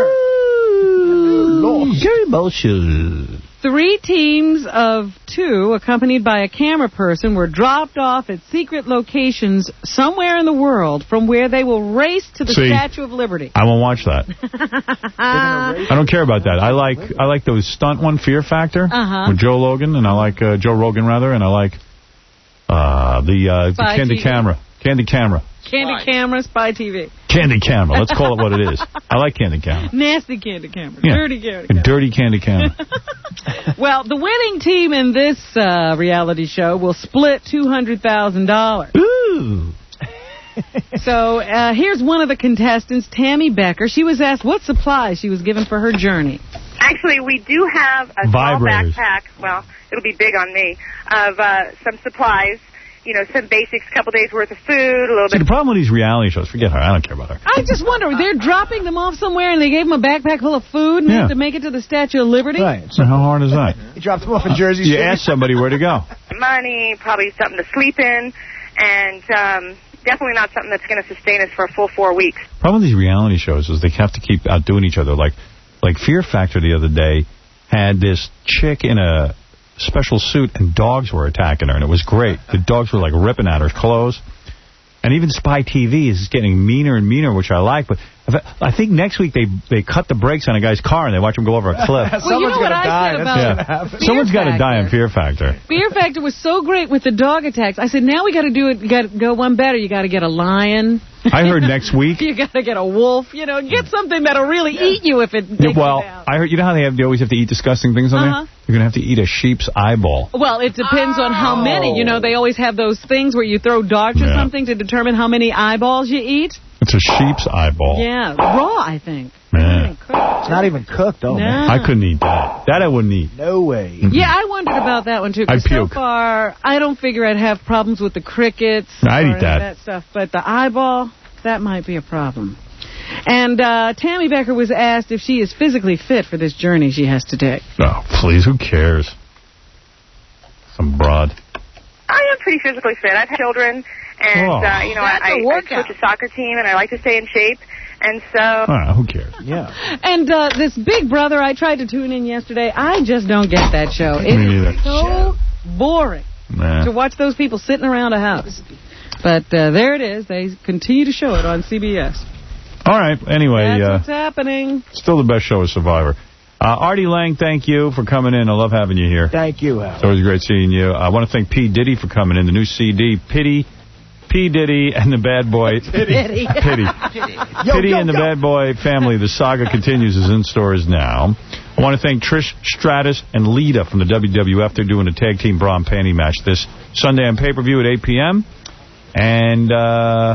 Lost. Gary Marshall. Three teams of two, accompanied by a camera person, were dropped off at secret locations somewhere in the world from where they will race to the See, Statue of Liberty. I won't watch that. I don't care about that. I like I like those stunt one, Fear Factor, Uh-huh. with Joe Logan, and I like uh, Joe Rogan rather, and I like uh, the uh, the Spy Candy T V. Camera, Candy Camera, Candy Camera, Spy T V. Candy Camera. Let's call it what it is. I like Candy Camera. Nasty Candy Camera. Yeah. Dirty Candy A Camera. dirty Candy Camera. Well, the winning team in this uh, reality show will split two hundred thousand dollars. Ooh. So uh, here's one of the contestants, Tammy Becker. She was asked what supplies she was given for her journey. Actually, we do have a small Vibrators. backpack. Well, it'll be big on me. Of uh, some supplies. You know, some basics, a couple days worth of food, a little See, bit. the problem with these reality shows, forget her. I don't care about her. I just wonder, they're dropping them off somewhere and they gave them a backpack full of food and they Yeah. have to make it to the Statue of Liberty? Right. So how hard is that? He dropped him off in Jersey You City. ask somebody where to go. Money, probably something to sleep in, and um, definitely not something that's going to sustain us for a full four weeks. The problem with these reality shows is they have to keep outdoing each other. Like, like Fear Factor the other day had this chick in a special suit, and dogs were attacking her, and it was great. The dogs were, like, ripping at her clothes. And even Spy T V is getting meaner and meaner, which I like. But I think next week they they cut the brakes on a guy's car, and they watch him go over a cliff. Well, you know what I said about Yeah. Fear Someone's got to die Factor. on Fear Factor. Fear Factor was so great with the dog attacks. I said, now we got to do it. You got to go one better. You got to get a lion. I heard next week. You got to get a wolf. You know, get something that'll really eat you if it takes Yeah, well, you down. I heard. You know how they have? They always have to eat disgusting things on Uh-huh. there. You're gonna have to eat a sheep's eyeball. Well, it depends on how many. You know, they always have those things where you throw darts or Yeah. something to determine how many eyeballs you eat. It's a sheep's eyeball. Yeah, raw, I think. Man, It's not even cooked, oh, No. man. I couldn't eat that. That I wouldn't eat. No way. Yeah, I wondered about that one, too. 'cause I'd so puke. far, I don't figure I'd have problems with the crickets. I'd or eat any that. of that stuff. But the eyeball, that might be a problem. And uh, Tammy Becker was asked if she is physically fit for this journey she has to take. Oh, please, who cares? Some broad. I am pretty physically fit. I've had children, and, Oh. uh, you know, That's I, a I, I workout. coach a soccer team, and I like to stay in shape. And so... Ah, who cares? Yeah. And uh, this Big Brother, I tried to tune in yesterday. I just don't get that show. Me neither. It's so boring Nah. to watch those people sitting around a house. But uh, there it is. They continue to show it on C B S. All right. Anyway, That's uh, what's happening. still the best show is Survivor. Uh, Artie Lang, thank you for coming in. I love having you here. Thank you, Al. It's always great seeing you. I want to thank P. Diddy for coming in. The new C D, Pity, P. Diddy and the Bad Boy. Pity. Pity. Yo, Pity yo, and the yo. Bad Boy family. The saga continues is in stores now. I want to thank Trish Stratus and Lita from the W W F. They're doing a tag team bra and panty match this Sunday on pay-per-view at eight p m And uh,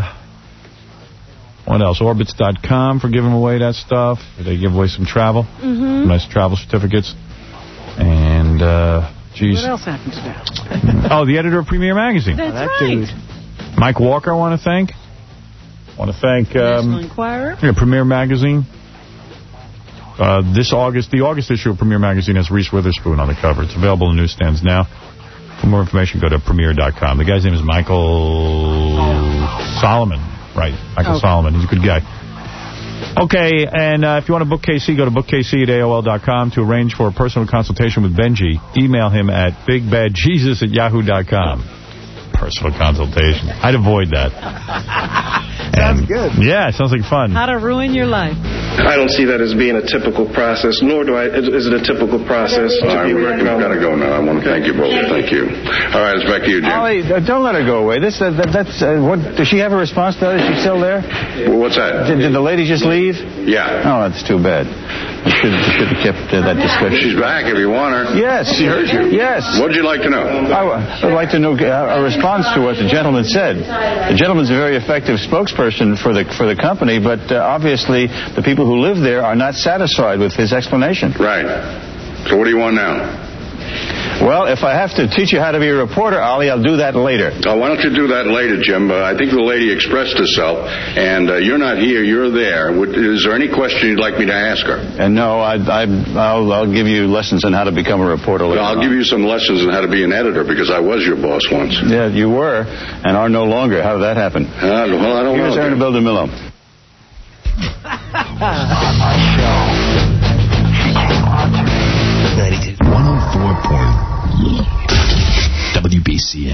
what else? Orbitz dot com for giving away that stuff. They give away some travel. Mm-hmm. Nice travel certificates. And uh, Jeez. What else happened today? Oh, the editor of Premier Magazine. That's that right. dude. Mike Walker, I want to thank. I want to thank um, National Enquirer. yeah, Premier Magazine. Uh, this August, the August issue of Premier Magazine has Reese Witherspoon on the cover. It's available in newsstands now. For more information, go to premier dot com. The guy's name is Michael Solomon. Right, Michael Okay. Solomon. He's a good guy. Okay, and uh, if you want to book K C, go to book K C at A O L dot com. To arrange for a personal consultation with Benji, email him at big bad jesus at yahoo dot com. Personal consultation. I'd avoid that. Sounds And, good. Yeah, sounds like fun. How to ruin your life. I don't see that as being a typical process, nor do I. Is it a typical process All to right, be we've working got to on? go now. I want to thank you both. Thank you. All right, it's back to you, Jim. Ollie, uh, don't let her go away. This, uh, that, that's uh, what. Does she have a response to that? Is she still there? Well, what's that? Did, did the lady just leave? Yeah. Oh, that's too bad. We should, should have kept uh, that discussion. She's back if you want her. Yes. She heard you. Yes. What would you like to know? I would like to know uh, a response to what the gentleman said. The gentleman's a very effective spokesperson for the for the company, but uh, obviously the people who live there are not satisfied with his explanation. Right. So what do you want now? Well, if I have to teach you how to be a reporter, Ollie, I'll do that later. Oh, why don't you do that later, Jim? Uh, I think the lady expressed herself, and uh, you're not here, you're there. Would, is there any question you'd like me to ask her? And no, I, I, I'll, I'll give you lessons on how to become a reporter later. I'll on. give you some lessons on how to be an editor, because I was your boss once. Yeah, you were, and are no longer. How did that happen? Uh, well, I don't Here's know. Aaron Bill-DeMillo. one oh four point W B C